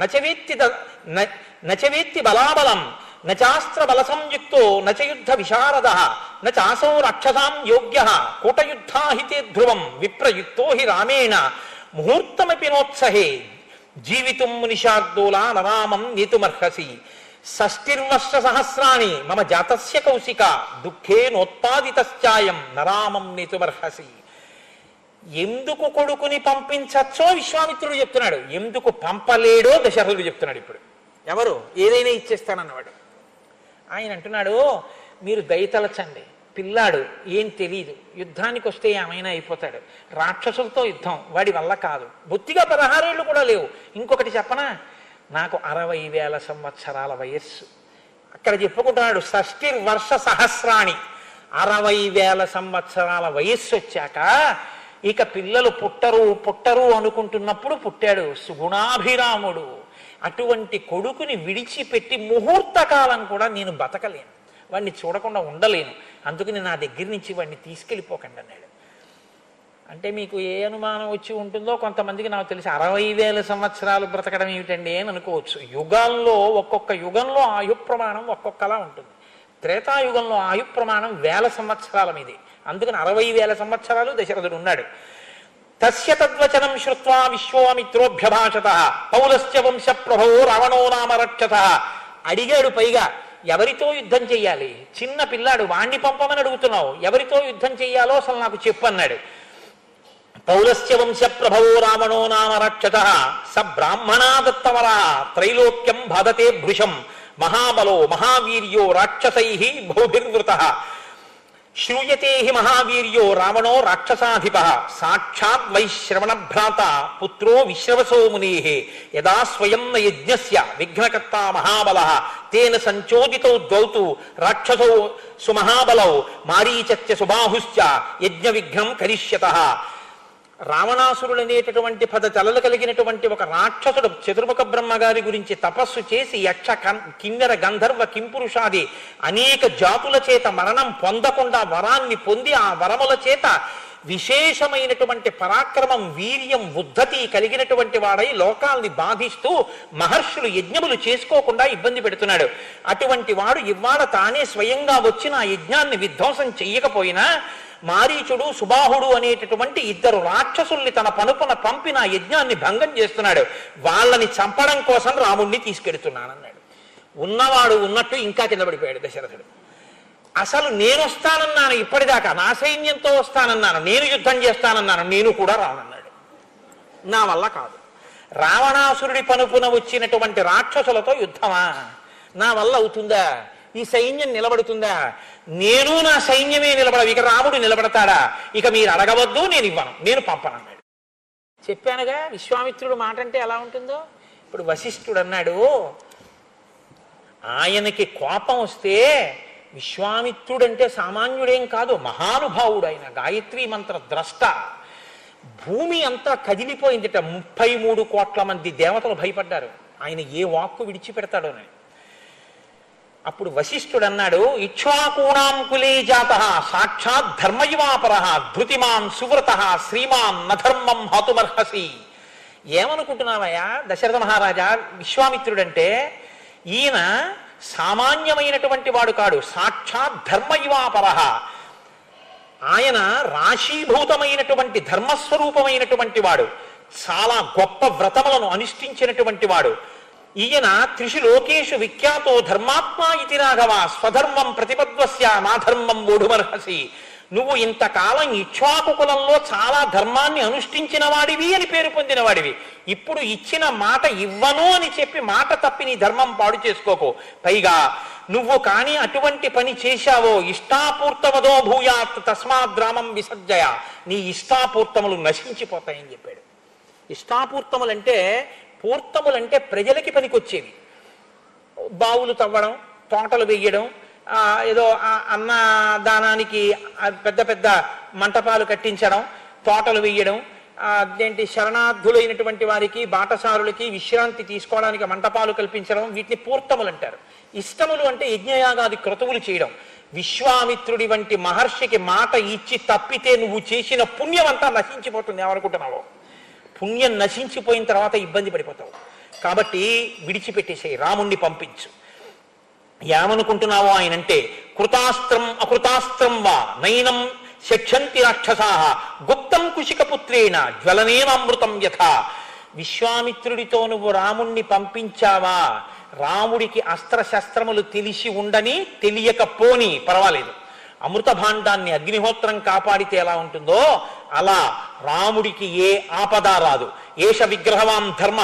నచవేత్తి బలాబలం నచాస్త్ర బల సంయుక్తో నచయుద్ధ విశారద నచాసౌ రక్షసాం యోగ్య కూటయుద్ధాహితే ధ్రువం విప్రయుక్తో హి రామేణ ముహూర్తమపి నోత్సహే జీవితుం మునిషార్దూలా నరామం నేతుమర్హసి. షష్టిర్వర్ష సహస్రాణి మమ జాతస్య కౌశిక దుఃఖే నోత్పాదితశ్చాయం నరామం నేతుమర్హసి. ఎందుకు కొడుకుని పంపించచ్చో విశ్వామిత్రుడు చెప్తున్నాడు, ఎందుకు పంపలేడో దశరథుడు చెప్తున్నాడు. ఇప్పుడు ఎవరు ఏదైనా ఇచ్చేస్తానన్నవాడు. ఆయన అంటున్నాడు, మీరు దయతలచండి, పిల్లాడు ఏం తెలీదు, యుద్ధానికి వస్తే ఏమైనా అయిపోతాడు, రాక్షసులతో యుద్ధం వాడి వల్ల కాదు, బొత్తిగా 16 ఏళ్ళు కూడా లేవు. ఇంకొకటి చెప్పనా, నాకు 60,000 సంవత్సరాల వయస్సు. అక్కడ చెప్పుకుంటున్నాడు షష్టిర్వర్ష సహస్రాణి, 60,000 సంవత్సరాల వయస్సు వచ్చాక ఇక పిల్లలు పుట్టరు అనుకుంటున్నప్పుడు పుట్టాడు సుగుణాభిరాముడు. అటువంటి కొడుకుని విడిచిపెట్టి ముహూర్త కాలం కూడా నేను బతకలేను, వాడిని చూడకుండా ఉండలేను, అందుకని నా దగ్గర నుంచి వాడిని తీసుకెళ్ళిపోకండి అన్నాడు. అంటే మీకు ఏ అనుమానం వచ్చి ఉంటుందో కొంతమందికి నాకు తెలిసి 60,000 సంవత్సరాలు బ్రతకడం ఏమిటండి అని అనుకోవచ్చు. యుగాల్లో ఒక్కొక్క యుగంలో ఆయు ప్రమాణం ఒక్కొక్కలా ఉంటుంది. త్రేతాయుగంలో ఆయు ప్రమాణం 1000 సంవత్సరాల మీది. అందుకని 60,000 సంవత్సరాలు దశరథుడు ఉన్నాడు. తస్య తద్వచనం శ్రుత్వా విశ్వామిత్రోభ్యభాషత పౌలస్య వంశ ప్రభో రావణో నామ రక్షత. అడిగాడు పైగా, ఎవరితో యుద్ధం చెయ్యాలి? చిన్న పిల్లాడు, వాణ్ణి పంపమని అడుగుతున్నావు, ఎవరితో యుద్ధం చెయ్యాలో అసలు నాకు చెప్పు అన్నాడు. పౌలస్య వంశ ప్రభవో రావణో నామ రక్షత స బ్రాహ్మణా దత్తవర త్రైలోక్యం బాధతే భృశం మహాబలో మహావీర్యో రాక్షసై బహుభిర్వృత. శ్రూయతే హి మహావీర్యో రావణో రాక్షసాధిప సాక్షాత్ వైశ్రవణ భ్రాత పుత్రో విశ్రవసో మునే యదా స్వయం న యజ్ఞస్య విఘ్నకర్త మహాబల తేన సంచోదితౌ ద్వౌతు రాక్షసౌ సుమహాబలౌ మారీచత్య సుబాహుశ్చ యజ్ఞ విఘ్నం కరిష్యతః. రావణాసురుడు అనేటటువంటి 10 తలలు కలిగినటువంటి ఒక రాక్షసుడు చతుర్ముఖ బ్రహ్మగారి గురించి తపస్సు చేసి యక్ష కిన్నెర గంధర్వ కింపురుషాది అనేక జాతుల చేత మరణం పొందకుండా వరాన్ని పొంది ఆ వరముల చేత విశేషమైనటువంటి పరాక్రమం వీర్యం ఉద్ధతి కలిగినటువంటి వాడై లోకాల్ని బాధిస్తూ మహర్షులు యజ్ఞములు చేసుకోకుండా ఇబ్బంది పెడుతున్నాడు. అటువంటి వాడు ఇవాళ తానే స్వయంగా వచ్చిన ఆ యజ్ఞాన్ని విధ్వంసం చెయ్యకపోయినా మారీచుడు సుబాహుడు అనేటటువంటి 2 రాక్షసుల్ని తన పనుపున పంపిన యజ్ఞాన్ని భంగం చేస్తున్నాడు. వాళ్ళని చంపడం కోసం రాముణ్ణి తీసుకెడుతున్నానన్నాడు. ఉన్నవాడు ఉన్నట్టు ఇంకా కింద పడిపోయాడు దశరథుడు. అసలు నేను వస్తానన్నాను, ఇప్పటిదాకా నా సైన్యంతో వస్తానన్నాను, నేను యుద్ధం చేస్తానన్నాను, నేను కూడా రానన్నాడు. నా వల్ల కాదు. రావణాసురుడి పనుపున వచ్చినటువంటి రాక్షసులతో యుద్ధమా? నా వల్ల అవుతుందా? ఈ సైన్యం నిలబడుతుందా? నేను నా సైన్యమే నిలబడవు, ఇక రాముడు నిలబడతాడా? ఇక మీరు అడగవద్దు, నేను ఇవ్వను, నేను పంపనన్నాడు. చెప్పానుగా విశ్వామిత్రుడు మాట అంటే ఎలా ఉంటుందో. ఇప్పుడు వశిష్ఠుడు అన్నాడు, ఆయనకి కోపం వస్తే విశ్వామిత్రుడంటే సామాన్యుడేం కాదు, మహానుభావుడు. ఆయన గాయత్రీ మంత్ర ద్రష్ట. భూమి అంతా కదిలిపోయిందిట. 33 కోట్ల మంది దేవతలు భయపడ్డారు ఆయన ఏ వాక్కు విడిచిపెడతాడోనని. అప్పుడు వశిష్ఠుడు అన్నాడు, ఇక్ష్వాకూణాం కులే జాతః సాక్షాత్ ధర్మయువాపరః ధృతిమాన్ సువ్రతః శ్రీమాన్ నధర్మం హతుమర్హసి. ఏమనుకుంటున్నావయ్యా దశరథ మహారాజా, విశ్వామిత్రుడంటే ఈయన సామాన్యమైనటువంటి వాడు కాడు, సాక్షాత్ ధర్మయువాపరః. ఆయన రాశీభూతమైనటువంటి ధర్మస్వరూపమైనటువంటి వాడు, చాలా గొప్ప వ్రతములను అనుష్ఠించినటువంటి వాడు. ఈయన త్రిషు లోకేషు విఖ్యాతో ధర్మాత్మా ఇతి రాఘవ స్వధర్మం ప్రతిపద్వస్య నాధర్మం ఓఢుమర్హసి. నువ్వు ఇంతకాలం ఇక్ష్వాకు కులంలో చాలా ధర్మాన్ని అనుష్ఠించిన వాడివి అని పేరు పొందిన వాడివి. ఇప్పుడు ఇచ్చిన మాట ఇవ్వను అని చెప్పి మాట తప్పి నీ ధర్మం పాడు చేసుకోకు. పైగా నువ్వు కానీ అటువంటి పని చేశావో ఇష్టాపూర్తమదో భూయాత్ తస్మాద్రామం విసర్జయ, నీ ఇష్టాపూర్తములు నశించిపోతాయని చెప్పాడు. ఇష్టాపూర్తములంటే, పూర్తములంటే ప్రజలకి పనికొచ్చేవి. బావులు తవ్వడం, తోటలు వేయడం, ఏదో అన్నదానానికి పెద్ద పెద్ద మంటపాలు కట్టించడం, తోటలు వేయడం, అదేంటి శరణార్థులైనటువంటి వారికి బాటసారులకి విశ్రాంతి తీసుకోవడానికి మంటపాలు కల్పించడం, వీటిని పూర్తములు అంటారు. ఇష్టములు అంటే యజ్ఞయాగాది క్రతువులు చేయడం. విశ్వామిత్రుడి వంటి మహర్షికి మాట ఇచ్చి తప్పితే నువ్వు చేసిన పుణ్యం అంతా నశించిపోతుంది. ఏమనుకుంటున్నావు? పుణ్యం నశించిపోయిన తర్వాత ఇబ్బంది పడిపోతావు. కాబట్టి విడిచిపెట్టేసేయి, రాముణ్ణి పంపించు. ఏమనుకుంటున్నావో ఆయనంటే, కృతాస్త్రం అకృతాస్త్రం వా నైనం శక్షంతి రాక్షసాః గుప్తం కుశికపుత్రేణ జ్వలనేనామృతం యథా. విశ్వామిత్రుడితో నువ్వు రాముణ్ణి పంపించావా? రాముడికి అస్త్రశస్త్రములు తెలిసి ఉండని తెలియకపోని పర్వాలేదు, అమృత భాండాన్ని అగ్నిహోత్రం కాపాడితే ఎలా ఉంటుందో అలా రాముడికి ఏ ఆపద రాదు. ఏష విగ్రహవాం ధర్మ,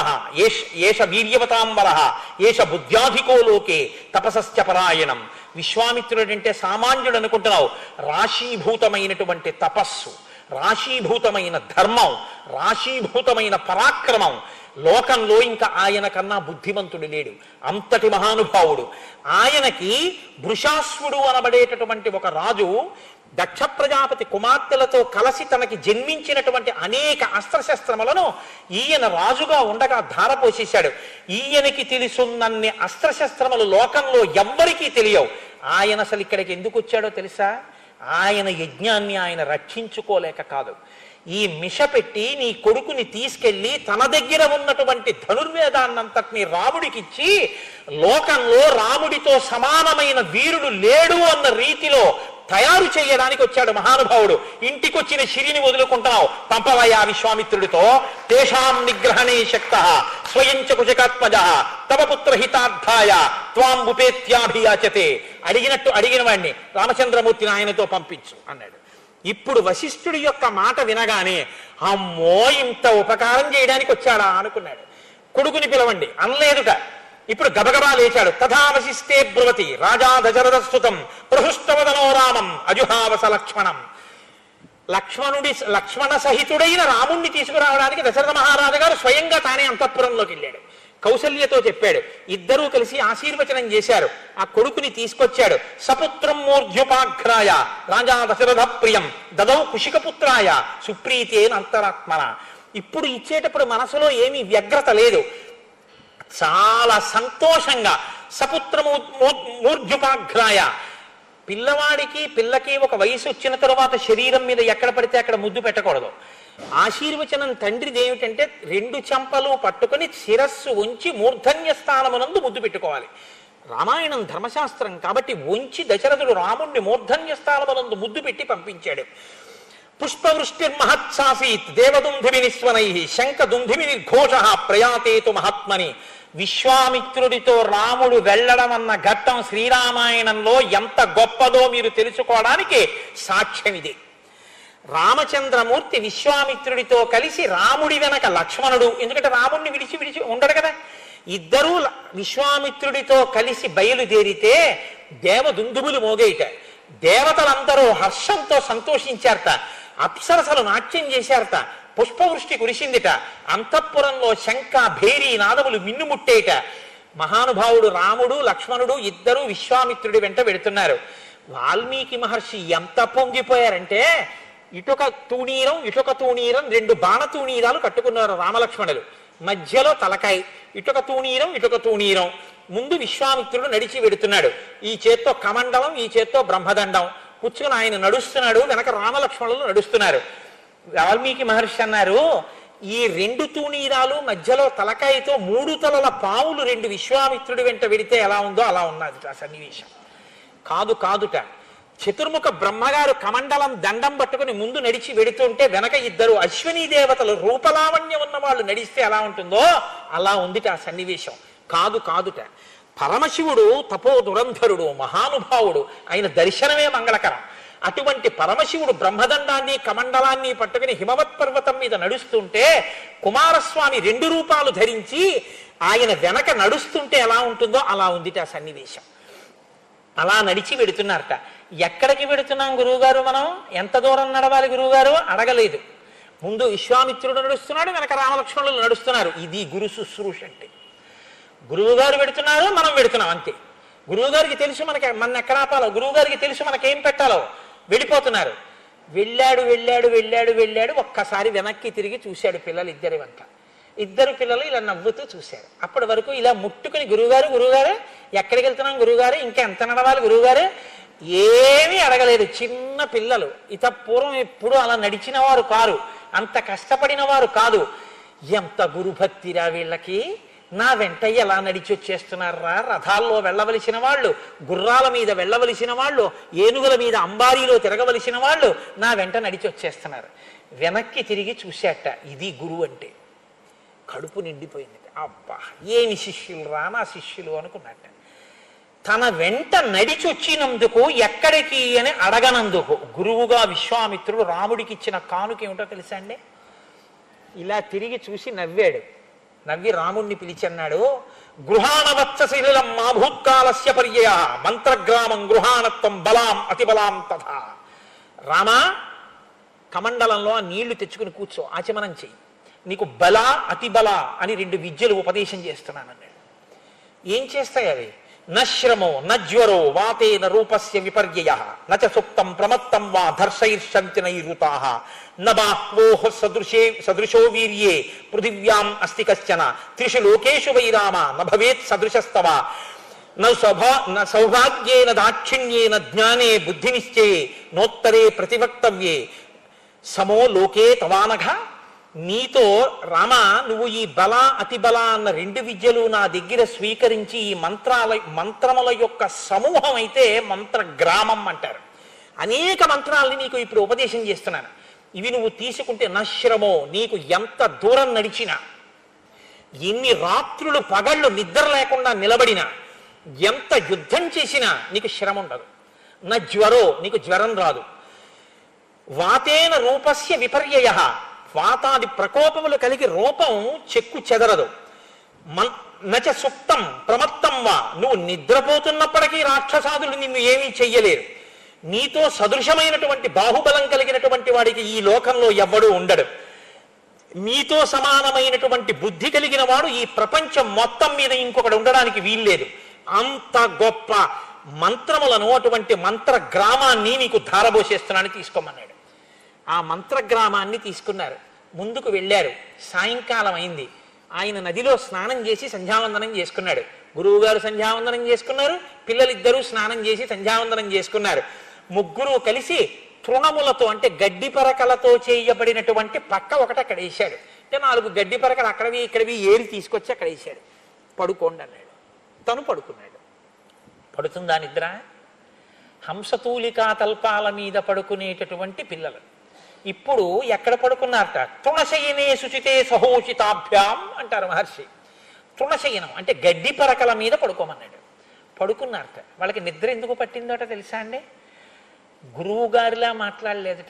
ఏష వీర్యవతాం వరః, ఏష బుద్ధ్యాధికో లోకే తపసశ్చ పరాయణం. విశ్వామిత్రుడంటే సామాన్యుడు అనుకుంటున్నావు. రాశీభూతమైనటువంటి తపస్సు, రాశీభూతమైన ధర్మం, రాశీభూతమైన పరాక్రమం. లోకంలో ఇంకా ఆయన కన్నా బుద్ధిమంతుడు లేడు. అంతటి మహానుభావుడు. ఆయనకి వృషాశ్వుడు అనబడేటటువంటి ఒక రాజు దక్ష ప్రజాపతి కుమార్తెలతో కలిసి తనకి జన్మించినటువంటి అనేక అస్త్రశస్త్రములను ఈయన రాజుగా ఉండగా ధారపోసేశాడు. ఈయనకి తెలుసున్నన్ని అస్త్రశస్త్రములు లోకంలో ఎవ్వరికీ తెలియవు. ఆయన అసలు ఇక్కడికి ఎందుకు వచ్చాడో తెలుసా? ఆయన యజ్ఞాన్ని ఆయన రక్షించుకోలేక కాదు. ఈ మిష పెట్టి నీ కొడుకుని తీసుకెళ్లి తన దగ్గర ఉన్నటువంటి ధనుర్వేదాన్నంతటిని రాముడికిచ్చి లోకంలో రాముడితో సమానమైన వీరుడు లేడు అన్న రీతిలో తయారు చేయడానికి వచ్చాడు మహానుభావుడు. ఇంటికొచ్చిన శిరిని వదులుకుంటున్నావు, పంపవయ్యా విశ్వామిత్రుడితో. తేషాం నిగ్రహణే శక్తః స్వయంచ కుశకాత్మజః తవ పుత్ర హితార్థాయ త్వాం ఉపేత్యాభియాచతే. అడిగినట్టు అడిగిన వాడిని రామచంద్రమూర్తిని ఆయనతో పంపించు అన్నాడు. ఇప్పుడు వశిష్ఠుడి యొక్క మాట వినగానే అమ్మో ఇంత ఉపకారం చేయడానికి వచ్చాడా అనుకున్నాడు. కొడుకుని పిలవండి అనలేదుట. ఇప్పుడు గబగబా లేచాడు. తథావశిస్తే బ్రువతి రాజా దశరథస్తుతం ప్రహృష్టవదనో రామం అజుహావస లక్ష్మణం. లక్ష్మణ సహితుడైన రాముణ్ణి తీసుకురావడానికి దశరథ మహారాజు గారు స్వయంగా తానే అంతఃపురంలోకి వెళ్ళాడు. కౌసల్యతో చెప్పాడు. ఇద్దరూ కలిసి ఆశీర్వచనం చేశారు. ఆ కొడుకుని తీసుకొచ్చాడు. సపుత్రం మూర్ధ్యుపాఘ్రాయ రాజా దశరథ ప్రియం దదౌ కుశికపుత్రాయ సుప్రీతేన అంతరాత్మన. ఇప్పుడు ఇచ్చేటప్పుడు మనసులో ఏమీ వ్యగ్రత లేదు, చాలా సంతోషంగా. సపుత్రము మూర్ధ్యుపాఘ్రాయ, పిల్లవాడికి పిల్లకి ఒక వయసు వచ్చిన తరువాత శరీరం మీద ఎక్కడ పడితే అక్కడ ముద్దు పెట్టకూడదు. ఆశీర్వచనం తండ్రిది ఏమిటంటే 2 చెంపలు పట్టుకుని శిరస్సు ఉంచి మూర్ధన్య స్థానమునందు ముద్దు పెట్టుకోవాలి. రామాయణం ధర్మశాస్త్రం కాబట్టి ఉంచి దశరథుడు రాముణ్ణి మూర్ధన్య స్థానమునందు ముద్దు పెట్టి పంపించాడు. పుష్పవృష్టిర్మహత్సాసీత్ దేవదుంధిమి నిస్వనై శంఖదుంధిమి నిర్ఘోష ప్రయాతేతు మహాత్మని. విశ్వామిత్రుడితో రాముడు వెళ్ళడం అన్న ఘట్టం శ్రీరామాయణంలో ఎంత గొప్పదో మీరు తెలుసుకోవడానికి సాక్ష్యం ఇది. రామచంద్రమూర్తి విశ్వామిత్రుడితో కలిసి రాముడి వెనక లక్ష్మణుడు, ఎందుకంటే రాముడిని విడిచి ఉండడు కదా, ఇద్దరూ విశ్వామిత్రుడితో కలిసి బయలుదేరితే దేవదుందుబులు మోగేట. దేవతలందరూ హర్షంతో సంతోషించారట. అప్సరసలు నాట్యం చేశారట. పుష్పవృష్టి కురిసిందిట. అంతఃపురంలో శంఖ భేరీ నాదములు మిన్నుముట్టేట. మహానుభావుడు రాముడు లక్ష్మణుడు ఇద్దరూ విశ్వామిత్రుడి వెంట వెడుతున్నారు. వాల్మీకి మహర్షి ఎంత పొంగిపోయారంటే ఇటొక తూణీరం 2 బాణతూణీరాలు కట్టుకున్నారు రామలక్ష్మణులు. మధ్యలో తలకాయ, ఇటొక తూణీరం. ముందు విశ్వామిత్రుడు నడిచి వెడుతున్నాడు. ఈ చేత్తో కమండలం, ఈ చేత్తో బ్రహ్మదండం పుచ్చుకుని ఆయన నడుస్తున్నాడు. వెనక రామలక్ష్మణులు నడుస్తున్నారు. వాల్మీకి మహర్షి అన్నారు, ఈ 2 తూణీరాలు మధ్యలో తలకాయతో 3 తలల పావులు 2 విశ్వామిత్రుడి వెంట వెడితే ఎలా ఉందో అలా ఉన్నది ఆ సన్నివేశం. కాదుట, చతుర్ముఖ బ్రహ్మగారు కమండలం దండం పట్టుకుని ముందు నడిచి వెడుతుంటే వెనక ఇద్దరు అశ్వినీ దేవతలు రూపలావణ్యం ఉన్న వాళ్ళు నడిస్తే ఎలా ఉంటుందో అలా ఉందిట ఆ సన్నివేశం. కాదుట, పరమశివుడు తపో దురంధరుడు మహానుభావుడు, ఆయన దర్శనమే మంగళకరం. అటువంటి పరమశివుడు బ్రహ్మదండాన్ని కమండలాన్ని పట్టుకుని హిమవత్ పర్వతం మీద నడుస్తుంటే కుమారస్వామి 2 రూపాలు ధరించి ఆయన వెనక నడుస్తుంటే ఎలా ఉంటుందో అలా ఉందిట ఆ సన్నివేశం. అలా నడిచి వెడుతున్నారట. ఎక్కడికి వెడుతున్నాం గురువుగారు, మనం ఎంత దూరం నడవాలి గురువుగారు అడగలేదు. ముందు విశ్వామిత్రుడు నడుస్తున్నాడు, వెనక రామలక్ష్మణులు నడుస్తున్నారు. ఇది గురు శుశ్రూష అంటే. గురువుగారు వెడుతున్నారు, మనం వెడుతున్నాం అంతే. గురువుగారికి తెలుసు మన ఎక్కడ ఆపాలో, గురువుగారికి తెలుసు మనకేం పెట్టాలో. వెళ్ళిపోతున్నారు. వెళ్ళాడు. ఒక్కసారి వెనక్కి తిరిగి చూశాడు పిల్లలు ఇద్దరి వంక. ఇద్దరు పిల్లలు ఇలా నవ్వుతూ చూశారు. అప్పటి వరకు ఇలా ముట్టుకుని గురువుగారు ఎక్కడికి వెళ్తున్నాం గురువుగారు, ఇంకా ఎంత నడవాలి గురువుగారు, ఏమీ అడగలేదు. చిన్న పిల్లలు, పూర్వం ఎప్పుడు అలా నడిచిన వారు కారు, అంత కష్టపడిన వారు కాదు. ఎంత గురుభక్తిరా వీళ్ళకి, నా వెంట ఎలా నడిచి వచ్చేస్తున్నారా, రథాల్లో వెళ్ళవలసిన వాళ్ళు, గుర్రాల మీద వెళ్ళవలసిన వాళ్ళు, ఏనుగుల మీద అంబారీలో తిరగవలసిన వాళ్ళు నా వెంట నడిచి వచ్చేస్తున్నారు. వెనక్కి తిరిగి చూశాట. ఇది గురువు అంటే. కడుపు నిండిపోయింది. అబ్బా ఏమి శిష్యులు రా నా శిష్యులు అనుకున్నట్ట. తన వెంట నడిచి వచ్చినందుకు ఎక్కడికి అని అడగనందుకు గురువుగా విశ్వామిత్రుడు రాముడికి ఇచ్చిన కానుక ఏమిటో తెలుసా అండి? ఇలా తిరిగి చూసి నవ్వాడు. నవ్వి రాముణ్ణి పిలిచన్నాడు, గృహాణవత్సశీలం మా భూత్కాలస్య పర్యయ మంత్రగ్రామం గృహాణత్వం బలాం అతిబలాం తథా. రామా, కమండలంలో ఆ నీళ్లు తెచ్చుకుని కూర్చో, ఆచమనం చెయ్యి, నీకు బల అతిబల అని 2 విద్యలు ఉపదేశం చేస్తున్నానన్నాడు. ఏం చేస్తాయి అవి? నశ్రమో నజ్వరో వాతేన రూపస్య విపర్యయ నచ సుప్తం ప్రమత్తం వా ధర్షైర్షంతి నైరుతాః నబాహ్వోః సదృశో వీర్యే పృథివ్యాం అస్తి కశ్చన త్రిషు లోకేషు వై రామ న భవేత్ సదృశస్తవ న సౌభాగ్యేన దాక్షిణ్యేన జ్ఞానే బుద్ధినిశ్చయే నోత్తరే ప్రతివక్తవ్యే సమో లోకే తవానఘ. నీతో రామ, నువ్వు ఈ బల అతిబల అన్న 2 విద్యలు నా దగ్గర స్వీకరించి ఈ మంత్రముల యొక్క సమూహం అయితే మంత్రగ్రామం అంటారు. అనేక మంత్రాలని నీకు ఇప్పుడు ఉపదేశం చేస్తున్నాను. ఇవి నువ్వు తీసుకుంటే నశ్రమో, నీకు ఎంత దూరం నడిచినా, ఎన్ని రాత్రులు పగళ్ళు నిద్ర లేకుండా నిలబడినా, ఎంత యుద్ధం చేసినా నీకు శ్రమ ఉండదు. నజ్వరో, నీకు జ్వరం రాదు. వాతేన రూపస్య విపర్యయ, వాతాది ప్రకోపములు కలిగి రూపం చెక్కు చెదరదు. నచ సుప్తం ప్రమత్తం వా, నువ్వు నిద్రపోతున్నప్పటికీ రాక్షసాదులు నిన్ను ఏమీ చెయ్యలేరు. నీతో సదృశమైనటువంటి బాహుబలం కలిగినటువంటి వాడికి ఈ లోకంలో ఎవ్వడూ ఉండడు. నీతో సమానమైనటువంటి బుద్ధి కలిగిన వాడు ఈ ప్రపంచం మొత్తం మీద ఇంకొకడు ఉండడానికి వీల్లేదు. అంత గొప్ప మంత్రములను, అటువంటి మంత్ర గ్రామాన్ని నీకు ధారబోసేస్తున్నాను, తీసుకోమన్నాడు. ఆ మంత్ర గ్రామాన్ని తీసుకున్నారు, ముందుకు వెళ్ళారు. సాయంకాలం అయింది. ఆయన నదిలో స్నానం చేసి సంధ్యావందనం చేసుకున్నాడు. గురువు గారు సంధ్యావందనం చేసుకున్నారు, పిల్లలిద్దరూ స్నానం చేసి సంధ్యావందనం చేసుకున్నారు. ముగ్గురు కలిసి తృణములతో, అంటే గడ్డి పరకలతో చేయబడినటువంటి పక్క ఒకటి అక్కడ వేశాడు. అంటే 4 గడ్డి పరకలు అక్కడవి ఇక్కడవి ఏరి తీసుకొచ్చి అక్కడ వేశాడు. పడుకోండి అన్నాడు. తను పడుకున్నాడు. పడుతుందా నిద్ర? హంసతూలికా తల్పాల మీద పడుకునేటటువంటి పిల్లలు ఇప్పుడు ఎక్కడ పడుకున్నారట? తృణశయనే శుచితే సహోషితాభ్యాం అంటారు మహర్షి. తృణశయనం అంటే గడ్డి పరకల మీద పడుకోమన్నాడు. పడుకున్నారట. వాళ్ళకి నిద్ర ఎందుకు పట్టిందోట తెలుసా అండి? గురువు గారిలా మాట్లాడలేదట.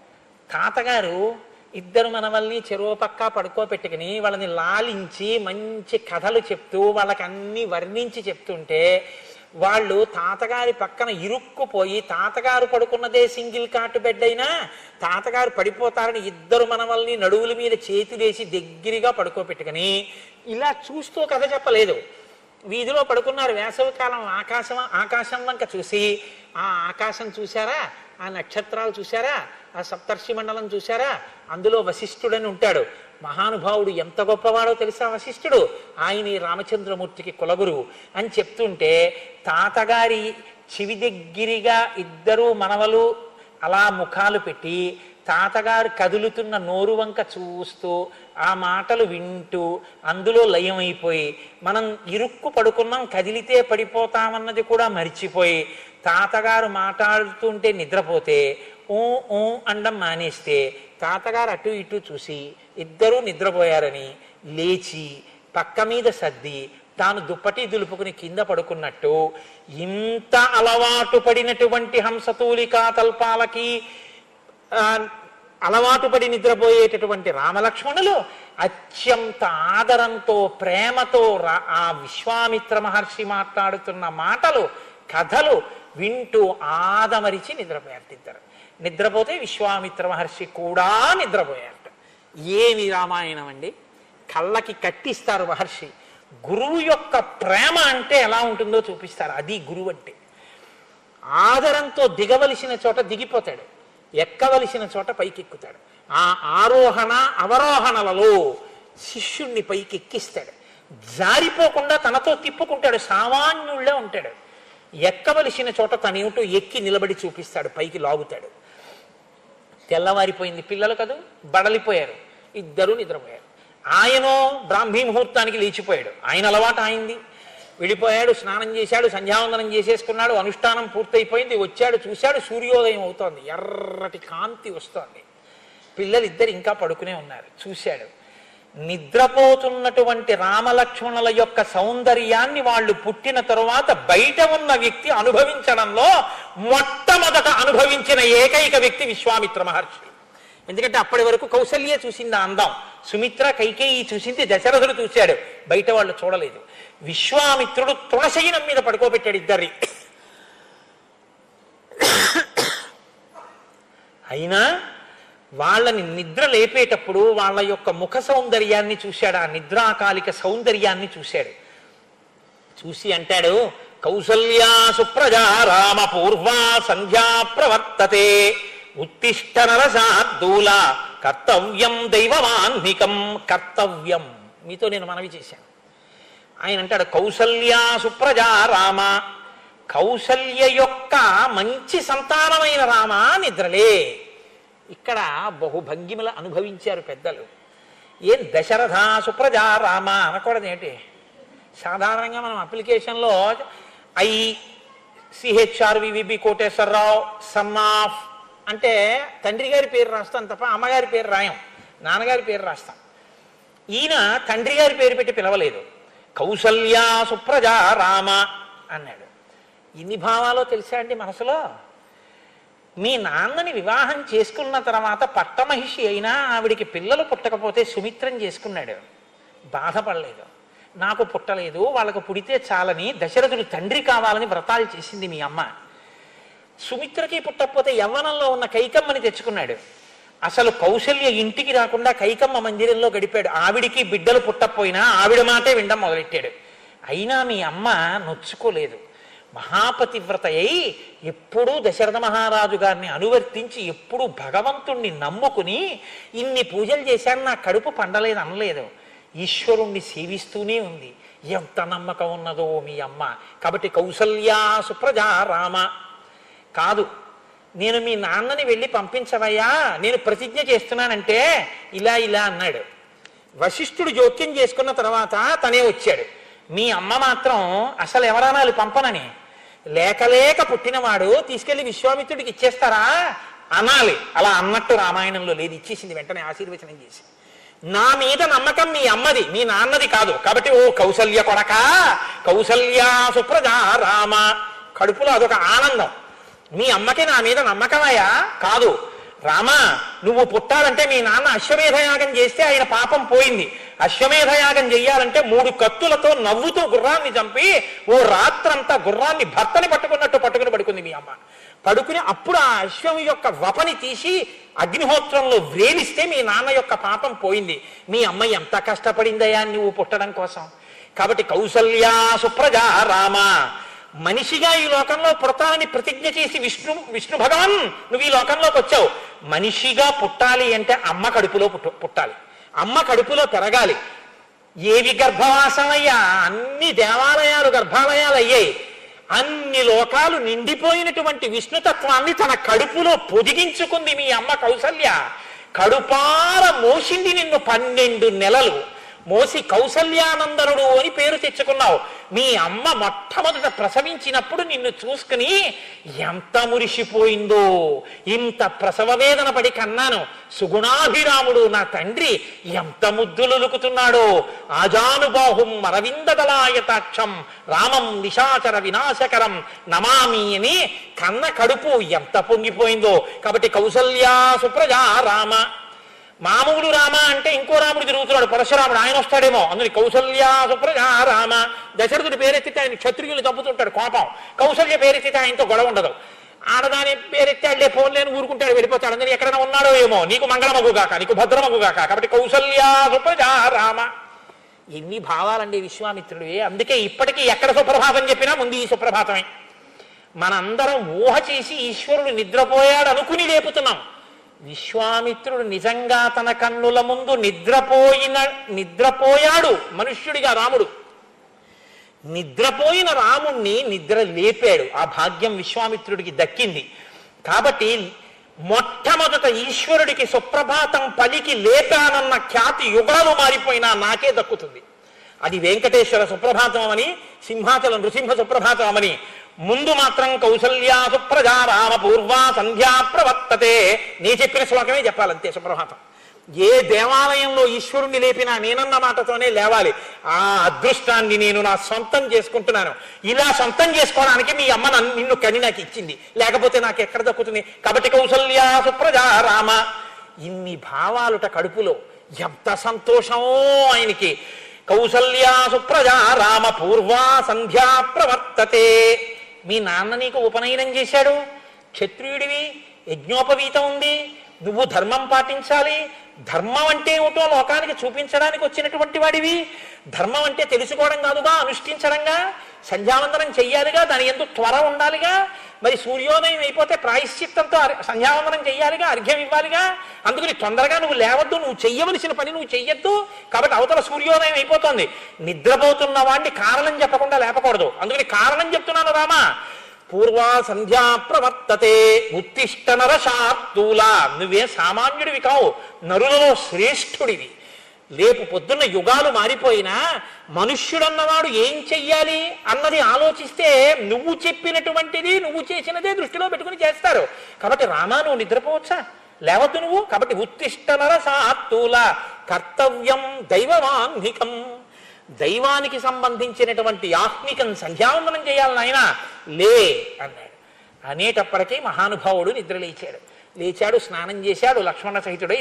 తాతగారు ఇద్దరు మనవల్ని చెరువు పక్క పడుకోబెట్టుకుని వాళ్ళని లాలించి మంచి కథలు చెప్తూ వాళ్ళకి అన్ని వర్ణించి చెప్తుంటే వాళ్ళు తాతగారి పక్కన ఇరుక్కుపోయి, తాతగారు పడుకున్నదే సింగిల్ కాటు బెడ్ అయినా తాతగారు పడిపోతారని ఇద్దరు మనవల్ని నడువుల మీద చేతులేసి దగ్గరగా పడుకోబెట్టుకుని ఇలా చూస్తూ కథ చెప్పలేదు. వీధిలో పడుకున్నారు. వేసవికాలం ఆకాశం వంక చూసి, ఆ ఆకాశం చూశారా, ఆ నక్షత్రాలు చూశారా, ఆ సప్తర్షి మండలం చూశారా, అందులో వశిష్ఠుడని ఉంటాడు. మహానుభావుడు ఎంత గొప్పవాడో తెలుసా వశిష్ఠుడు. ఆయన ఈ రామచంద్రమూర్తికి కులగురువు అని చెప్తుంటే తాతగారి చెవి దగ్గరగా ఇద్దరు మనవలు అలా ముఖాలు పెట్టి తాతగారు కదులుతున్న నోరు వంక చూస్తూ ఆ మాటలు వింటూ అందులో లయమైపోయి, మనం ఇరుక్కు పడుకున్నాం, కదిలితే పడిపోతామన్నది కూడా మరిచిపోయి, తాతగారు మాట్లాడుతుంటే నిద్రపోతే ఊ ఊ అండం మానేస్తే తాతగారు అటు ఇటు చూసి ఇద్దరూ నిద్రపోయారని లేచి పక్క మీద సర్ది తాను దుప్పటి దులుపుకుని కింద పడుకున్నట్టు, ఇంత అలవాటు పడినటువంటి హంసతూలికా తల్పాలకి అలవాటు పడి నిద్రపోయేటటువంటి రామలక్ష్మణులు అత్యంత ఆదరంతో ప్రేమతో ఆ విశ్వామిత్ర మహర్షి మాట్లాడుతున్న మాటలు కథలు వింటూ ఆదమరిచి నిద్రపోయారు. నిద్రపోతే విశ్వామిత్ర మహర్షి కూడా నిద్రపోయారట. ఏమి రామాయణం అండి! కళ్ళకి కట్టిస్తారు మహర్షి. గురువు యొక్క ప్రేమ అంటే ఎలా ఉంటుందో చూపిస్తారు. అది గురువు అంటే. ఆదరంతో దిగవలసిన చోట దిగిపోతాడు, ఎక్కవలసిన చోట పైకెక్కుతాడు. ఆ ఆరోహణ అవరోహణలలో శిష్యుణ్ణి పైకి ఎక్కిస్తాడు. జారిపోకుండా తనతో తిప్పుకుంటాడు. సామాన్యుళ్ళే ఉంటాడు. ఎక్కవలసిన చోట తనేమిటో ఎక్కి నిలబడి చూపిస్తాడు, పైకి లాగుతాడు. తెల్లవారిపోయింది. పిల్లలు కదా బడలిపోయారు. ఇద్దరూ నిద్రపోయారు. ఆయనో బ్రాహ్మీ ముహూర్తానికి లేచిపోయాడు. ఆయన అలవాటు అయింది. వెళ్ళిపోయాడు, స్నానం చేశాడు, సంధ్యావందనం చేసేసుకున్నాడు, అనుష్ఠానం పూర్తయిపోయింది. వచ్చాడు, చూశాడు, సూర్యోదయం అవుతోంది, ఎర్రటి కాంతి వస్తోంది. పిల్లలిద్దరు ఇంకా పడుకునే ఉన్నారు. చూశాడు, నిద్రపోతున్నటువంటి రామలక్ష్మణుల యొక్క సౌందర్యాన్ని వాళ్ళు పుట్టిన తరువాత బయట ఉన్న వ్యక్తి అనుభవించడంలో మొట్టమొదట అనుభవించిన ఏకైక వ్యక్తి విశ్వామిత్ర మహర్షి. ఎందుకంటే అప్పటి వరకు కౌసల్య చూసింది అందం, సుమిత్ర కైకేయి చూసింది, దశరథుడు చూశాడు, బయట వాళ్ళు చూడలేదు. విశ్వామిత్రుడు తృణశయనం మీద పడుకోబెట్టాడు ఇద్దరిని. అయినా వాళ్ళని నిద్ర లేపేటప్పుడు వాళ్ళ యొక్క ముఖ సౌందర్యాన్ని చూశాడు, ఆ నిద్రాకాలిక సౌందర్యాన్ని చూశాడు. చూసి అంటాడు, కౌసల్యా సుప్రజా రామ పూర్వా సంధ్యా ప్రవర్తతే ఉత్తిష్ట నరశార్దూల కర్తవ్యం దైవమాన్నికం. కర్తవ్యం మీతో నేను మనవి చేశాను. ఆయన అంటాడు, కౌసల్యా సుప్రజా రామ, కౌసల్య యొక్క మంచి సంతానమైన రామ నిద్రలే. ఇక్కడ బహుభంగిమలు అనుభవించారు పెద్దలు. ఏం దశరథ సుప్రజా రామ అనకూడదు ఏంటి? సాధారణంగా మనం అప్లికేషన్లో CHRVVB కోటేశ్వరరావు సన్ ఆఫ్ అంటే తండ్రి గారి పేరు రాస్తాం తప్ప అమ్మగారి పేరు రాయం, నాన్నగారి పేరు రాస్తాం. ఈయన తండ్రి గారి పేరు పెట్టి పిలవలేదు, కౌసల్యా సుప్రజా రామ అన్నాడు. ఇన్ని భావాలో తెలుసా అండి మనసులో? మీ నాన్నని వివాహం చేసుకున్న తర్వాత పట్టమహిషి అయినా ఆవిడికి పిల్లలు పుట్టకపోతే సుమిత్రం చేసుకున్నాడు, బాధపడలేదు. నాకు పుట్టలేదు, వాళ్ళకు పుడితే చాలని దశరథుడు తండ్రి కావాలని వ్రతాలు చేసింది మీ అమ్మ. సుమిత్రకి పుట్టకపోతే యవ్వనంలో ఉన్న కైకమ్మని తెచ్చుకున్నాడు. అసలు కౌసల్య ఇంటికి రాకుండా కైకమ్మ మందిరంలో గడిపాడు. ఆవిడికి బిడ్డలు పుట్టకపోయినా ఆవిడ మాటే వినడం మొదలెట్టాడు. అయినా మీ అమ్మ నొచ్చుకోలేదు. మహాపతివ్రత అయి ఎప్పుడూ దశరథ మహారాజు గారిని అనువర్తించి ఎప్పుడూ భగవంతుణ్ణి నమ్ముకుని ఇన్ని పూజలు చేశాను, నా కడుపు పండలేదు అనలేదు. ఈశ్వరుణ్ణి సేవిస్తూనే ఉంది. ఎంత నమ్మకం ఉన్నదో మీ అమ్మ. కాబట్టి కౌసల్యా సుప్రజా రామ కాదు, నేను మీ నాన్నని వెళ్ళి పంపించవయ్యా, నేను ప్రతిజ్ఞ చేస్తున్నానంటే ఇలా ఇలా అన్నాడు. వశిష్ఠుడు జోక్యం చేసుకున్న తర్వాత తనే వచ్చాడు. మీ అమ్మ మాత్రం అసలు ఎవరనాలి పంపనని, లేక పుట్టినవాడు తీసుకెళ్లి విశ్వామిత్రుడికి ఇచ్చేస్తారా అనాలి. అలా అన్నట్టు రామాయణంలో లేదు, ఇచ్చేసింది వెంటనే ఆశీర్వచనం చేసి. నా మీద నమ్మకం మీ అమ్మది, మీ నాన్నది కాదు. కాబట్టి ఓ కౌసల్య కొడక, కౌసల్యా సుప్రజా రామ. కడుపులో అదొక ఆనందం. మీ అమ్మకి నా మీద నమ్మకమయ్యా కాదు. రామా, నువ్వు పుట్టాలంటే మీ నాన్న అశ్వమేధయాగం చేస్తే ఆయన పాపం పోయింది. అశ్వమేధయాగం చెయ్యాలంటే 3 కత్తులతో నవ్వుతూ గుర్రాన్ని చంపి ఓ రాత్రంతా గుర్రాన్ని భర్తని పట్టుకున్నట్టు పట్టుకుని పడుకుంది మీ అమ్మ. పడుకుని అప్పుడు ఆ అశ్వం యొక్క వపని తీసి అగ్నిహోత్రంలో వ్రేలిస్తే మీ నాన్న యొక్క పాపం పోయింది. మీ అమ్మ ఎంత కష్టపడిందయా నువ్వు పుట్టడం కోసం. కాబట్టి కౌసల్యా సుప్రజా రామ. మనిషిగా ఈ లోకంలో పుడతానని ప్రతిజ్ఞ చేసి విష్ణు భగవాన్ నువ్వు ఈ లోకంలోకి వచ్చావు. మనిషిగా పుట్టాలి అంటే అమ్మ కడుపులో పుట్టాలి, అమ్మ కడుపులో పెరగాలి. ఏవి గర్భవాసమయ్యా, అన్ని దేవాలయాలు గర్భాలయాలు అయ్యాయి. అన్ని లోకాలు నిండిపోయినటువంటి విష్ణుతత్వాన్ని తన కడుపులో పొదిగించుకుంది మీ అమ్మ కౌసల్య. కడుపార మోసింది నిన్ను 12 నెలలు మోసి కౌసల్యానందనుడు అని పేరు తెచ్చుకున్నావు. మీ అమ్మ మొట్టమొదట ప్రసవించినప్పుడు నిన్ను చూసుకుని ఎంత మురిసిపోయిందో. ఇంత ప్రసవ వేదన పడి కన్నాను, సుగుణాభిరాముడు నా తండ్రి ఎంత ముద్దులులుకుతున్నాడో. ఆజానుబాహుం అరవిందదలాయతాక్షం రామం నిశాచర వినాశకరం నమామి అని కన్న కడుపు ఎంత పొంగిపోయిందో. కాబట్టి కౌసల్యా సుప్రజా రామ. మామూలు రామ అంటే ఇంకో రాముడు తిరుగుతున్నాడు, పరశురాముడు, ఆయన వస్తాడేమో. అందుని కౌసల్యా సుప్రజా రామ. దశరథుడి పేరెత్తితే ఆయన క్షత్రియులు చంపుతుంటాడు కోపం. కౌసల్య పేరెత్తితే ఆయనతో గొడవ ఉండదు. ఆడదాని పేరెత్తాడులే ఫోన్లేని ఊరుకుంటాడు, వెళ్ళిపోతాడు. అందుని ఎక్కడైనా ఉన్నాడో ఏమో, నీకు మంగళమగుగాక, నీకు భద్రమగుగాక. కాబట్టి కౌసల్యా సుప్రజా రామ. ఎన్ని భావాలండి విశ్వామిత్రుడివి. అందుకే ఇప్పటికీ ఎక్కడ సుప్రభాతం చెప్పినా ముందు ఈ సుప్రభాతమే. మనందరం ఊహ చేసి ఈశ్వరుడు నిద్రపోయాడు అనుకుని లేపుతున్నాం. విశ్వామిత్రుడు నిజంగా తన కన్నుల ముందు నిద్రపోయాడు మనుష్యుడిగా. రాముడు నిద్రపోయిన రాముణ్ణి నిద్ర లేపాడు. ఆ భాగ్యం విశ్వామిత్రుడికి దక్కింది. కాబట్టి మొట్టమొదట ఈశ్వరుడికి సుప్రభాతం పలికి లేపానన్న ఖ్యాతి యుగాలు మారిపోయినా నాకే దక్కుతుంది. అది వెంకటేశ్వర సుప్రభాతం అని, సింహాచలం నృసింహ సుప్రభాతం అని. ముందు మాత్రం కౌసల్యా సుప్రజా రామ పూర్వా సంధ్యా ప్రవర్తతే. నీ చెప్పిన శ్లోకమే చెప్పాలంతే సుప్రభాతం. ఏ దేవాలయంలో ఈశ్వరుణ్ణి లేపినా నేనన్న మాటతోనే లేవాలి. ఆ అదృష్టాన్ని నేను నా సొంతం చేసుకుంటున్నాను. ఇలా సొంతం చేసుకోవడానికి మీ అమ్మ నిన్ను కని నాకు ఇచ్చింది, లేకపోతే నాకు ఎక్కడ దక్కుతుంది. కాబట్టి కౌసల్యా సుప్రజా రామ. ఇన్ని భావాలుట కడుపులో, ఎంత సంతోషమో ఆయనకి. కౌసల్యా సుప్రజా రామ పూర్వా సంధ్యా ప్రవర్తతే. మీ నాన్న నీకు ఉపనయనం చేశాడు, క్షత్రియుడివి, యజ్ఞోపవీతం ఉంది, నువ్వు ధర్మం పాటించాలి. ధర్మం అంటే ఏమిటో లోకానికి చూపించడానికి వచ్చినటువంటి వాడివి. ధర్మం అంటే తెలుసుకోవడం కాదుగా, అనుష్ఠించడంగా. సంధ్యావందనం చెయ్యాలిగా, దాని ఎందుకు త్వర ఉండాలిగా. మరి సూర్యోదయం అయిపోతే ప్రాయశ్చిత్తంతో సంధ్యావందనం చెయ్యాలిగా, అర్ఘ్యం ఇవ్వాలిగా. అందుకని తొందరగా నువ్వు లేవద్దు, నువ్వు చెయ్యవలసిన పని నువ్వు చెయ్యొద్దు. కాబట్టి అవతల సూర్యోదయం అయిపోతుంది. నిద్రపోతున్న వాడిని కారణం చెప్పకుండా లేపకూడదు. అందుకని కారణం చెప్తున్నాను రామా. పూర్వా సంధ్యా ప్రవర్తతే ఉత్తిష్ట నరశార్దూల. నువ్వే సామాన్యుడివి కావు, నరులలో శ్రేష్ఠుడివి. లేపు పొద్దున్న యుగాలు మారిపోయినా మనుష్యుడన్నవాడు ఏం చెయ్యాలి అన్నది ఆలోచిస్తే నువ్వు చెప్పినటువంటిది నువ్వు చేసినదే దృష్టిలో పెట్టుకుని చేస్తారు. కాబట్టి రామా నువ్వు నిద్రపోవచ్చా, లేవద్దు నువ్వు. కాబట్టి ఉత్తిష్ట నరశార్దూల కర్తవ్యం దైవవాన్నికం. దైవానికి సంబంధించినటువంటి ఆత్మికం సంధ్యావందనం చేయాలని ఆయన లే అన్నాడు. అనేటప్పటికీ మహానుభావుడు నిద్రలేచాడు. లేచాడు, స్నానం చేశాడు, లక్ష్మణ సహితుడై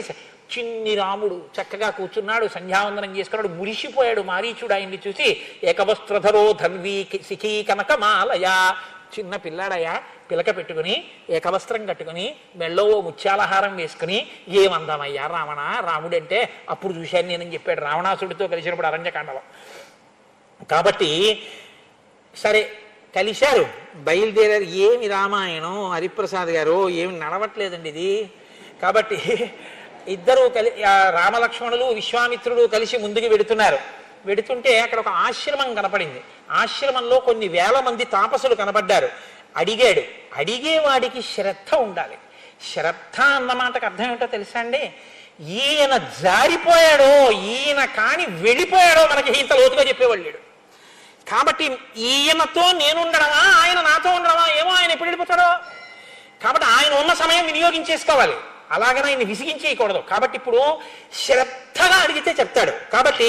చిన్ని రాముడు చక్కగా కూర్చున్నాడు, సంధ్యావందనం చేసుకున్నాడు, మురిసిపోయాడు మారీచుడు ఆయన్ని చూసి. ఏకవస్త్రధరో ధన్వీ శిఖీ కనకమాలయ, చిన్న పిల్లాడయ్యా, పిలక పెట్టుకుని ఏకవస్త్రం కట్టుకుని మెళ్ళో ముత్యాలహారం వేసుకుని, ఏమందామయ్యా రావణ, రాముడంటే అప్పుడు చూశాను నేనని చెప్పాడు రావణాసుడితో కలిసినప్పుడు అరణ్యకాండలో. కాబట్టి సరే కలిశారు, బయలుదేరారు. ఏమి రామాయణం హరిప్రసాద్ గారు, ఏమి నడవట్లేదండి ఇది. కాబట్టి ఇద్దరు రామలక్ష్మణులు విశ్వామిత్రుడు కలిసి ముందుకు వెడుతున్నారు. వెడుతుంటే అక్కడ ఒక ఆశ్రమం కనపడింది. ఆశ్రమంలో కొన్ని వేల మంది తాపసులు కనపడ్డారు. అడిగాడు. అడిగేవాడికి శ్రద్ధ ఉండాలి. శ్రద్ధ అన్నమాటకు అర్థం ఏమిటో తెలుసా అండి? ఈయన జారిపోయాడో, ఈయన కాని వెళ్ళిపోయాడో మనకి ఇంత లోతుగా చెప్పేవాళ్ళు లేడు. కాబట్టి ఈయనతో నేనుండడమా, ఆయన నాతో ఉండడమా, ఏమో ఆయన ఎప్పుడు వెళ్ళిపోతాడో. కాబట్టి ఆయన ఉన్న సమయం వినియోగించేసుకోవాలి, అలాగనే ఆయన విసిగించేయకూడదు. కాబట్టి ఇప్పుడు శ్రద్ధగా అడిగితే చెప్తాడు. కాబట్టి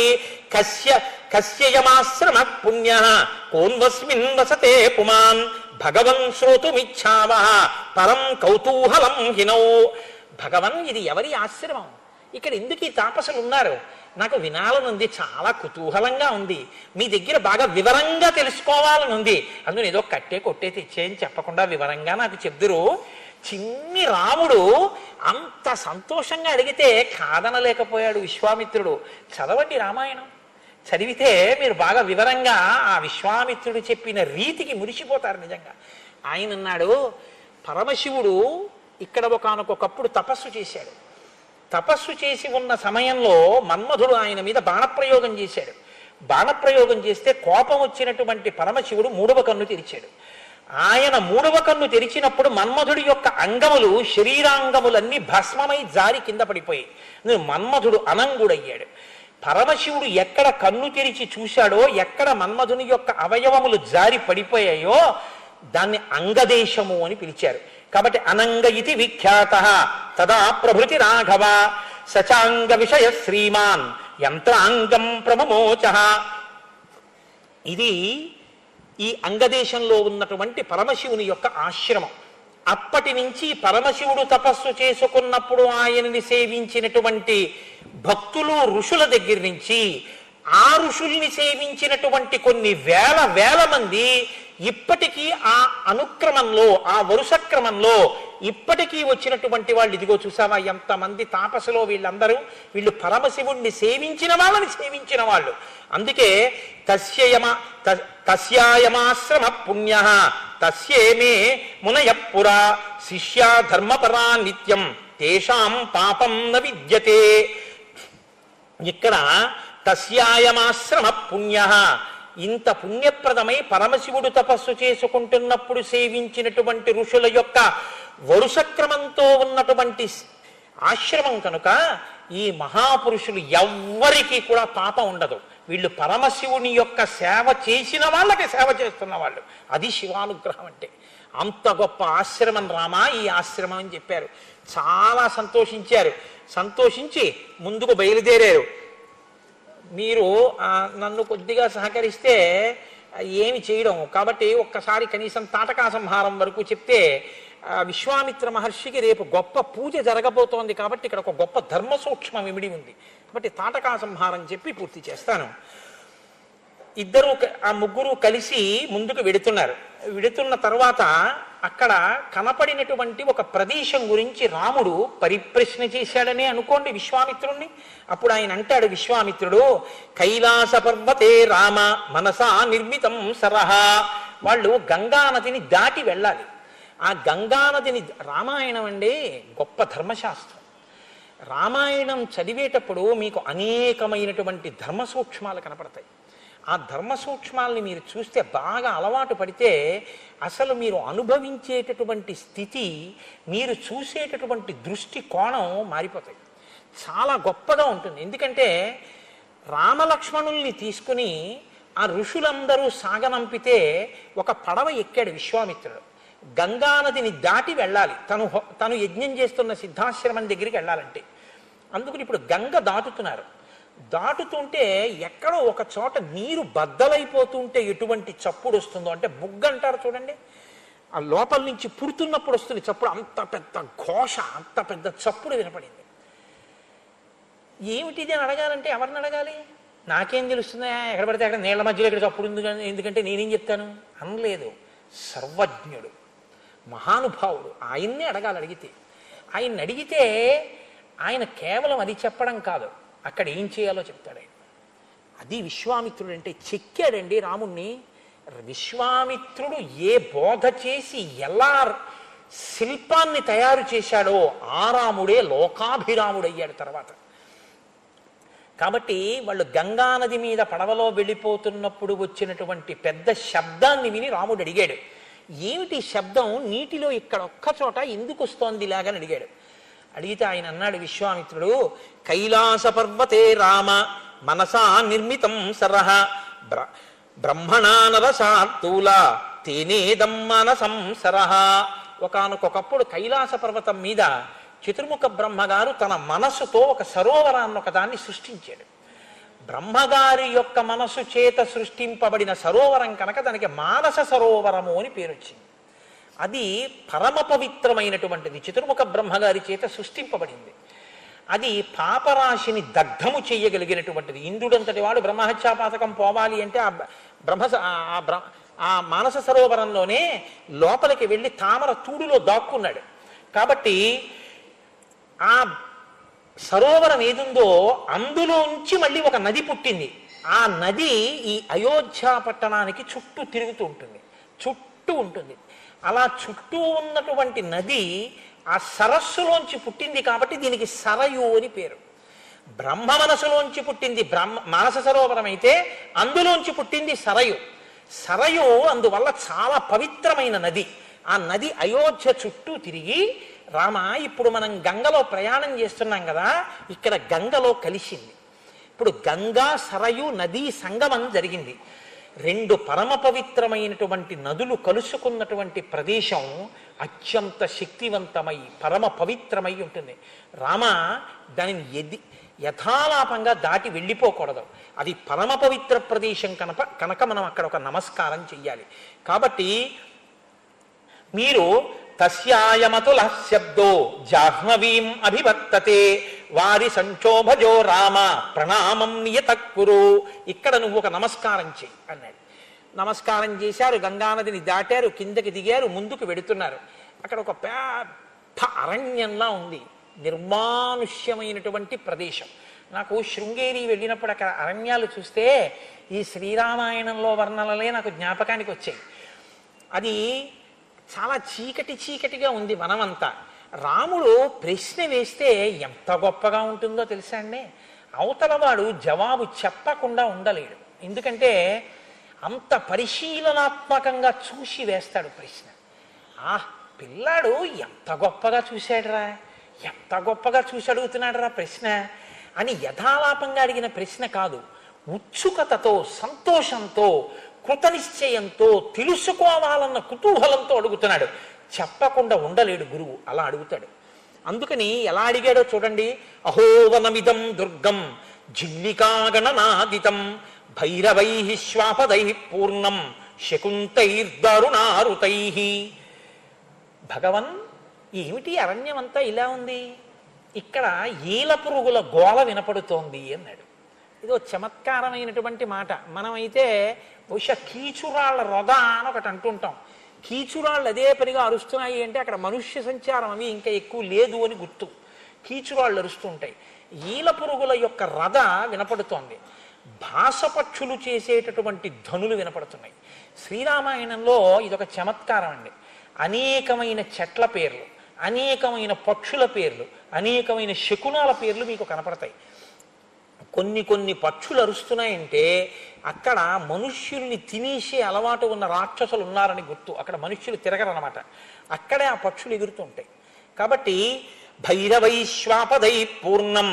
కస్యయమాశ్రమ పుణ్య కోన్వస్మిన్ వసతే పుమాన్ భగవన్ శ్రోతుమిచ్ఛావ పరం కౌతూహలం హినౌ. భగవన్, ఇది ఎవరి ఆశ్రమం? ఇక్కడ ఎందుకు ఈ తాపసులు ఉన్నారు? నాకు వినాలనుంది, చాలా కుతూహలంగా ఉంది, మీ దగ్గర బాగా వివరంగా తెలుసుకోవాలని ఉంది. అందులో ఏదో కట్టే కొట్టే తెచ్చేయని చెప్పకుండా వివరంగా నాకు చెప్దురు. చిన్ని రాముడు అంత సంతోషంగా అడిగితే కాదనలేకపోయాడు విశ్వామిత్రుడు. చదవండి రామాయణం, చదివితే మీరు బాగా వివరంగా ఆ విశ్వామిత్రుడు చెప్పిన రీతికి మురిసిపోతారు నిజంగా. ఆయన అన్నాడు, పరమశివుడు ఇక్కడ ఒకానొకప్పుడు తపస్సు చేశాడు. తపస్సు చేసి ఉన్న సమయంలో మన్మధుడు ఆయన మీద బాణప్రయోగం చేశాడు. బాణప్రయోగం చేస్తే కోపం వచ్చినటువంటి పరమశివుడు మూడవ కన్ను తెరిచాడు. ఆయన మూడవ కన్ను తెరిచినప్పుడు మన్మధుడి యొక్క అంగములు, శరీరాంగములన్నీ భస్మమై జారి కింద పడిపోయి మన్మధుడు అనంగుడయ్యాడు. పరమశివుడు ఎక్కడ కన్ను తెరిచి చూశాడో, ఎక్కడ మన్మధుని యొక్క అవయవములు జారి పడిపోయాయో దాన్ని అంగదేశము అని పిలిచారు. కాబట్టి అనంగ ఇది విఖ్యాత తదా ప్రభృతి రాఘవ సచాంగ విషయ శ్రీమాన్ యంత్రాంగం ప్రమమోచ. ఇది ఈ అంగదేశంలో ఉన్నటువంటి పరమశివుని యొక్క ఆశ్రమం. అప్పటి నుంచి పరమశివుడు తపస్సు చేసుకున్నప్పుడు ఆయనని సేవించినటువంటి భక్తులు ఋషుల దగ్గర నుంచి ఆ ఋషుల్ని సేవించినటువంటి కొన్ని వేల మంది ఇప్పటికీ ఆ అనుక్రమంలో, ఆ వరుస క్రమంలో ఇప్పటికీ వచ్చినటువంటి వాళ్ళు. ఇదిగో చూసావా ఎంతమంది తాపసులో వీళ్ళందరూ, వీళ్ళు పరమశివుణ్ణి సేవించిన వాళ్ళని సేవించిన వాళ్ళు. అందుకే తస్యాయమాశ్రమ పుణ్య తస్యేమే మునయపురా శిష్యా ధర్మపరా నిత్యం తేషాం పాపం న విద్యతే. ఇక్కడ తస్యాయమాశ్రమ పుణ్య, ఇంత పుణ్యప్రదమై పరమశివుడు తపస్సు చేసుకుంటున్నప్పుడు సేవించినటువంటి ఋషుల యొక్క వరుస క్రమంతో ఉన్నటువంటి ఆశ్రమం కనుక ఈ మహాపురుషులు ఎవ్వరికీ కూడా పాపం ఉండదు. వీళ్ళు పరమశివుని యొక్క సేవ చేసిన వాళ్ళకి సేవ చేస్తున్న వాళ్ళు. అది శివానుగ్రహం అంటే. అంత గొప్ప ఆశ్రమం రామా ఈ ఆశ్రమం అని చెప్పారు. చాలా సంతోషించారు. సంతోషించి ముందుకు బయలుదేరారు. మీరు నన్ను కొద్దిగా సహకరిస్తే ఏమి చేయడం, కాబట్టి ఒక్కసారి కనీసం తాటకా సంహారం వరకు చెప్తే, విశ్వామిత్ర మహర్షికి రేపు గొప్ప పూజ జరగబోతోంది కాబట్టి ఇక్కడ ఒక గొప్ప ధర్మ సూక్ష్మం ఇమిడి ఉంది. కాబట్టి తాటకా సంహారం చెప్పి పూర్తి చేస్తాను. ఇద్దరు, ఆ ముగ్గురు కలిసి ముందుకు వెడుతున్నారు. వెడుతున్న తర్వాత అక్కడ కనపడినటువంటి ఒక ప్రదేశం గురించి రాముడు పరిప్రశ్న చేశాడనే అనుకోండి విశ్వామిత్రుణ్ణి. అప్పుడు ఆయన అంటాడు విశ్వామిత్రుడు, కైలాస పర్వతే రామ మనసా నిర్మితం సరహ. వాళ్ళు గంగానదిని దాటి వెళ్ళాలి. ఆ గంగానదిని, రామాయణం అండి గొప్ప ధర్మశాస్త్రం. రామాయణం చదివేటప్పుడు మీకు అనేకమైనటువంటి ధర్మ సూక్ష్మాలు కనపడతాయి. ఆ ధర్మ సూక్ష్మాలని మీరు చూస్తే, బాగా అలవాటు పడితే అసలు మీరు అనుభవించేటటువంటి స్థితి, మీరు చూసేటటువంటి దృష్టి కోణం మారిపోతాయి. చాలా గొప్పగా ఉంటుంది. ఎందుకంటే రామలక్ష్మణుల్ని తీసుకుని ఆ ఋషులందరూ సాగనంపితే ఒక పడవ ఎక్కాడు విశ్వామిత్రుడు. గంగానదిని దాటి వెళ్ళాలి, తను యజ్ఞం చేస్తున్న సిద్ధాశ్రమం దగ్గరికి వెళ్ళాలంటే. అందుకని ఇప్పుడు గంగ దాటుతున్నారు. దాటుతుంటే ఎక్కడో ఒక చోట నీరు బద్దలైపోతుంటే ఎటువంటి చప్పుడు వస్తుందో, అంటే బుగ్గ అంటారు చూడండి, ఆ లోపల నుంచి పుడుతున్నప్పుడు వస్తుంది చప్పుడు. అంత పెద్ద ఘోష, అంత పెద్ద చప్పుడు వినపడింది. ఏమిటిది అని అడగాలంటే ఎవరిని అడగాలి? నాకేం తెలుస్తుందా, ఎక్కడ పడితే అక్కడ నీళ్ల మధ్యలో ఇక్కడ చప్పుడు ఎందుకంటే నేనేం చెప్తాను అనలేదు. సర్వజ్ఞుడు, మహానుభావుడు, ఆయన్నే అడగాలి. ఆయన్ని అడిగితే ఆయన కేవలం అది చెప్పడం కాదు, అక్కడ ఏం చేయాలో చెప్తాడు ఆయన. అది విశ్వామిత్రుడు అంటే. చెక్కాడండి రాముణ్ణి. విశ్వామిత్రుడు ఏ బోధ చేసి ఎలా శిల్పాన్ని తయారు చేశాడో ఆ రాముడే లోకాభిరాముడయ్యాడు తర్వాత. కాబట్టి వాళ్ళు గంగానది మీద పడవలో వెళ్ళిపోతున్నప్పుడు వచ్చినటువంటి పెద్ద శబ్దాన్ని విని రాముడు అడిగాడు, ఏమిటి శబ్దం, నీటిలో ఇక్కడ ఒక్క చోట ఎందుకు వస్తోంది ఇలాగని అడిగాడు. అడిగితే ఆయన అన్నాడు విశ్వామిత్రుడు, కైలాస పర్వతే రామ మనసా నిర్మితం సరహ బ్రహ్మణానరసాత్తూల తేనేదం మనసం సరహ. ఒకానొకప్పుడు కైలాస పర్వతం మీద చతుర్ముఖ బ్రహ్మగారు తన మనస్సుతో ఒక సరోవరాన్ని ఒకదాన్ని సృష్టించాడు. బ్రహ్మగారి యొక్క మనస్సు చేత సృష్టింపబడిన సరోవరం కనుక దానికి మానస సరోవరము అని పేరు వచ్చింది. అది పరమ పవిత్రమైనటువంటిది, చతుర్ముఖ బ్రహ్మగారి చేత సృష్టింపబడింది. అది పాపరాశిని దగ్ధము చేయగలిగినటువంటిది. ఇంద్రుడంతటి వాడు బ్రహ్మహత్యాపాతకం పోవాలి అంటే ఆ మానస సరోవరంలోనే లోపలికి వెళ్ళి తామర తూడులో దాక్కున్నాడు. కాబట్టి ఆ సరోవరం ఏదుందో అందులోంచి మళ్ళీ ఒక నది పుట్టింది. ఆ నది ఈ అయోధ్య పట్టణానికి చుట్టూ తిరుగుతూ ఉంటుంది, చుట్టూ ఉంటుంది. అలా చుట్టూ ఉన్నటువంటి నది ఆ సరస్సులోంచి పుట్టింది కాబట్టి దీనికి సరయు అని పేరు. బ్రహ్మ మనసులోంచి పుట్టింది మానస సరోవరం అయితే అందులోంచి పుట్టింది సరయు. సరయు అందువల్ల చాలా పవిత్రమైన నది. ఆ నది అయోధ్య చుట్టూ తిరిగి, రామ ఇప్పుడు మనం గంగలో ప్రయాణం చేస్తున్నాం కదా, ఇక్కడ గంగలో కలిసింది. ఇప్పుడు గంగా సరయు నదీ సంగమం జరిగింది. రెండు పరమ పవిత్రమైనటువంటి నదులు కలుసుకున్నటువంటి ప్రదేశం అత్యంత శక్తివంతమై పరమ పవిత్రమై ఉంటుంది. రామ దానిని యథాలాపంగా దాటి వెళ్ళిపోకూడదు. అది పరమ పవిత్ర ప్రదేశం కనుక మనం అక్కడ ఒక నమస్కారం చెయ్యాలి. కాబట్టి మీరు తస్యాయమతుల శబ్దో జాహ్నవీం అభివర్తతే వారి సంక్షోభజో రామ ప్రణామం నియతక్కురు. ఇక్కడ నువ్వు ఒక నమస్కారం చెయ్యి అన్నాడు. నమస్కారం చేశారు, గంగానదిని దాటారు, కిందకి దిగారు, ముందుకు వెడుతున్నారు. అక్కడ ఒక పెద్ద అరణ్యంలా ఉంది, నిర్మానుష్యమైనటువంటి ప్రదేశం. నాకు శృంగేరి వెళ్ళినప్పుడు అక్కడ అరణ్యాలు చూస్తే ఈ శ్రీరామాయణంలో వర్ణనలే నాకు జ్ఞాపకానికి వచ్చాయి. అది చాలా చీకటిగా ఉంది వనమంతా. రాముడు ప్రశ్న వేస్తే ఎంత గొప్పగా ఉంటుందో తెలుసా అండి. అవతలవాడు జవాబు చెప్పకుండా ఉండలేడు. ఎందుకంటే అంత పరిశీలనాత్మకంగా చూసి వేస్తాడు ప్రశ్న. పిల్లాడు ఎంత గొప్పగా చూశాడురా, ఎంత గొప్పగా చూసి అడుగుతున్నాడు రా ప్రశ్న అని యథాలాపంగా అడిగిన ప్రశ్న కాదు, ఉత్సుకతతో, సంతోషంతో, కృతనిశ్చయంతో, తెలుసుకోవాలన్న కుతూహలంతో అడుగుతున్నాడు. చెప్పకుండా ఉండలేడు గురువు, అలా అడుగుతాడు. అందుకని ఎలా అడిగాడో చూడండి. అహోవనమిదం దుర్గం జిల్లికాగణనాదితం భైరవై శ్వాపదై పూర్ణం శకుంతైర్దారుణారుతై. భగవన్, ఏమిటి అరణ్యం అంతా ఇలా ఉంది, ఇక్కడ ఈల పురుగుల గోల వినపడుతోంది అన్నాడు. ఇదో చమత్కారమైనటువంటి మాట. మనమైతే బహుశా కీచురాళ్ల రొద అని ఒకటి అంటుంటాం. కీచురాళ్ళు అదే పనిగా అరుస్తున్నాయి అంటే అక్కడ మనుష్య సంచారం అవి ఇంకా ఎక్కువ లేదు అని గుర్తు. కీచురాళ్ళు అరుస్తుంటాయి. ఈల పురుగుల యొక్క రథ వినపడుతోంది. భాసపక్షులు చేసేటటువంటి ధనులు వినపడుతున్నాయి. శ్రీరామాయణంలో ఇదొక చమత్కారం అండి. అనేకమైన చెట్ల పేర్లు, అనేకమైన పక్షుల పేర్లు, అనేకమైన శకునాల పేర్లు మీకు కనపడతాయి. కొన్ని పక్షులు అరుస్తున్నాయంటే అక్కడ మనుష్యుల్ని తినేసే అలవాటు ఉన్న రాక్షసులు ఉన్నారని గుర్తు. అక్కడ మనుష్యులు తిరగరనమాట, అక్కడే ఆ పక్షులు ఎగురుతుంటాయి. కాబట్టి భైరవైశ్వాపదై పూర్ణం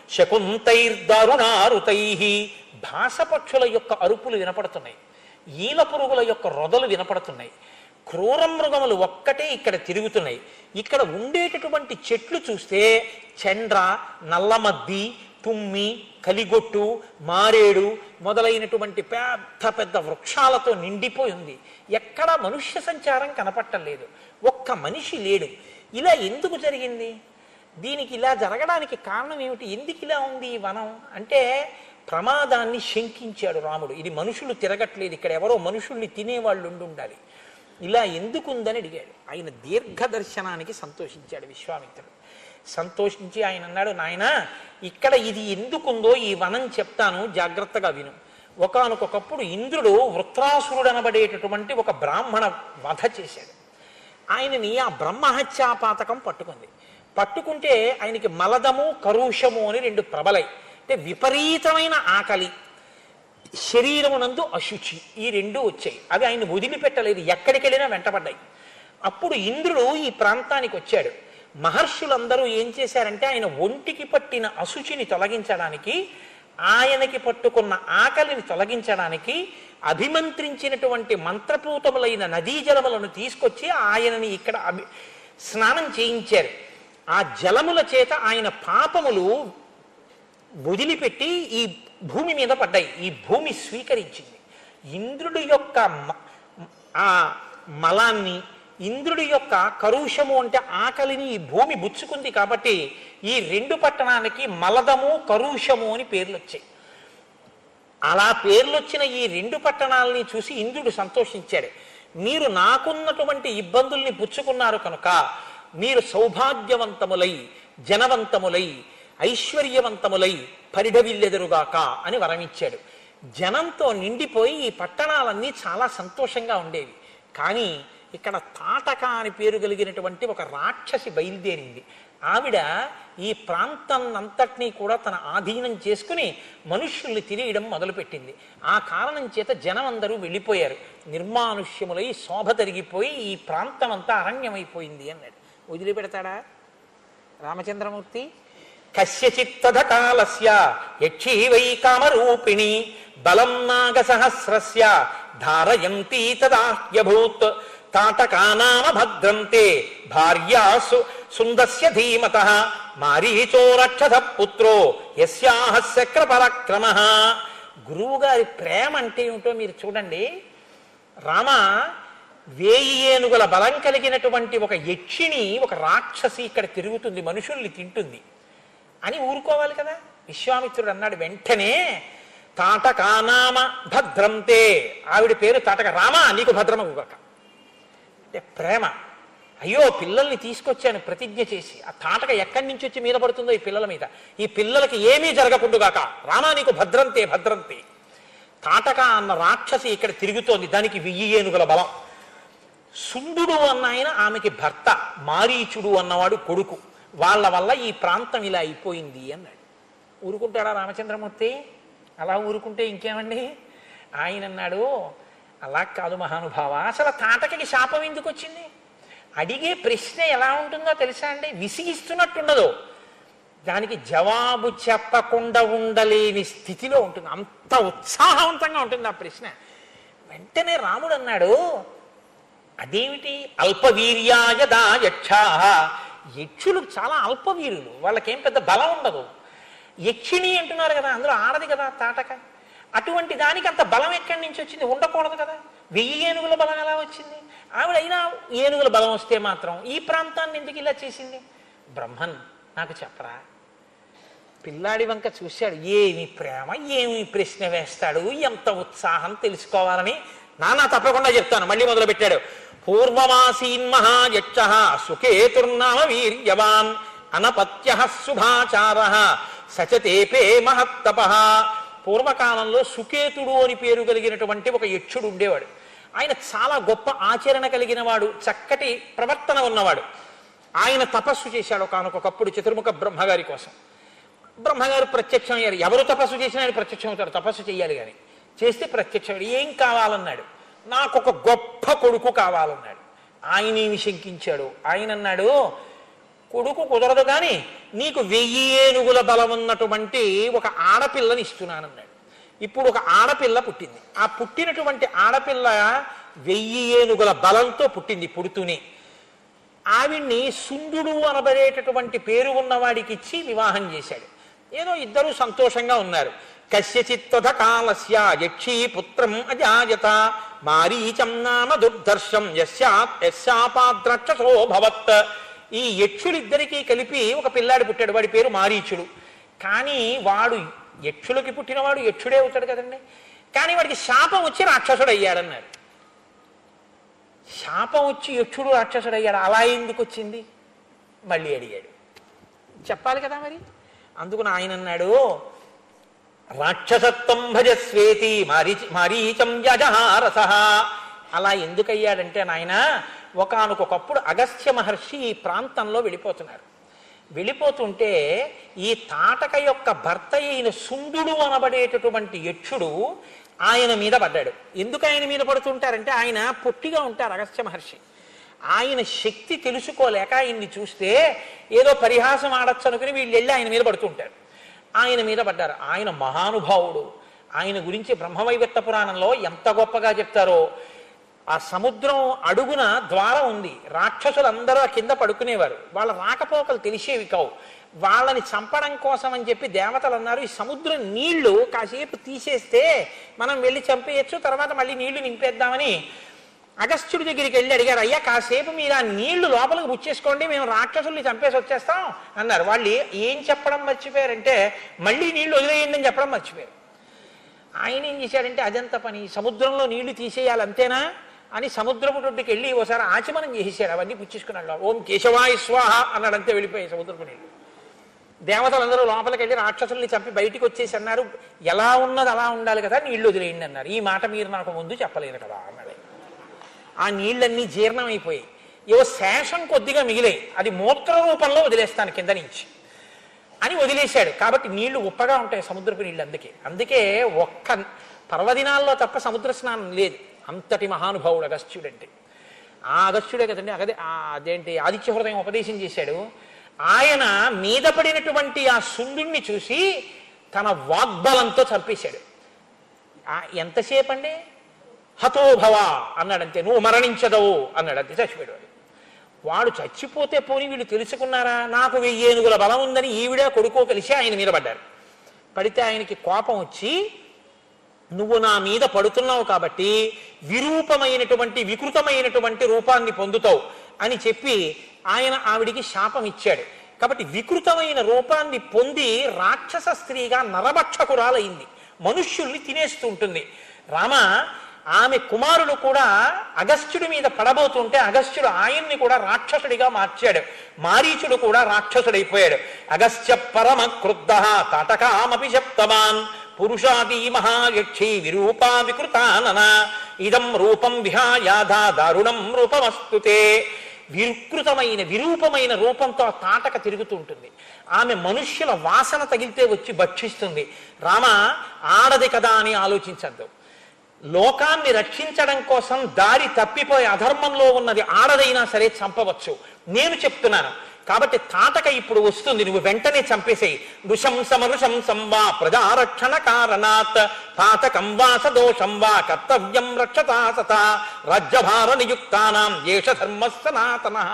శకుంతైర్దారుణారుతై. భాసపక్షుల యొక్క అరుపులు వినపడుతున్నాయి, ఈల పురుగుల యొక్క రొదలు వినపడుతున్నాయి, క్రూర మృగములు ఒక్కటే ఇక్కడ తిరుగుతున్నాయి. ఇక్కడ ఉండేటటువంటి చెట్లు చూస్తే చండ్ర, నల్లమద్ది, తుమ్మి, కలిగొట్టు, మారేడు మొదలైనటువంటి పెద్ద వృక్షాలతో నిండిపోయి ఉంది. ఎక్కడా మనుష్య సంచారం కనపట్టలేదు, ఒక్క మనిషి లేడు. ఇలా ఎందుకు జరిగింది? దీనికి ఇలా జరగడానికి కారణం ఏమిటి? ఎందుకు ఇలా ఉంది ఈ వనం అంటే ప్రమాదాన్ని శంకించాడు రాముడు. ఇది మనుషులు తిరగట్లేదు, ఇక్కడ ఎవరో మనుషుల్ని తినేవాళ్ళు ఉండాలి, ఇలా ఎందుకుందని అడిగాడు. ఆయన దీర్ఘదర్శనానికి సంతోషించాడు విశ్వామిత్రుడు. సంతోషించి ఆయన అన్నాడు, నాయనా ఇక్కడ ఇది ఎందుకుందో ఈ వనం చెప్తాను, జాగ్రత్తగా విను. ఒకానొకప్పుడు ఇంద్రుడు వృత్రాసురుడు అనబడేటటువంటి ఒక బ్రాహ్మణ వధ చేశాడు. ఆయనని ఆ బ్రహ్మహత్యా పాతకం పట్టుకుంటే ఆయనకి మలదము కరుషము అని రెండు ప్రబలై, అంటే విపరీతమైన ఆకలి, శరీరమునందు అశుచి, ఈ రెండు వచ్చాయి. అవి ఆయన వదిలిపెట్టలేదు, ఎక్కడికి వెళ్ళినా వెంటబడ్డాయి. అప్పుడు ఇంద్రుడు ఈ ప్రాంతానికి వచ్చాడు. మహర్షులందరూ ఏం చేశారంటే ఆయన ఒంటికి పట్టిన అశుచిని తొలగించడానికి, ఆయనకి పట్టుకున్న ఆకలిని తొలగించడానికి అభిమంత్రించినటువంటి మంత్రపూతములైన నదీ జలములను తీసుకొచ్చి ఆయనని ఇక్కడ స్నానం చేయించారు. ఆ జలముల చేత ఆయన పాపములు వదిలిపెట్టి ఈ భూమి మీద పడ్డాయి. ఈ భూమి స్వీకరించింది. ఇంద్రుడి యొక్క ఆ మలాన్ని, ఇంద్రుడి యొక్క కరుషము అంటే ఆకలిని ఈ భూమి బుచ్చుకుంది. కాబట్టి ఈ రెండు పట్టణానికి మలదము కరుషము అని పేర్లు వచ్చాయి. అలా పేర్లొచ్చిన ఈ రెండు పట్టణాలని చూసి ఇంద్రుడు సంతోషించాడు. మీరు నాకున్నటువంటి ఇబ్బందుల్ని పుచ్చుకున్నారు కనుక మీరు సౌభాగ్యవంతములై, జనవంతములై, ఐశ్వర్యవంతములై పరిఢవిల్లెదరుగాక అని వరమిచ్చాడు. జనంతో నిండిపోయి ఈ పట్టణాలన్నీ చాలా సంతోషంగా ఉండేవి. కానీ ఇక్కడ తాటక అని పేరు కలిగినటువంటి ఒక రాక్షసి బయలుదేరింది. ఆవిడ ఈ ప్రాంతాన్నంతటినీ కూడా తన ఆధీనం చేసుకుని మనుష్యుల్ని తినేయడం మొదలుపెట్టింది. ఆ కారణం చేత జనం అందరూ వెళ్ళిపోయారు. నిర్మానుష్యములై శోభ తరిగిపోయి ఈ ప్రాంతం అంతా అరణ్యమైపోయింది అన్నాడు. వదిలిపెడతాడా రామచంద్రమూర్తి? కస్యచిత్తధకాలస్య యక్షీ వై కామరూపిణి బలం నాగసహస్రస్య ధారయంతి తదాహ్యభూత్ తాటకానామ భద్రంతే భార్యాసు సుందస్య ధీమతః మారీచో రక్షస పుత్రో యస్యాహస్య పరాక్రమః. గురువు గారి ప్రేమ అంటే ఏమిటో మీరు చూడండి. రామ 1000 ఏనుగుల బలం కలిగినటువంటి ఒక యక్షిణి, ఒక రాక్షసి ఇక్కడ తిరుగుతుంది, మనుషుల్ని తింటుంది అని ఊరుకోవాలి కదా. విశ్వామిత్రుడు అన్నాడు వెంటనే, తాటకానామ భద్రంతే, ఆవిడ పేరు తాటక, రామ నీకు భద్రమగుగాక అంటే ప్రేమ. అయ్యో పిల్లల్ని తీసుకొచ్చాను ప్రతిజ్ఞ చేసి, ఆ తాటక ఎక్కడి నుంచి వచ్చి మీద పడుతుందో ఈ పిల్లల మీద, ఈ పిల్లలకి ఏమీ జరగకుండుగాక, రామా నీకు భద్రంతే భద్రంతే. తాటక అన్న రాక్షసి ఇక్కడ తిరుగుతోంది, దానికి 1000 ఏనుగుల బలం. సుందుడు అన్న ఆయన ఆమెకి భర్త, మారీచుడు అన్నవాడు కొడుకు. వాళ్ళ వల్ల ఈ ప్రాంతం ఇలా అయిపోయింది అన్నాడు. ఊరుకుంటాడా రామచంద్రమూర్తి? అలా ఊరుకుంటే ఇంకేమండి. ఆయన అన్నాడు, అలా కాదు మహానుభావ, అసలు తాటకకి శాపం ఎందుకు వచ్చింది? అడిగే ప్రశ్న ఎలా ఉంటుందో తెలుసా అండి? విసిగిస్తున్నట్టుండదు, దానికి జవాబు చెప్పకుండా ఉండలేని స్థితిలో ఉంటుంది, అంత ఉత్సాహవంతంగా ఉంటుంది ఆ ప్రశ్న. వెంటనే రాముడు అన్నాడు, అదేమిటి? అల్పవీర్యాయదా యక్షాః, యక్షులు చాలా అల్పవీరులు, వాళ్ళకేం పెద్ద బలం ఉండదు. యక్షిణి అంటున్నారు కదా, అందులో ఆడది కదా తాటక, అటువంటి దానికి అంత బలం ఎక్కడి నుంచి వచ్చింది? ఉండకూడదు కదా. 1000 ఏనుగుల బలం ఎలా వచ్చింది? ఆవిడైనా ఏనుగుల బలం వస్తే మాత్రం ఈ ప్రాంతాన్ని ఎందుకు ఇలా చేసింది? బ్రహ్మన్ నాకు చెప్పరా. పిల్లాడి వంక చూశాడు, ఏమి ప్రేమ, ఏమి ప్రశ్న వేస్తాడు, ఎంత ఉత్సాహం తెలుసుకోవాలని. నానా తప్పకుండా చెప్తాను. మళ్ళీ మొదలు పెట్టాడు. పూర్వమాసీన్ మహాయక్షః సుకేతుర్నామ వీర్యవాన్ అనపత్యః శుభాచారః సచతేపే మహత్తపః. పూర్వకాలంలో సుకేతుడు అని పేరు కలిగినటువంటి ఒక యక్షుడు ఉండేవాడు. ఆయన చాలా గొప్ప ఆచరణ కలిగిన వాడు, చక్కటి ప్రవర్తన ఉన్నవాడు. ఆయన తపస్సు చేశాడు ఒకనొకప్పుడు చతుర్ముఖ బ్రహ్మగారి కోసం. బ్రహ్మగారు ప్రత్యక్షం అయ్యారు. ఎవరు తపస్సు చేసినా ఆయన ప్రత్యక్షం అవుతారు, తపస్సు చేయాలి కానీ. చేస్తే ప్రత్యక్షం. ఏం కావాలన్నాడు? నాకు ఒక గొప్ప కొడుకు కావాలన్నాడు. ఆయనేమి శంకించాడు. ఆయన అన్నాడు, కొడుకు కుదరదు కానీ నీకు 1000 ఏనుగుల బలం ఉన్నటువంటి ఒక ఆడపిల్లని ఇస్తున్నానన్నాడు. ఇప్పుడు ఒక ఆడపిల్ల పుట్టింది. ఆ పుట్టినటువంటి ఆడపిల్ల 1000 ఏనుగుల బలంతో పుట్టింది. పుడుతూనే ఆవిడ్ని సుందుడు అనబడేటటువంటి పేరు ఉన్నవాడికి ఇచ్చి వివాహం చేశాడు. ఏదో ఇద్దరు సంతోషంగా ఉన్నారు. కస్యచిత్తథ కాలస్య యక్షీ పుత్రం అజాయత మారీచం నామ దుర్ధర్షం యస్యాపాద్రక్షసో భవత్. ఈ యక్షులిద్దరికీ కలిపి ఒక పిల్లాడు పుట్టాడు, వాడి పేరు మారీచుడు. కానీ వాడు యక్షులకి పుట్టినవాడు యక్షుడే అవుతాడు కదండి. కానీ వాడికి శాపం వచ్చి రాక్షసుడు అయ్యాడన్నారు. శాపం వచ్చి యక్షుడు రాక్షసుడు అయ్యాడు, అలా ఎందుకు వచ్చింది? మళ్ళీ అడిగాడు, చెప్పాలి కదా మరి. అందుకని ఆయన అన్నాడు, రాక్షసత్వం భజస్వేతి మారీచం యజహారస. అలా ఎందుకయ్యాడంటే నాయన, ఒకానొకప్పుడు అగస్త్య మహర్షి ఈ ప్రాంతంలో వెళ్ళిపోతున్నారు. వెళ్ళిపోతుంటే ఈ తాటక యొక్క భర్త అయిన సుందుడు అనబడేటటువంటి యక్షుడు ఆయన మీద పడ్డాడు. ఎందుకు ఆయన మీద పడుతుంటారంటే, ఆయన పొట్టిగా ఉంటారు అగస్త్య మహర్షి. ఆయన శక్తి తెలుసుకోలేక ఆయన్ని చూస్తే ఏదో పరిహాసం ఆడచ్చు అనుకుని వీళ్ళు వెళ్ళి ఆయన మీద పడుతుంటారు. ఆయన మీద పడ్డారు. ఆయన మహానుభావుడు. ఆయన గురించి బ్రహ్మవైవర్త పురాణంలో ఎంత గొప్పగా చెప్తారో. ఆ సముద్రం అడుగున ద్వారం ఉంది, రాక్షసులందరూ ఆ కింద పడుకునేవారు, వాళ్ళ రాకపోకలు తెలిసేవి కావు. వాళ్ళని చంపడం కోసం అని చెప్పి దేవతలు అన్నారు, ఈ సముద్రం నీళ్లు కాసేపు తీసేస్తే మనం వెళ్ళి చంపేయచ్చు, తర్వాత మళ్ళీ నీళ్లు నింపేద్దామని అగస్త్యుడి దగ్గరికి వెళ్ళి అడిగారు, అయ్యా కాసేపు మీరు ఆ నీళ్లు లోపలికి పుచ్చేసుకోండి, మేము రాక్షసుల్ని చంపేసి వచ్చేస్తాం అన్నారు. వాళ్ళు ఏం చెప్పడం మర్చిపోయారంటే, మళ్ళీ నీళ్లు వదిలేయండి అని చెప్పడం మర్చిపోయారు. ఆయన ఏం చేశాడంటే, అజంత పని, సముద్రంలో నీళ్లు తీసేయాలి అంతేనా అని సముద్రపు ఒడ్డుకి వెళ్ళి ఓసారి ఆచమనం చేసేసాడు. అవన్నీ పుచ్చేసుకున్నాడు. ఓం కేశవాయ స్వాహ అన్నాడంతే, వెళ్ళిపోయాయి సముద్రపు నీళ్లు. దేవతలందరూ లోపలికి వెళ్ళి రాక్షసుల్ని చంపి బయటికి వచ్చేసి అన్నారు, ఎలా ఉన్నది అలా ఉండాలి కదా, నీళ్లు వదిలేయండి అన్నారు. ఈ మాట మీరు నాకు ముందు చెప్పలేదు కదా అన్నాడు. ఆ నీళ్ళన్నీ జీర్ణమైపోయి ఏవో శేషం కొద్దిగా మిగిలాయి, అది మూత్ర రూపంలో వదిలేస్తాను కింద నుంచి అని వదిలేశాడు. కాబట్టి నీళ్లు ఉప్పగా ఉంటాయి సముద్రపు నీళ్ళు. అందుకే ఒక్క పర్వదినాల్లో తప్ప సముద్ర స్నానం లేదు. అంతటి మహానుభావుడు అగస్త్యుడంటే. ఆ అగస్త్యుడే కదండి అదేంటి ఆదిత్య హృదయం ఉపదేశం చేశాడు. ఆయన మీద పడినటువంటి ఆ సుందుణ్ణి చూసి తన వాగ్బలంతో చంపేశాడు. ఎంతసేపు అండి? హతోభవ అన్నాడంతే, నువ్వు మరణించదవు అన్నాడంతే, చచ్చిపోయాడు వాడు. వాడు చచ్చిపోతే పోని వీళ్ళు తెలుసుకున్నారా, నాకు 1000 ఏనుగుల బలం ఉందని ఈవిడ కొడుకో కలిసి ఆయన మీద పడ్డారు. పడితే ఆయనకి కోపం వచ్చి, నువ్వు నా మీద పడుతున్నావు కాబట్టి విరూపమైనటువంటి వికృతమైనటువంటి రూపాన్ని పొందుతావు అని చెప్పి ఆయన ఆవిడికి శాపం ఇచ్చాడు. కాబట్టి వికృతమైన రూపాన్ని పొంది రాక్షస స్త్రీగా నరభక్షకురాలైంది, మనుష్యుల్ని తినేస్తూ ఉంటుంది. రామ, ఆమె కుమారుడు కూడా అగస్త్యుడి మీద పడబోతుంటే అగస్త్యుడు ఆయన్ని కూడా రాక్షసుడిగా మార్చాడు. మారీచుడు కూడా రాక్షసుడైపోయాడు. అగస్త్య పరమ క్రుద్ధ తాటకామపి శప్తవాన్ పురుషాది మహాయక్షి విరూపా వికృతానన ఇదం రూపం విహాయాధా దారుణం రూపమస్తుతే. విరూపమైన రూపంతో తాటక తిరుగుతూ ఉంటుంది. ఆమె మనుష్యుల వాసన తగిలితే వచ్చి భక్షిస్తుంది. రామ, ఆడది కదా అని ఆలోచించద్దు. లోకాన్ని రక్షించడం కోసం దారి తప్పిపోయి అధర్మంలో ఉన్నది ఆడదైనా సరే చంపవచ్చు. నేను చెప్తున్నాను కాబట్టి తాటక ఇప్పుడు వస్తుంది, నువ్వు వెంటనే చంపేసేయి. నృశంసం వా ప్రజారక్షణ కారణాత్ పాతకం వా సదోషం వా కర్తవ్యం రక్షతా సతా రాజ్యభార నియుక్తానాం ఏష ధర్మ సనాతనః.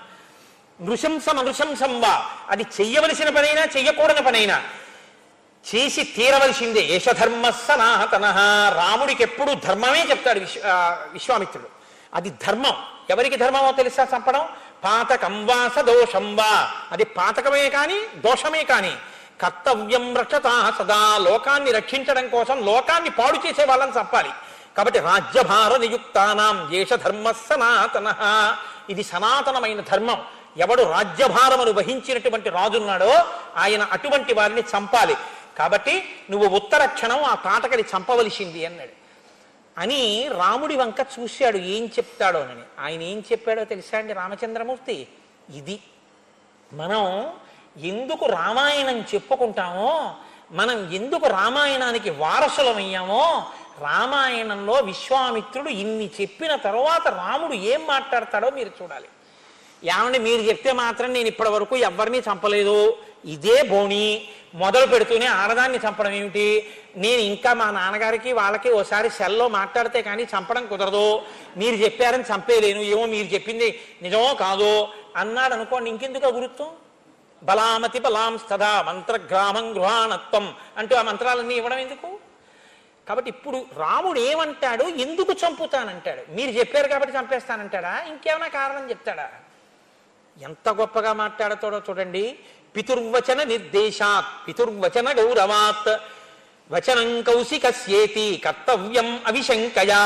నృశంసం వా, అది చెయ్యవలసిన పనైనా చెయ్యకూడని పనైనా చేసి తీరవలసిందే. యశధర్మ సనాతనః. రాముడికి ఎప్పుడు ధర్మమే చెప్తాడు విశ్వామిత్రుడు. అది ధర్మం. ఎవరికి ధర్మమో తెలుసా? చంపడం. పాతకం వా సదోషం వా, అది పాతకమే కాని దోషమే కాని కర్తవ్యం రక్షతా సదా, లోకాన్ని రక్షించడం కోసం లోకాన్ని పాడు చేసే వాళ్ళని చంపాలి. కాబట్టి రాజ్యభార నియుక్తానాం ఏష ధర్మ సనాతనః. ఇది సనాతనమైన ధర్మం. ఎవడు రాజ్యభారమును వహించినటువంటి రాజున్నాడో ఆయన అటువంటి వారిని చంపాలి. కాబట్టి నువ్వు ఉత్తర క్షణం ఆ తాటకని చంపవలసింది అన్నాడు. అని రాముడి వంక చూశాడు ఏం చెప్తాడోనని. ఆయన ఏం చెప్పాడో తెలుసా అండి రామచంద్రమూర్తి? ఇది మనం ఎందుకు రామాయణం చెప్పుకుంటామో, మనం ఎందుకు రామాయణానికి వారసులమయ్యామో, రామాయణంలో విశ్వామిత్రుడు ఇన్ని చెప్పిన తరువాత రాముడు ఏం మాట్లాడతాడో మీరు చూడాలి. ఏమంటే మీరు చెప్తే మాత్రం నేను ఇప్పటి వరకు ఎవరిని చంపలేదు, ఇదే బోణి, మొదలు పెడుతూనే ఆడదాన్ని చంపడం ఏమిటి, నేను ఇంకా మా నాన్నగారికి వాళ్ళకి ఓసారి సెల్లో మాట్లాడితే కానీ చంపడం కుదరదు, మీరు చెప్పారని చంపేలేను, ఏమో మీరు చెప్పింది నిజమో కాదో అన్నాడు అనుకోండి. ఇంకెందుకు గురుత్వం? బలామతి బలాం స్తదా మంత్రగ్రామం గృహాణత్వం అంటూ ఆ మంత్రాలన్నీ ఇవ్వడం ఎందుకు? కాబట్టి ఇప్పుడు రాముడు ఏమంటాడు? ఎందుకు చంపుతానంటాడు? మీరు చెప్పారు కాబట్టి చంపేస్తానంటాడా? ఇంకేమైనా కారణం చెప్తాడా? ఎంత గొప్పగా మాట్లాడతాడో చూడండి. పితుర్వచన నిర్దేశాత్ పితుర్వచన గౌరవాత్ వచనం కౌశికస్యేతి కర్తవ్యం అవిశంకయా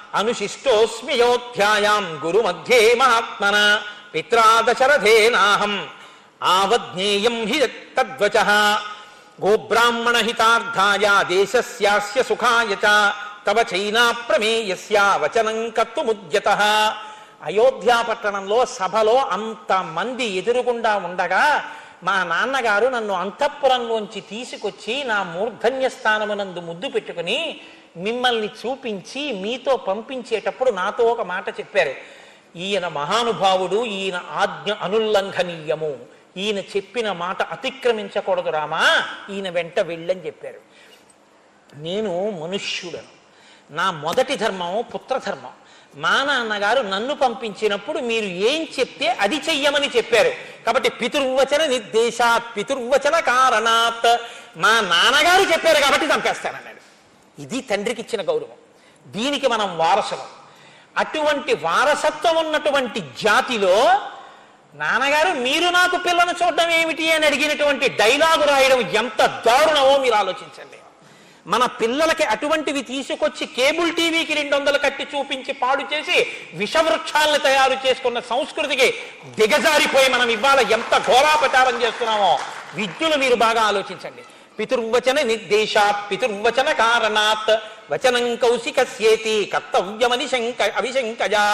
అనుశిష్టోస్మ్యోధ్యాయాం గురు మధ్యే మహాత్మన పిత్రా దశరథేనాహం ఆవజ్ఞేయం హి తద్వచః గోబ్రాహ్మణ హితార్థాయ దేశస్యాస్య సుఖాయ చ తవ చైనా ప్రమేయస్య వచనం కర్తుముద్యతః. అయోధ్యా పట్టణంలో సభలో అంతమంది ఎదురుగుండా ఉండగా మా నాన్నగారు నన్ను అంతఃపురంలోంచి తీసుకొచ్చి నా మూర్ధన్య స్థానమునందు ముద్దు పెట్టుకుని మిమ్మల్ని చూపించి మీతో పంపించేటప్పుడు నాతో ఒక మాట చెప్పారు. ఈయన మహానుభావుడు, ఈయన ఆజ్ఞ అనుల్లంఘనీయము, ఈయన చెప్పిన మాట అతిక్రమించకూడదు రామా, ఈయన వెంట వెళ్ళని చెప్పారు. నేను మనుష్యుడను, నా మొదటి ధర్మం పుత్రధర్మం. మా నాన్నగారు నన్ను పంపించినప్పుడు మీరు ఏం చెప్తే అది చెయ్యమని చెప్పారు. కాబట్టి పితుర్వచన నిర్దేశాత్ పితుర్వచన కారణాత్, మా నాన్నగారు చెప్పారు కాబట్టి చంపేస్తానన్నాడు. ఇది తండ్రికి ఇచ్చిన గౌరవం. దీనికి మనం వారసులం. అటువంటి వారసత్వం ఉన్నటువంటి జాతిలో నాన్నగారు మీరు నాకు పిల్లను చూడడం ఏమిటి అని అడిగినటువంటి డైలాగు రాయడం ఎంత దారుణమో మీరు ఆలోచించండి. మన పిల్లలకి అటువంటివి తీసుకొచ్చి కేబుల్ టీవీకి 200 కట్టి చూపించి పాడు చేసి విషవృక్షాలను తయారు చేసుకున్న సంస్కృతికి దిగజారిపోయి మనం ఇవాళ ఎంత ఘోరాపచారం చేస్తున్నామో విద్యులు మీరు బాగా ఆలోచించండి. పితుర్వచన నిర్దేశాత్ పితుర్వచన కారణాత్ వచనం కౌశికస్యేతి కర్తవ్యమని అవిశంకజా.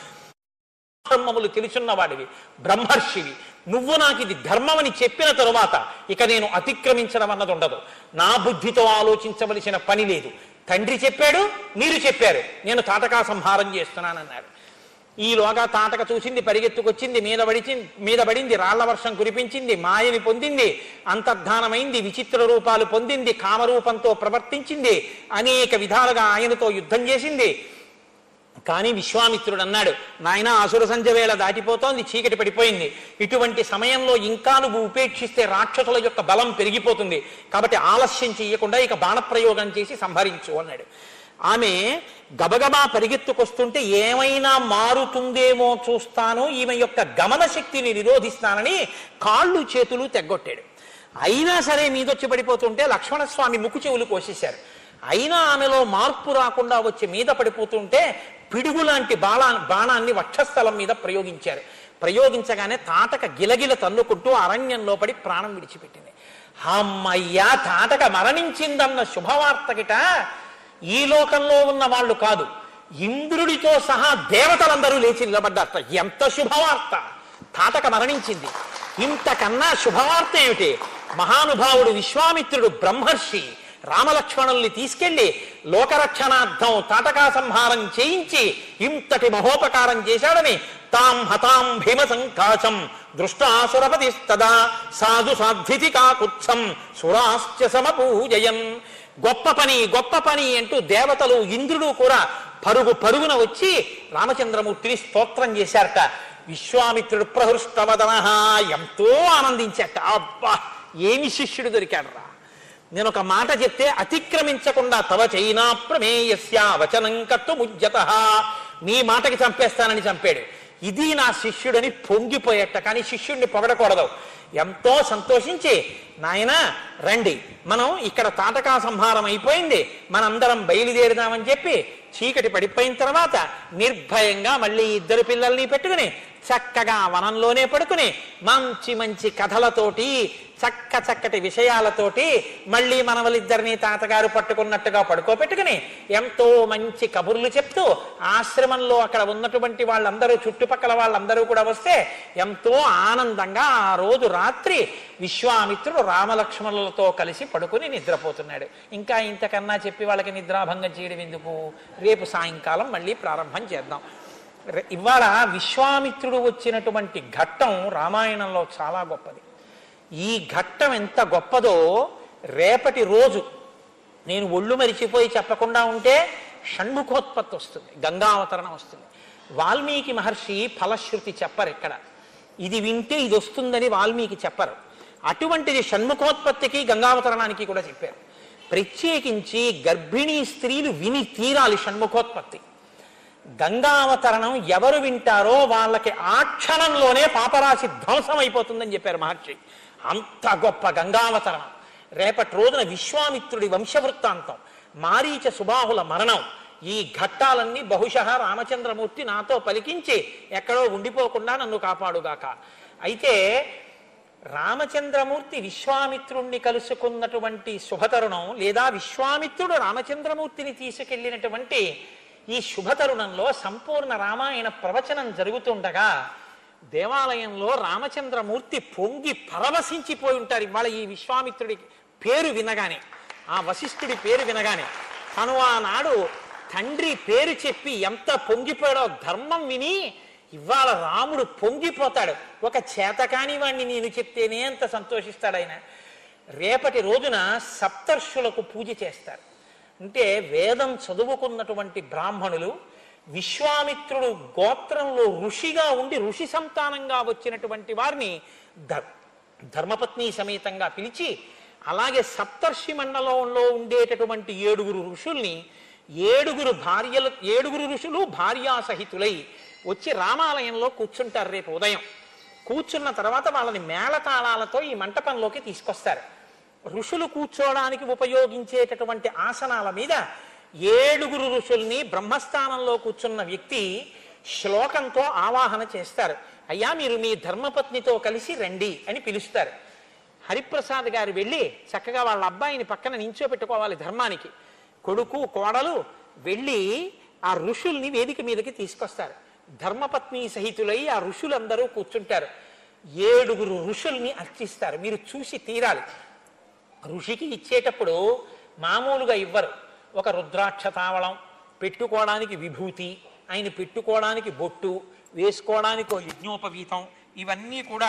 ధర్మములు తెలుసున్నవాడివి, బ్రహ్మర్షివి, నువ్వు నాకు ఇది ధర్మమని చెప్పిన తరువాత ఇక నేను అతిక్రమించడం అన్నది ఉండదు. నా బుద్ధితో ఆలోచించవలసిన పని లేదు. తండ్రి చెప్పాడు, మీరు చెప్పారు, నేను తాటకా సంహారం చేస్తున్నానన్నారు. ఈలోగా తాటక చూసింది, పరిగెత్తుకొచ్చింది, మీద పడింది, రాళ్ల వర్షం కురిపించింది, మాయని పొందింది, అంతర్ధానమైంది, విచిత్ర రూపాలు పొందింది, కామరూపంతో ప్రవర్తించింది, అనేక విధాలుగా ఆయనతో యుద్ధం చేసింది. కానీ విశ్వామిత్రుడు అన్నాడు, నాయన అసుర సంధ్య వేళ దాటిపోతోంది, చీకటి పడిపోయింది, ఇటువంటి సమయంలో ఇంకా నువ్వు ఉపేక్షిస్తే రాక్షసుల యొక్క బలం పెరిగిపోతుంది, కాబట్టి ఆలస్యం చేయకుండా ఇక బాణప్రయోగం చేసి సంహరించు అన్నాడు. ఆమె గబగబా పరిగెత్తుకొస్తుంటే ఏమైనా మారుతుందేమో చూస్తాను, ఈమె యొక్క గమన శక్తిని నిరోధిస్తానని కాళ్ళు చేతులు తెగ్గొట్టాడు. అయినా సరే మీదొచ్చి పడిపోతుంటే లక్ష్మణస్వామి ముక్కు చెవులు కోసేశారు. అయినా ఆమెలో మార్పు రాకుండా వచ్చి మీద పడిపోతుంటే పిడుగు లాంటి బాణాన్ని వక్షస్థలం మీద ప్రయోగించారు. ప్రయోగించగానే తాటక గిలగిల తన్నుకుంటూ అరణ్యంలో పడి ప్రాణం విడిచిపెట్టింది. అమ్మయ్యా, తాటక మరణించిందన్న శుభవార్తకిట ఈ లోకంలో ఉన్న వాళ్ళు కాదు, ఇంద్రుడితో సహా దేవతలందరూ లేచి నిలబడ్డారట. ఎంత శుభవార్త! తాటక మరణించింది. ఇంతకన్నా శుభవార్త ఏమిటి? మహానుభావుడు విశ్వామిత్రుడు బ్రహ్మర్షి రామలక్ష్మణుల్ని తీసుకెళ్లి లోకరక్షణార్థం తాటకా సంహారం చేయించి ఇంతటి మహోపకారం చేశాడని తాం హతాం భీమ సంకాశం దృష్టాసురపతిస్తదా సాధు సాధ్వితి కాకుత్సం సురాశ్చ సమపూజయన్. గొప్ప పని గొప్ప పని అంటూ దేవతలు ఇంద్రుడు కూడా పరుగున వచ్చి రామచంద్రమూర్తిని స్తోత్రం చేశారట. విశ్వామిత్రుడు ప్రహృష్టవదన ఎంతో ఆనందించాట. అబ్బా, ఏమి శిష్యుడు దొరికాడు రా! నేను ఒక మాట చెప్తే అతిక్రమించకుండా తవ చైనా ప్రమేయస్య వచనం కర్తుముద్యతః, నీ మాటకి చంపేస్తానని చంపాడు. ఇది నా శిష్యుడని పొంగిపోయేట. కానీ శిష్యుడిని పొగడకూడదు. ఎంతో సంతోషించి, నాయన రండి, మనం ఇక్కడ తాటకా సంహారం అయిపోయింది, మనందరం బయలుదేరుదామని చెప్పి చీకటి పడిపోయిన తర్వాత నిర్భయంగా మళ్ళీ 2 పిల్లల్ని పెట్టుకుని చక్కగా వనంలోనే పడుకుని మంచి మంచి కథలతోటి చక్కటి విషయాలతోటి మళ్ళీ మనవలిద్దరినీ తాతగారు పట్టుకున్నట్టుగా పడుకోబెట్టుకుని ఎంతో మంచి కబుర్లు చెప్తూ ఆశ్రమంలో అక్కడ ఉన్నటువంటి వాళ్ళందరూ చుట్టుపక్కల వాళ్ళందరూ కూడా వస్తే ఎంతో ఆనందంగా ఆ రోజు రాత్రి విశ్వామిత్రుడు రామలక్ష్మణులతో కలిసి పడుకుని నిద్రపోతున్నాడు. ఇంకా ఇంతకన్నా చెప్పి వాళ్ళకి నిద్రాభంగం చేయడం ఎందుకు? రేపు సాయంకాలం మళ్ళీ ప్రారంభం చేద్దాం. ఇవాళ విశ్వామిత్రుడు వచ్చినటువంటి ఘట్టం రామాయణంలో చాలా గొప్పది. ఈ ఘట్టం ఎంత గొప్పదో రేపటి రోజు నేను ఒళ్ళు మరిచిపోయి చెప్పకుండా ఉంటే షణ్ముఖోత్పత్తి వస్తుంది, గంగావతరణం వస్తుంది. వాల్మీకి మహర్షి ఫలశ్రుతి చెప్పరు ఎక్కడ, ఇది వింటే ఇది వస్తుందని వాల్మీకి చెప్పరు. అటువంటిది షణ్ముఖోత్పత్తికి గంగావతరణానికి కూడా చెప్పారు. ప్రత్యేకించి గర్భిణీ స్త్రీలు విని తీరాలి షణ్ముఖోత్పత్తి. గంగావతరణం ఎవరు వింటారో వాళ్ళకి ఆ క్షణంలోనే పాపరాశి ధ్వంసం అయిపోతుందని చెప్పారు మహర్షి. అంత గొప్ప గంగావతరణం. రేపటి రోజున విశ్వామిత్రుడి వంశవృత్తాంతం, మారీచ సుబాహుల మరణం, ఈ ఘట్టాలన్నీ బహుశः రామచంద్రమూర్తి నాతో పలికించి ఎక్కడో ఉండిపోకుండా నన్ను కాపాడుగాక. అయితే రామచంద్రమూర్తి విశ్వామిత్రుణ్ణి కలుసుకున్నటువంటి శుభతరుణం, లేదా విశ్వామిత్రుడు రామచంద్రమూర్తిని తీసుకెళ్లినటువంటి ఈ శుభతరుణంలో సంపూర్ణ రామాయణ ప్రవచనం జరుగుతుండగా దేవాలయంలో రామచంద్రమూర్తి పొంగి పరవశించిపోయి ఉంటారు. ఇవాళ ఈ విశ్వామిత్రుడి పేరు వినగానే, ఆ వశిష్ఠుడి పేరు వినగానే, తను ఆనాడు తండ్రి పేరు చెప్పి ఎంత పొంగిపోయాడో ధర్మం విని ఇవాళ రాముడు పొంగిపోతాడు. ఒక చేతకాని వాణ్ణి నేను చెప్తేనే అంత సంతోషిస్తాడు ఆయన. రేపటి రోజున సప్తర్షులకు పూజ చేస్తారు. అంటే వేదం చదువుకున్నటువంటి బ్రాహ్మణులు, విశ్వామిత్రుడు గోత్రంలో ఋషిగా ఉండి ఋషి సంతానంగా వచ్చినటువంటి వారిని ధర్మపత్ని సమేతంగా పిలిచి, అలాగే సప్తర్షి మండలంలో ఉండేటటువంటి 7 ఋషుల్ని, 7 ఋషులు భార్యాసహితులై వచ్చి రామాలయంలో కూర్చుంటారు. రేపు ఉదయం కూర్చున్న తర్వాత వాళ్ళని మేళతాళాలతో ఈ మంటపంలోకి తీసుకొస్తారు. ఋషులు కూర్చోవడానికి ఉపయోగించేటటువంటి ఆసనాల మీద 7 ఋషుల్ని బ్రహ్మస్థానంలో కూర్చున్న వ్యక్తి శ్లోకంతో ఆవాహన చేస్తారు. అయ్యా మీరు మీ ధర్మపత్నితో కలిసి రండి అని పిలుస్తారు. హరిప్రసాద్ గారు వెళ్ళి చక్కగా వాళ్ళ అబ్బాయిని పక్కన నించోపెట్టుకోవాలి ధర్మానికి. కొడుకు కోడలు వెళ్ళి ఆ ఋషుల్ని వేదిక మీదకి తీసుకొస్తారు. ధర్మపత్ని సహితులై ఆ ఋషులందరూ కూర్చుంటారు. 7 ఋషుల్ని అర్చిస్తారు. మీరు చూసి తీరాలి. ఋషికి ఇచ్చేటప్పుడు మామూలుగా ఇవ్వరు. ఒక రుద్రాక్ష తావళం, పెట్టుకోవడానికి విభూతి, ఆయన పెట్టుకోవడానికి బొట్టు, వేసుకోవడానికి ఒక యజ్ఞోపవీతం, ఇవన్నీ కూడా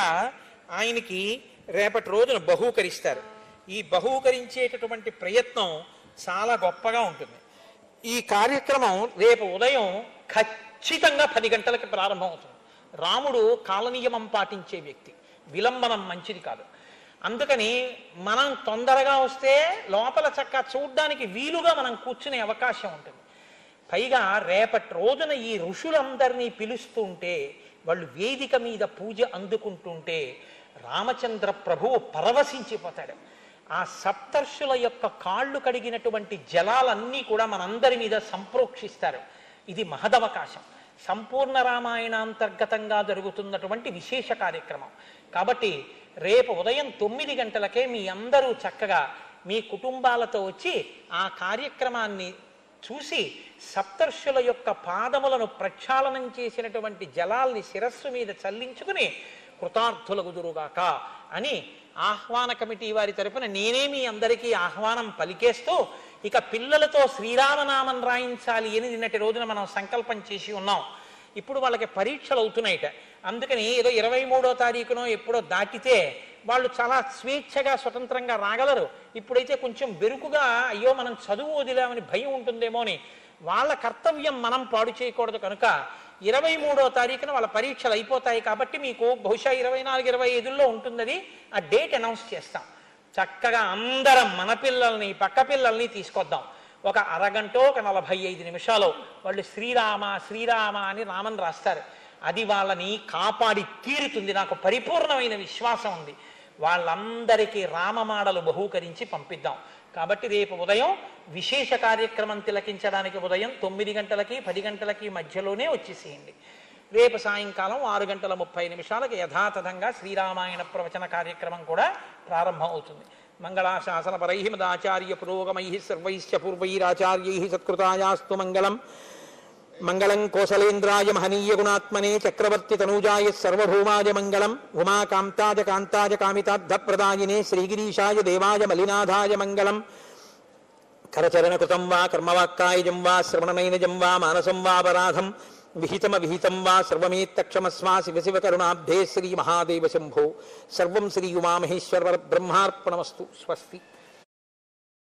ఆయనకి రేపటి రోజున బహూకరిస్తారు. ఈ బహూకరించేటటువంటి ప్రయత్నం చాలా గొప్పగా ఉంటుంది. ఈ కార్యక్రమం రేపు ఉదయం ఖచ్చితంగా 10 గంటలకి ప్రారంభమవుతుంది. రాముడు కాలనియమం పాటించే వ్యక్తి, విలంబనం మంచిది కాదు. అందుకని మనం తొందరగా వస్తే లోపల చక్కగా చూడ్డానికి వీలుగా మనం కూర్చునే అవకాశం ఉంటుంది. పైగా రేపటి రోజున ఈ ఋషులందరినీ పిలుస్తుంటే, వాళ్ళు వేదిక మీద పూజ అందుకుంటుంటే రామచంద్ర ప్రభువు పరవశించిపోతాడు. ఆ సప్తర్షుల యొక్క కాళ్ళు కడిగినటువంటి జలాలన్నీ కూడా మనందరి మీద సంప్రోక్షిస్తారు. ఇది మహదవకాశం. సంపూర్ణ రామాయణాంతర్గతంగా జరుగుతున్నటువంటి విశేష కార్యక్రమం. కాబట్టి రేపు ఉదయం 9 గంటలకే మీ అందరూ చక్కగా మీ కుటుంబాలతో వచ్చి ఆ కార్యక్రమాన్ని చూసి సప్తర్షుల యొక్క పాదములను ప్రక్షాళనం చేసినటువంటి జలాల్ని శిరస్సు మీద చల్లించుకుని కృతార్థులగుదురుగాక అని ఆహ్వాన కమిటీ వారి తరపున నేనే మీ అందరికీ ఆహ్వానం పలికేస్తూ, ఇక పిల్లలతో శ్రీరామనామం రాయించాలి అని నిన్నటి రోజున మనం సంకల్పం చేసి ఉన్నాం. ఇప్పుడు వాళ్ళకి పరీక్షలు అవుతున్నాయిట. అందుకని ఏదో 23వ తారీఖునో ఎప్పుడో దాటితే వాళ్ళు చాలా స్వేచ్ఛగా స్వతంత్రంగా రాగలరు. ఇప్పుడైతే కొంచెం బెరుకుగా అయ్యో మనం చదువు వదిలామని భయం ఉంటుందేమో అని వాళ్ళ కర్తవ్యం మనం పాడు చేయకూడదు. కనుక 23వ తారీఖున వాళ్ళ పరీక్షలు అయిపోతాయి. కాబట్టి మీకు బహుశా 24, 25లో ఉంటుందని ఆ డేట్ అనౌన్స్ చేస్తాం. చక్కగా అందరం మన పిల్లల్ని పక్క పిల్లల్ని తీసుకొద్దాం. ఒక అరగంటో ఒక 45 నిమిషాలు వాళ్ళు శ్రీరామ శ్రీరామ అని రామన్ రాస్తారు. అది వాళ్ళని కాపాడి తీరుతుంది. నాకు పరిపూర్ణమైన విశ్వాసం ఉంది. వాళ్ళందరికీ రామమాడలు బహూకరించి పంపిద్దాం. కాబట్టి రేపు ఉదయం విశేష కార్యక్రమం తిలకించడానికి ఉదయం 9 గంటలకి 10 గంటలకి మధ్యలోనే వచ్చేసేయండి. రేపు సాయంకాలం 6:30 యథాతథంగా శ్రీరామాయణ ప్రవచన కార్యక్రమం కూడా ప్రారంభం అవుతుంది. మంగళాశాసనపరై మదాచార్య పురోగమై సర్వైశ్చ పూర్వైరాచార్యై సత్కృతాయాస్తు మంగళం. మంగళం కోసలేంద్రాయ మహనీయ గుణాత్మనే చక్రవర్తి తనూజాయ సర్వభౌమాయ మంగళం. ఉమాకాంతాయ కాంతాయ కామితార్థప్రదాయినే శ్రీగిరీశాయ దేవాయ మలినాథాయ మంగళం. కరచరణకృతం వా కర్మవాక్కాయజం వా శ్రవణనైనజం వా మానసం వాపరాధం విహితమవిహితం వా సర్వమేత్తక్షమస్వా శివ శివ కరుణాబ్ధే శ్రీ మహాదేవ శంభో. సర్వం శ్రీ ఉమామహేశ్వర బ్రహ్మార్పణమస్తు. స్వస్తి.